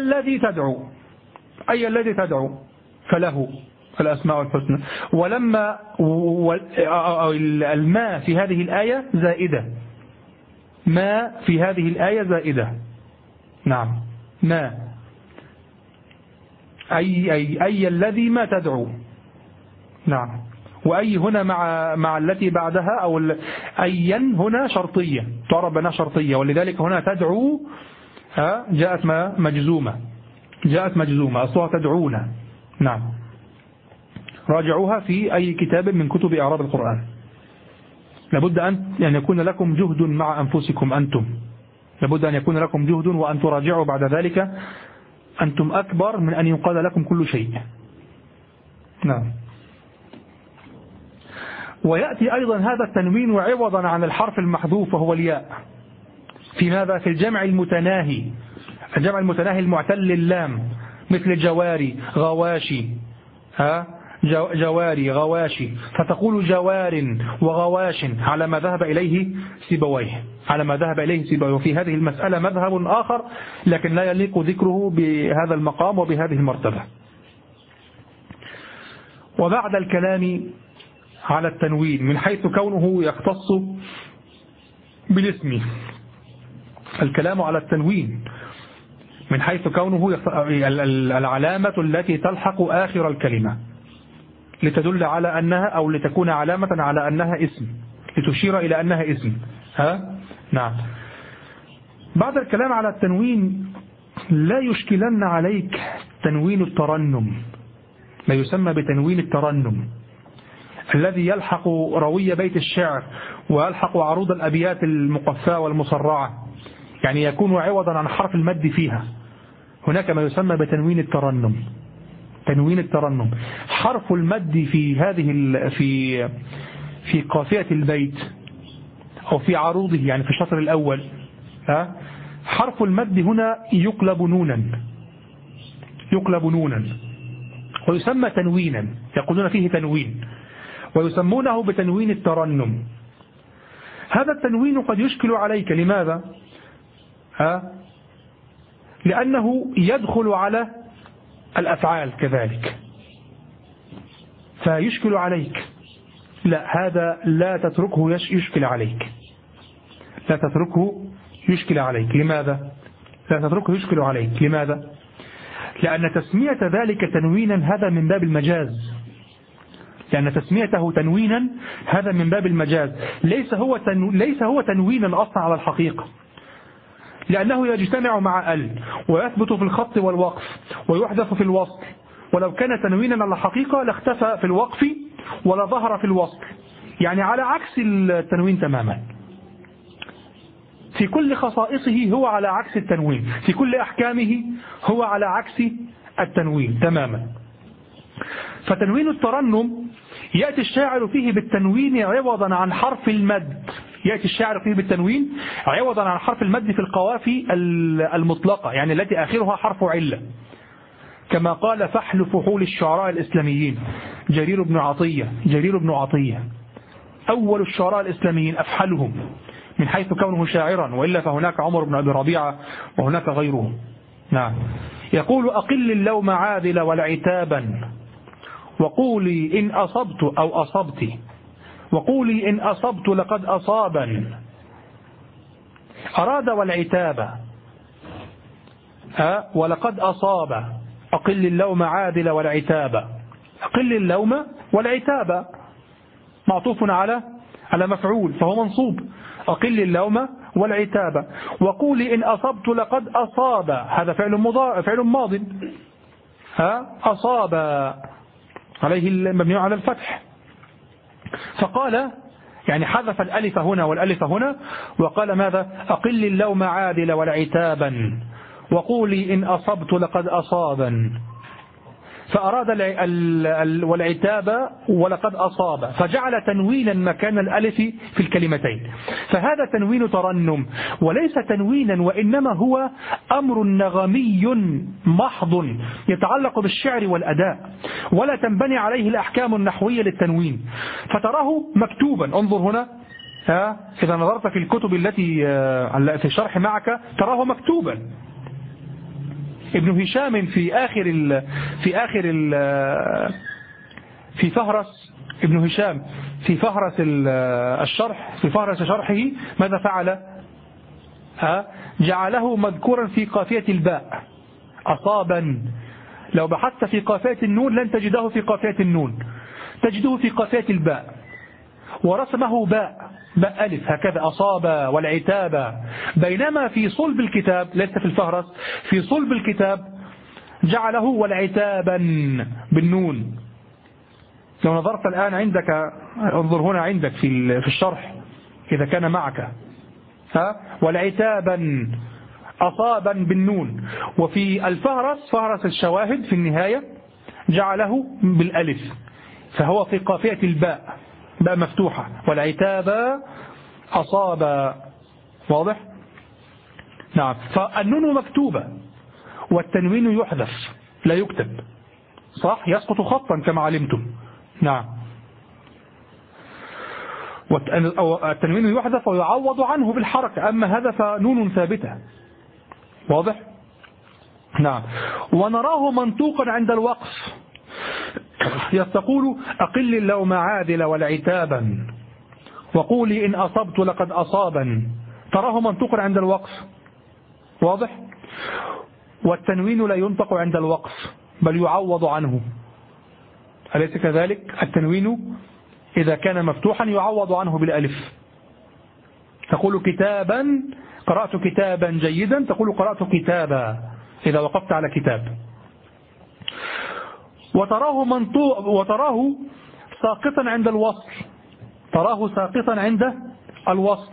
الذي تدعو فله الأسماء الحسنى. ولما الماء في هذه الآية زائدة، ما في هذه الآية زائدة. نعم، ما أي الذي ما تدعو. نعم، وأي هنا مع التي بعدها، أو أيا هنا شرطية، تعرف بأنها شرطية، ولذلك هنا تدعو جاءت مجزومة أصلها تدعونا. نعم، راجعوها في أي كتاب من كتب إعراب القرآن. لابد أن يكون لكم جهد مع أنفسكم أنتم، لابد أن يكون لكم جهد وأن تراجعوا بعد ذلك، أنتم أكبر من أن ينقال لكم كل شيء. نعم. ويأتي أيضا هذا التنوين عوضا عن الحرف المحذوف وهو الياء، في ماذا؟ في الجمع المتناهي، الجمع المتناهي المعتل اللام، مثل جواري غواشي، جواري غواشي، فتقول جوار وغواش على ما ذهب إليه سيبويه، وفي هذه المسألة مذهب آخر لكن لا يليق ذكره بهذا المقام وبهذه المرتبة. وبعد الكلام على التنوين من حيث كونه يختص بالاسم، الكلام على التنوين من حيث كونه العلامة التي تلحق آخر الكلمة لتدل على أنها، أو لتكون علامة على أنها اسم، لتشير إلى أنها اسم. نعم. بعد الكلام على التنوين لا يشكلن عليك تنوين الترنم، ما يسمى بتنوين الترنم، الذي يلحق روي بيت الشعر ويلحق عروض الأبيات المقفاة والمصرعة، يعني يكون عوضا عن حرف المد فيها. هناك ما يسمى بتنوين الترنم. تنوين الترنم حرف المد في هذه في قافية البيت أو في عروضه، يعني في الشطر الأول، حرف المد هنا يقلب نونا ويسمى تنوينا، يقولون فيه تنوين، ويسمونه بتنوين الترنم. هذا التنوين قد يشكل عليك. لماذا؟ لأنه يدخل على الأفعال كذلك فيشكل عليك. لا، هذا لا تتركه يشكل عليك، لا تتركه يشكل عليك. لماذا؟ لا تتركه يشكل عليك. لماذا؟ لأن تسمية ذلك تنوينا هذا من باب المجاز، لأن تسميته تنوينا هذا من باب المجاز، ليس هو تنوينا أصلا على الحقيقة، لأنه يجتمع مع ال ويثبت في الخط والوقف ويحذف في الوصل، ولو كان تنوينا على الحقيقة لاختفى في الوقف ولا ظهر في الوصل، يعني على عكس التنوين تماما. في كل خصائصه هو على عكس التنوين، في كل أحكامه هو على عكس التنوين تماما. فتنوين الترنم يأتي الشاعر فيه بالتنوين عوضا عن حرف المد، يأتي الشاعر فيه بالتنوين عوضا عن حرف المد في القوافي المطلقة، يعني التي آخرها حرف علة، كما قال فحل فحول الشعراء الإسلاميين جرير بن عطية أول الشعراء الإسلاميين أفحلهم من حيث كونه شاعرا، وإلا فهناك عمر بن أبي ربيعة وهناك غيره. نعم. يقول أقل اللوم عاذل والعتابا وقولي إن أصبت أو أصبت، وقولي إن أصبت لقد أصابا، أراد والعتاب ولقد أصاب، أقل اللوم عاذل والعتاب، أقل اللوم والعتاب معطوف على مفعول فهو منصوب، أقل اللوم والعتاب. وقولي إن أصبت لقد أصاب، هذا فعل ماض، أصاب عليه المبني على الفتح. فقال يعني حذف الألف هنا والألف هنا، وقال ماذا؟ أقل اللوم عادل والعتابا وقولي إن أصبت لقد أصابا، فأراد والعتاب ولقد أصاب، فجعل تنوينا مكان الألف في الكلمتين، فهذا تنوين ترنم وليس تنوينا، وإنما هو أمر نغمي محض يتعلق بالشعر والأداء، ولا تنبني عليه الأحكام النحوية للتنوين، فتراه مكتوبا. انظر هنا، إذا نظرت في الكتب التي في الشرح معك تراه مكتوبا. ابن هشام في فهرس ابن هشام في فهرس الشرح، في فهرس شرحه ماذا فعل؟ جعله مذكورا في قافية الباء أصابا. لو بحثت في قافية النون لن تجده في قافية النون، تجده في قافية الباء، ورسمه باء ألف هكذا أصاب والعتاب. بينما في صلب الكتاب، ليس في الفهرس، في صلب الكتاب جعله والعتابا بالنون. لو نظرت الآن عندك، انظر هنا عندك في الشرح إذا كان معك، والعتابا أصابا بالنون. وفي الفهرس، فهرس الشواهد في النهاية جعله بالألف، فهو في قافية الباء، باء مفتوحة، والعتاب أصاب. واضح؟ نعم. فالنون مكتوبة والتنوين يحذف لا يكتب، صح؟ يسقط خطا كما علمتم. نعم. التنوين يحذف ويعوض عنه بالحركة، أما هذا فنون ثابتة. واضح؟ نعم. ونراه منطوقا عند الوقف، يستقول أقل اللوم عادل والعتابا وقولي إن أصبت لقد أصابا، تراه منطوقا عند الوقف. واضح؟ والتنوين لا ينطق عند الوقف بل يعوض عنه، أليس كذلك؟ التنوين إذا كان مفتوحا يعوض عنه بالألف، تقول كتابا، قرأت كتابا جيدا، تقول قرأت كتابا إذا وقفت على كتاب. وتراه ساقطا عند الوصل، تراه ساقطا عند الوصل،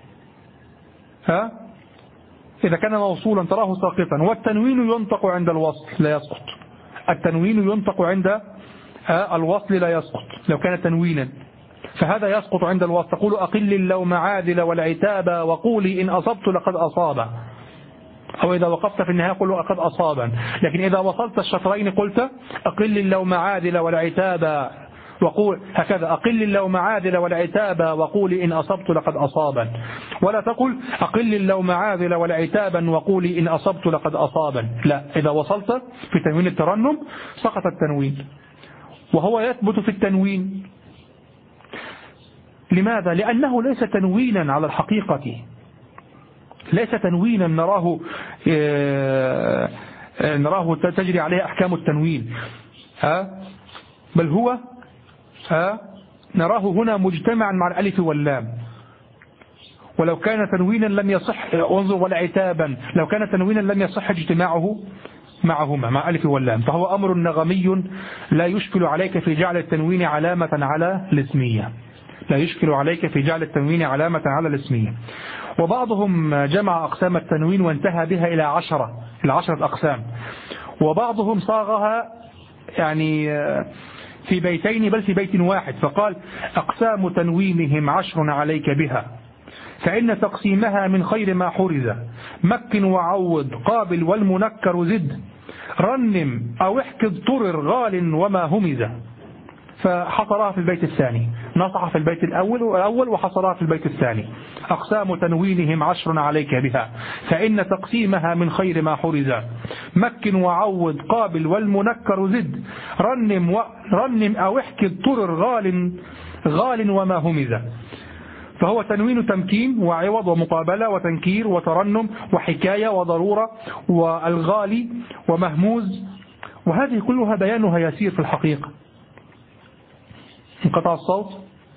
إذا كان موصولا تراه ساقطا. والتنوين ينطق عند الوصل لا يسقط، التنوين ينطق عند الوصل لا يسقط لو كان تنوينا، فهذا يسقط عند الوصل. تقول أقل اللوم عادل والعتاب وقولي إن أصبت لقد أصاب، أو إذا وقفت في النهاية قل لقد أصابا. لكن إذا وصلت الشطرين قلت أقل اللوم عادل والعتاب وقول هكذا، أقل اللوم عادل والعتاب وقولي إن أصبت لقد أصابا، ولا تقل أقل اللوم عادل والعتابا وقولي إن أصبت لقد أصابا. لا، إذا وصلت في تنوين الترنم سقط التنوين، وهو يثبت في التنوين. لماذا؟ لأنه ليس تنوينا على الحقيقة، ليس تنوينا نراه تجري عليه أحكام التنوين، بل هو نراه هنا مجتمعا مع الألف واللام. ولو كان تنوينا لم يصح، انظر والعتابا، لو كان تنوينا لم يصح اجتماعه معهما مع الألف واللام، فهو أمر نغمي لا يشكل عليك في جعل التنوين علامة على الاسمية، لا يشكل عليك في جعل التنوين علامة على الاسمية. وبعضهم جمع أقسام التنوين وانتهى بها إلى 10 أقسام، وبعضهم صاغها يعني في بيتين بل في بيت واحد، فقال أقسام تنوينهم 10 عليك بها، فإن تقسيمها من خير ما حرز، مكن وعوض قابل والمنكر زد، رنم أو احكي اضطرر غال وما همز. فحصرها في البيت الثاني، نصح في البيت الأول وحصرها في البيت الثاني. أقسام تنوينهم 10 عليك بها، فإن تقسيمها من خير ما حرز، مكن وعوض قابل والمنكر زد، رنم أو احكي اضطرر غال وما همز. فهو تنوين تمكين وعوض ومقابلة وتنكير وترنم وحكاية وضرورة والغالي ومهموز، وهذه كلها بيانها يسير في الحقيقة. انقطع الصوت؟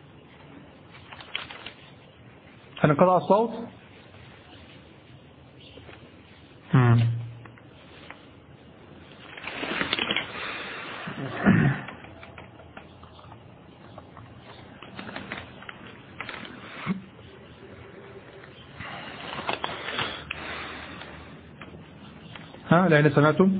هل انقطع الصوت؟ لأن سمعتم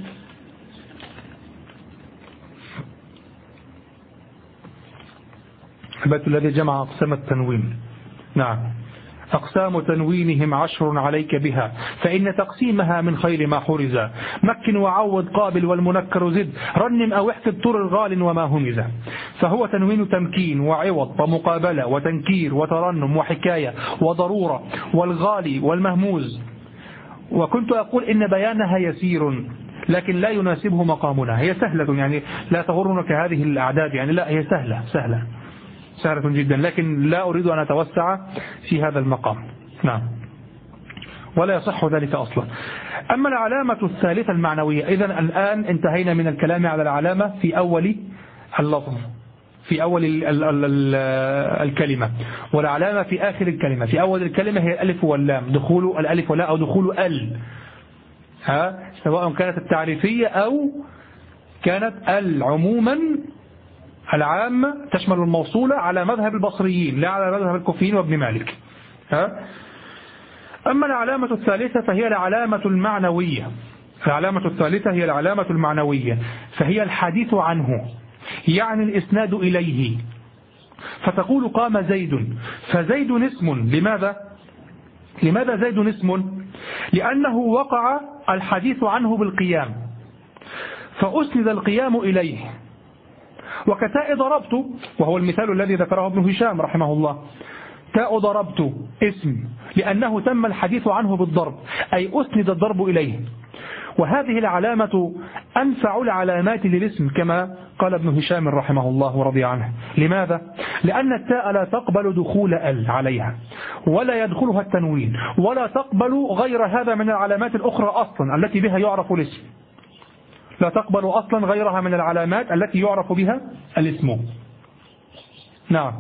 البيت الذي جمع أقسام التنوين. نعم. أقسام تنوينهم 10 عليك بها، فإن تقسيمها من خير ما حرز. مكن وعوض قابل والمنكر زد، رنم أو احفظ طر الغال وما همز. فهو تنوين تمكين وعوض ومقابلة وتنكير وترنم وحكاية وضرورة والغالي والمهموز. وكنت أقول إن بيانها يسير لكن لا يناسبه مقامنا. هي سهلة يعني لا تغرنك هذه الأعداد، يعني لا، هي سهلة جدا، لكن لا أريد أن أتوسع في هذا المقام. نعم. ولا يصح ذلك أصلا. أما العلامة الثالثة المعنوية، إذن الآن انتهينا من الكلام على العلامة في أول اللفظ، في أول الكلمة، والعلامة في آخر الكلمة. في أول الكلمة هي الألف واللام، دخول الألف واللام أو دخول سواء كانت التعريفية أو كانت عموما العامة تشمل الموصولة على مذهب البصريين لا على مذهب الكوفيين وابن مالك. أما العلامة الثالثة فهي العلامة المعنوية. العلامة الثالثة هي العلامة المعنوية، فهي الحديث عنه، يعني الإسناد إليه. فتقول قام زيد، فزيد اسم. لماذا زيد اسم؟ لأنه وقع الحديث عنه بالقيام فأسند القيام إليه. وكتاء ضربت، وهو المثال الذي ذكره ابن هشام رحمه الله، تاء ضربت اسم لأنه تم الحديث عنه بالضرب، أي أسند الضرب إليه. وهذه العلامة أنفع العلامات للاسم كما قال ابن هشام رحمه الله ورضي عنه. لماذا؟ لأن التاء لا تقبل دخول عليها، ولا يدخلها التنوين، ولا تقبل غير هذا من العلامات الأخرى أصلا التي بها يعرف الاسم. لا تقبل أصلا غيرها من العلامات التي يعرف بها الاسم. نعم.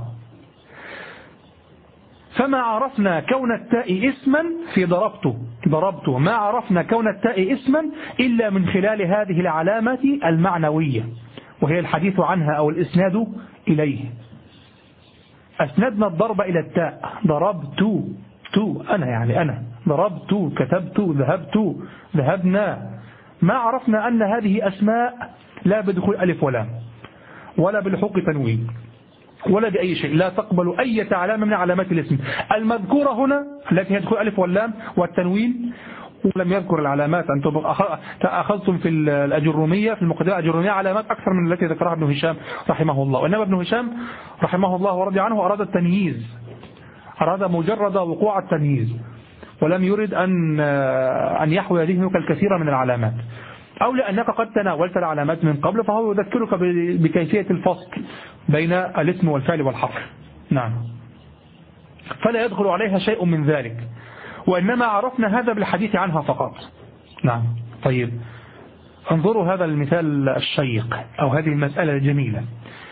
فما عرفنا كون التاء اسما في ضربت ما عرفنا كون التاء اسما إلا من خلال هذه العلامة المعنوية، وهي الحديث عنها أو الإسناد إليه. أسندنا الضرب إلى التاء، ضربت أنا ضربت، كتبت، ذهبت، ذهبنا. ما عرفنا أن هذه أسماء لا بدخول ألف ولام ولا بلحوق تنوين ولا بأي شيء، لا تقبل أي علامة من علامات الاسم المذكورة هنا التي يدخل ألف واللام والتنوين. ولم يذكر العلامات. أنتم أخذتم في الأجرومية، في المقدمة الأجرومية علامات أكثر من التي ذكرها ابن هشام رحمه الله. وإنما ابن هشام رحمه الله ورضي عنه أراد التمييز، أراد مجرد وقوع التمييز، ولم يرد أن يحوي ذهنك الكثير من العلامات، أو لأنك قد تناولت العلامات من قبل فهو يذكرك بكيفية الفصل بين الاسم والفعل والحرف. نعم. فلا يدخل عليها شيء من ذلك، وإنما عرفنا هذا بالحديث عنها فقط. نعم. طيب، انظروا هذا المثال الشيق أو هذه المسألة الجميلة.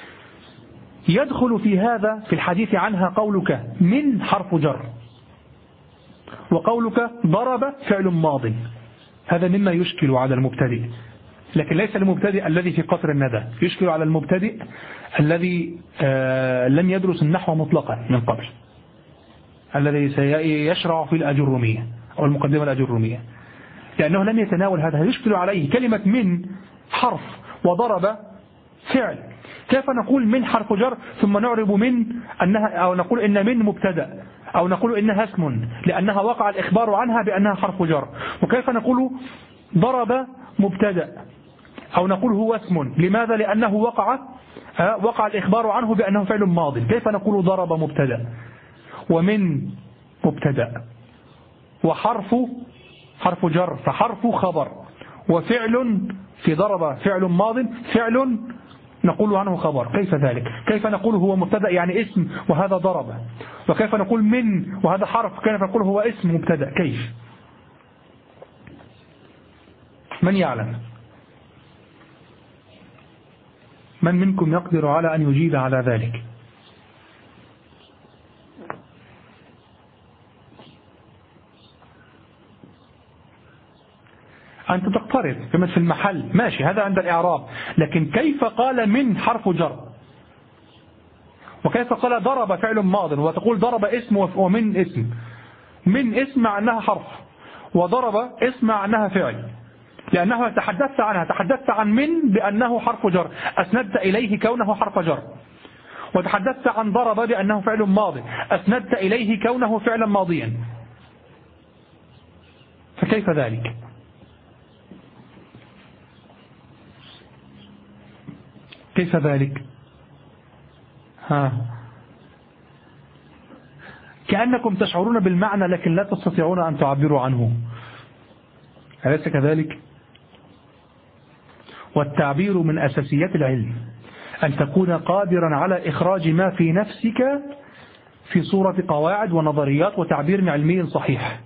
يدخل في هذا في الحديث عنها قولك من حرف جر، وقولك ضرب فعل ماض. هذا مما يشكل على المبتدئ، لكن ليس المبتدئ الذي في قصر الندى، يشكل على المبتدئ الذي لم يدرس النحو مطلقا من قبل، الذي سيشرع في الأجرومية أو المقدمة الأجرومية، لأنه لم يتناول هذا. يشكل عليه كلمة من حرف وضرب فعل، كيف نقول من حرف جر ثم نعرب من أنها، أو نقول إن من مبتدأ، أو نقول إنها اسم لأنها وقع الإخبار عنها بأنها حرف جر، وكيف نقول ضرب مبتدأ أو نقول هو اسم؟ لماذا؟ لأنه وقع الإخبار عنه بأنه فعل ماضي. كيف نقول ضرب مبتدأ ومن مبتدأ حرف جر فحرف خبر، وفعل في ضرب فعل ماض فعل نقول عنه خبر؟ كيف ذلك؟ كيف نقول هو مبتدأ يعني اسم وهذا ضرب؟ وكيف نقول من وهذا حرف؟ كيف نقول هو اسم مبتدأ؟ كيف؟ من يعلم؟ من منكم يقدر على أن يجيب على ذلك؟ أنت تقترب كما في المحل ماشي، هذا عند الإعراب، لكن كيف قال من حرف جر، وكيف قال ضرب فعل ماض، وتقول ضرب اسم ومن اسم؟ من اسم مع أنها حرف، وضرب اسم مع أنها فعل. لأنه تحدثت عنها، تحدثت عن من بأنه حرف جر، أسندت إليه كونه حرف جر. وتحدثت عن ضرب بأنه فعل ماضي، أسندت إليه كونه فعلا ماضيا. فكيف ذلك؟ كيف ذلك؟ كأنكم تشعرون بالمعنى لكن لا تستطيعون أن تعبروا عنه، أليس كذلك؟ والتعبير من أساسيات العلم، أن تكون قادرا على إخراج ما في نفسك في صورة قواعد ونظريات وتعبير علمي صحيح.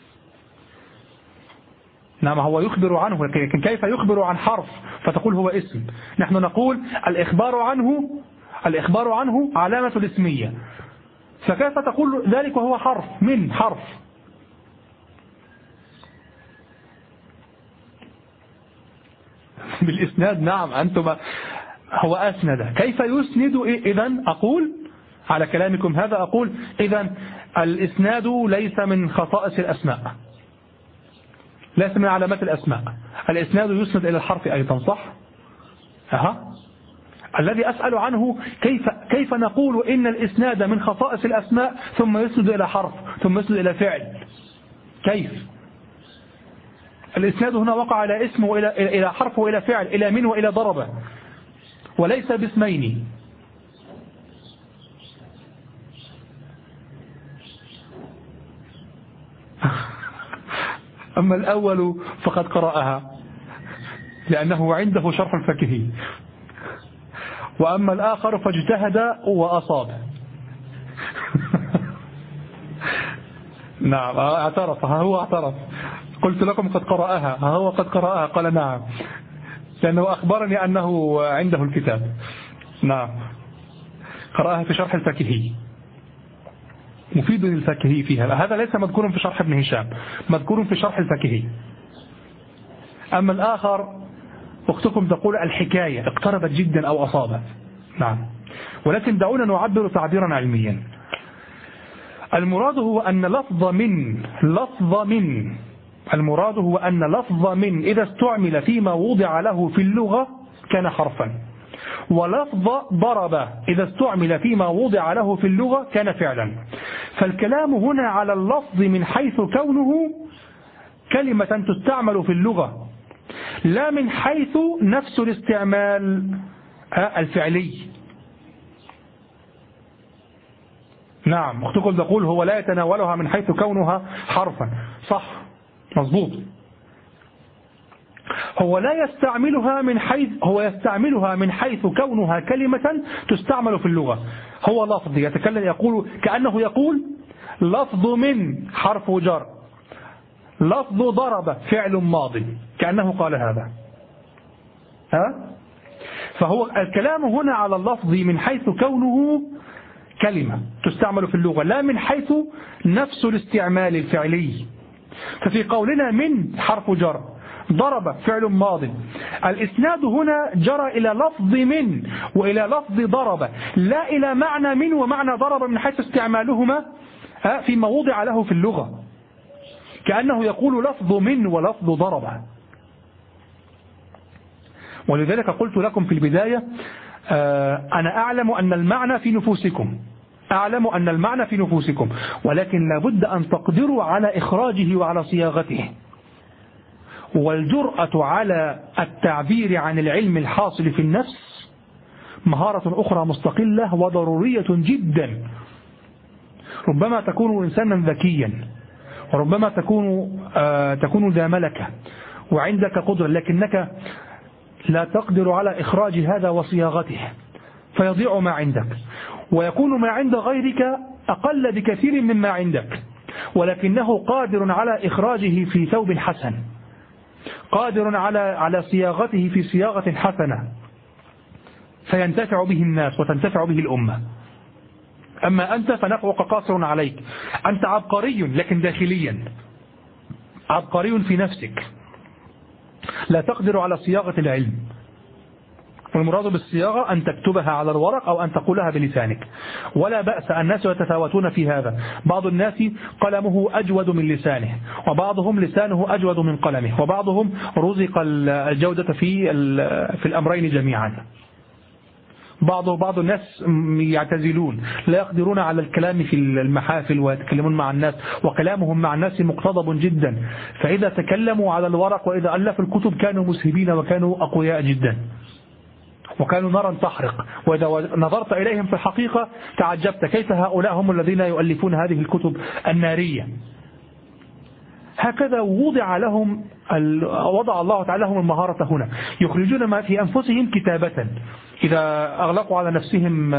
نعم، هو يخبر عنه، لكن كيف يخبر عن حرف فتقول هو اسم؟ نحن نقول الإخبار عنه علامة الاسمية، فكيف تقول ذلك وهو حرف من حرف؟ بالإسناد. نعم، أنتم هو أسند، كيف يسند إذن؟ أقول على كلامكم هذا، أقول إذن الإسناد ليس من خصائص الأسماء، ليس من علامات الأسماء. الإسناد يسند إلى الحرف أيضا، صح؟ الذي أسأل عنه كيف نقول إن الإسناد من خصائص الأسماء ثم يسند إلى حرف ثم يسند إلى فعل؟ كيف؟ الإسناد هنا وقع إلى اسم وإلى حرف وإلى فعل، إلى من وإلى ضرب، وليس باسمين. أما الأول فقد قرأها لأنه عنده شرح الفكهي، وأما الآخر فاجتهد وأصاب. نعم، اعترف، هو اعترف. قلت لكم قد قرأها، هو قد قرأها، قال نعم، لأنه أخبرني أنه عنده الكتاب. نعم، قرأها في شرح الفكهي، مفيد للفكهي فيها. هذا ليس مذكور في شرح ابن هشام، مذكور في شرح الفكهي. أما الآخر أختكم تقول الحكاية اقتربت جدا أو أصابت. نعم، ولكن دعونا نعبر تعبيرا علميا. المراد هو أن لفظ من إذا استعمل فيما وضع له في اللغة كان حرفا، ولفظ ضرب إذا استعمل فيما وضع له في اللغة كان فعلا. فالكلام هنا على اللفظ من حيث كونه كلمة تستعمل في اللغة، لا من حيث نفس الاستعمال الفعلي. نعم، أختكم تقول هو لا يتناولها من حيث كونها حرفا، صح، مظبوط. هو يستعملها من حيث كونها كلمة تستعمل في اللغة. هو لفظ يتكلم، يقول كأنه يقول لفظ من حرف جر، لفظ ضرب فعل ماضي، كأنه قال هذا. فهو الكلام هنا على اللفظ من حيث كونه كلمة تستعمل في اللغة، لا من حيث نفس الاستعمال الفعلي. ففي قولنا من حرف جر، ضرب فعل ماضي، الإسناد هنا جرى إلى لفظ من وإلى لفظ ضرب، لا إلى معنى من ومعنى ضرب من حيث استعمالهما فيما وضع له في اللغة، كأنه يقول لفظ من ولفظ ضرب. ولذلك قلت لكم في البداية أنا أعلم أن المعنى في نفوسكم، ولكن لابد أن تقدروا على إخراجه وعلى صياغته. والجرأة على التعبير عن العلم الحاصل في النفس مهارة أخرى مستقلة وضرورية جدا. ربما تكون إنسانا ذكيا، وربما تكون ذا ملكة وعندك قدرة، لكنك لا تقدر على إخراج هذا وصياغته، فيضيع ما عندك، ويكون ما عند غيرك أقل بكثير مما عندك، ولكنه قادر على إخراجه في ثوب حسن، قادر على صياغته في صياغة حسنة، فينتفع به الناس وتنتفع به الأمة. أما أنت فنفعك قاصر عليك، أنت عبقري لكن داخليا، عبقري في نفسك، لا تقدر على صياغة العلم. والمراد بالصياغة أن تكتبها على الورق أو أن تقولها بلسانك. ولا بأس، الناس يتفاوتون في هذا، بعض الناس قلمه أجود من لسانه، وبعضهم لسانه أجود من قلمه، وبعضهم رزق الجودة في الأمرين جميعا. بعض الناس يعتزلون، لا يقدرون على الكلام في المحافل ويتكلمون مع الناس، وكلامهم مع الناس مقتضب جدا، فإذا تكلموا على الورق وإذا ألفوا الكتب كانوا مسهبين وكانوا أقوياء جدا، وكانوا نارا تحرق، وإذا نظرت إليهم في الحقيقة تعجبت كيف هؤلاء هم الذين يؤلفون هذه الكتب النارية. هكذا وضع الله تعالى لهم المهارة هنا، يخرجون ما في أنفسهم كتابة. إذا أغلقوا على نفسهم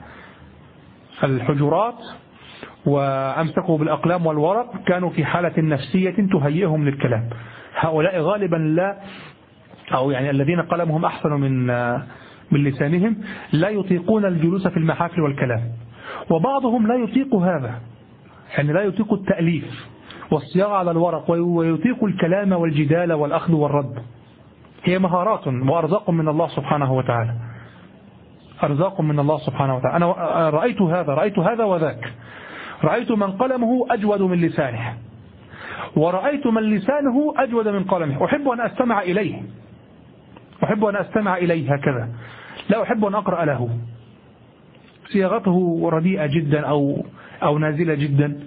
الحجرات وأمسكوا بالأقلام والورق كانوا في حالة نفسية تهيئهم للكلام. هؤلاء غالبا لا، أو يعني الذين قلمهم أحسن من لسانهم لا يطيقون الجلوس في المحافل والكلام، وبعضهم لا يطيق هذا، يعني لا يطيق التأليف والصياغة على الورق، ويطيق الكلام والجدال والأخذ والرد. هي مهارات وأرزاق من الله سبحانه وتعالى، أرزاق من الله سبحانه وتعالى. أنا رأيت هذا وذاك، رأيت من قلمه أجود من لسانه، ورأيت من لسانه أجود من قلمه. أحب أن أستمع إليه هكذا، لا أحب أن أقرأ له. صياغته رديئة جدا أو نازلة جدا،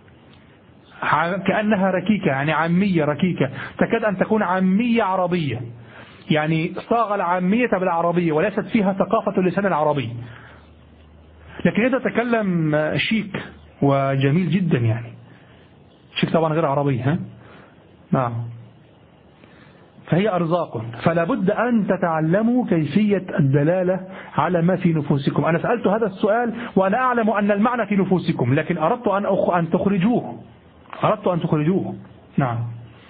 كأنها ركيكة، يعني عامية ركيكة، تكاد أن تكون عامية عربية، يعني صاغ العامية بالعربية وليست فيها ثقافة اللسان العربي. لكن إذا تكلم شيك وجميل جدا، يعني شيك طبعا غير عربي، نعم. فهي أرزاق، فلا بد أن تتعلموا كيفية الدلالة على ما في نفوسكم. أنا سألت هذا السؤال وأنا أعلم أن المعنى في نفوسكم، لكن أردت أن تخرجوه. نعم.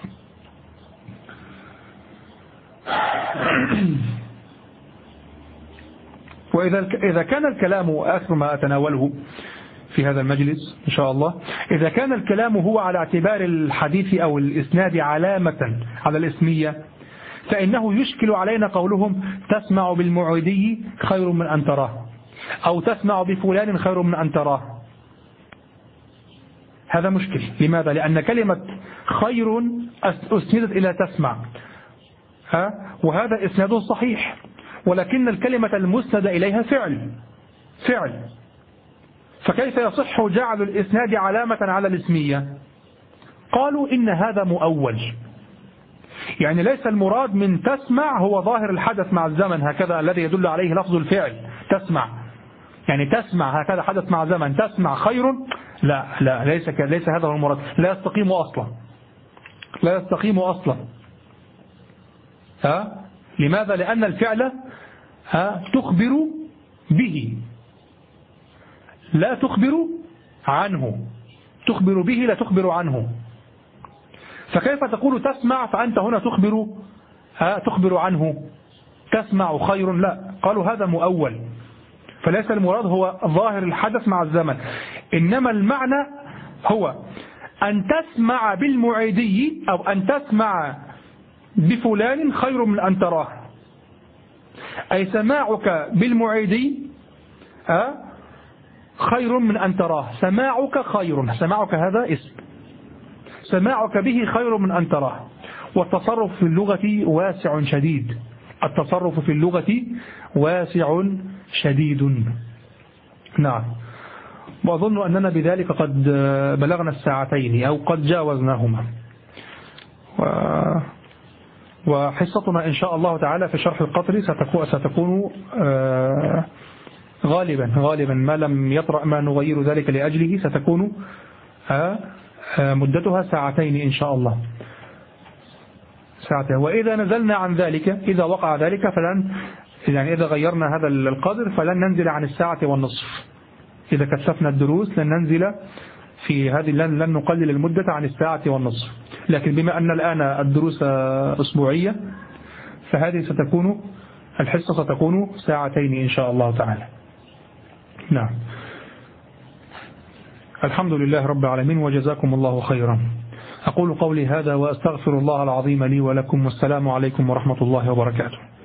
وإذا كان الكلام آخر ما أتناوله في هذا المجلس إن شاء الله، إذا كان الكلام هو على اعتبار الحديث أو الإسناد علامة على الاسمية، فإنه يشكل علينا قولهم تسمع بالمعيدي خير من أن تراه، أو تسمع بفلان خير من أن تراه. هذا مشكل. لماذا؟ لأن كلمة خير أسندت إلى تسمع، وهذا إسناد صحيح، ولكن الكلمة المسند إليها فعل، فكيف يصح جعل الإسناد علامة على الاسمية؟ قالوا إن هذا مؤول، يعني ليس المراد من تسمع هو ظاهر الحدث مع الزمن هكذا الذي يدل عليه لفظ الفعل تسمع، يعني تسمع هكذا حدث مع زمن، تسمع خير، لا ليس هذا هو المراد، لا يستقيم أصلا. لماذا؟ لأن الفعل تخبر به، لا تخبر عنه، تخبر به لا تخبر عنه. فكيف تقول تسمع فأنت هنا تخبر عنه؟ تسمع خير، لا. قالوا هذا مؤول، فليس المراد هو ظاهر الحدث مع الزمن، إنما المعنى هو أن تسمع بالمعيدي أو أن تسمع بفلان خير من أن تراه، أي سماعك بالمعيدي خير من أن تراه. سماعك خير، سماعك هذا اسم، سماعك به خير من أن تراه. والتصرف في اللغة واسع شديد، التصرف في اللغة واسع شديد. نعم. وأظن أننا بذلك قد بلغنا الساعتين أو قد جاوزناهما، وحصتنا إن شاء الله تعالى في شرح القطر ستكون غالبا ما لم يطرأ ما نغير ذلك لأجله ستكون مدتها ساعتين إن شاء الله، ساعتين. وإذا نزلنا عن ذلك، إذا وقع ذلك يعني إذا غيرنا هذا القدر فلن ننزل عن الساعة والنصف. إذا كثفنا الدروس لن ننزل في هذه، لن نقلل المدة عن الساعة والنصف. لكن بما أن الآن الدروس أسبوعية فهذه الحصة ستكون ساعتين إن شاء الله تعالى. نعم. الحمد لله رب العالمين، وجزاكم الله خيرا. أقول قولي هذا وأستغفر الله العظيم لي ولكم، والسلام عليكم ورحمة الله وبركاته.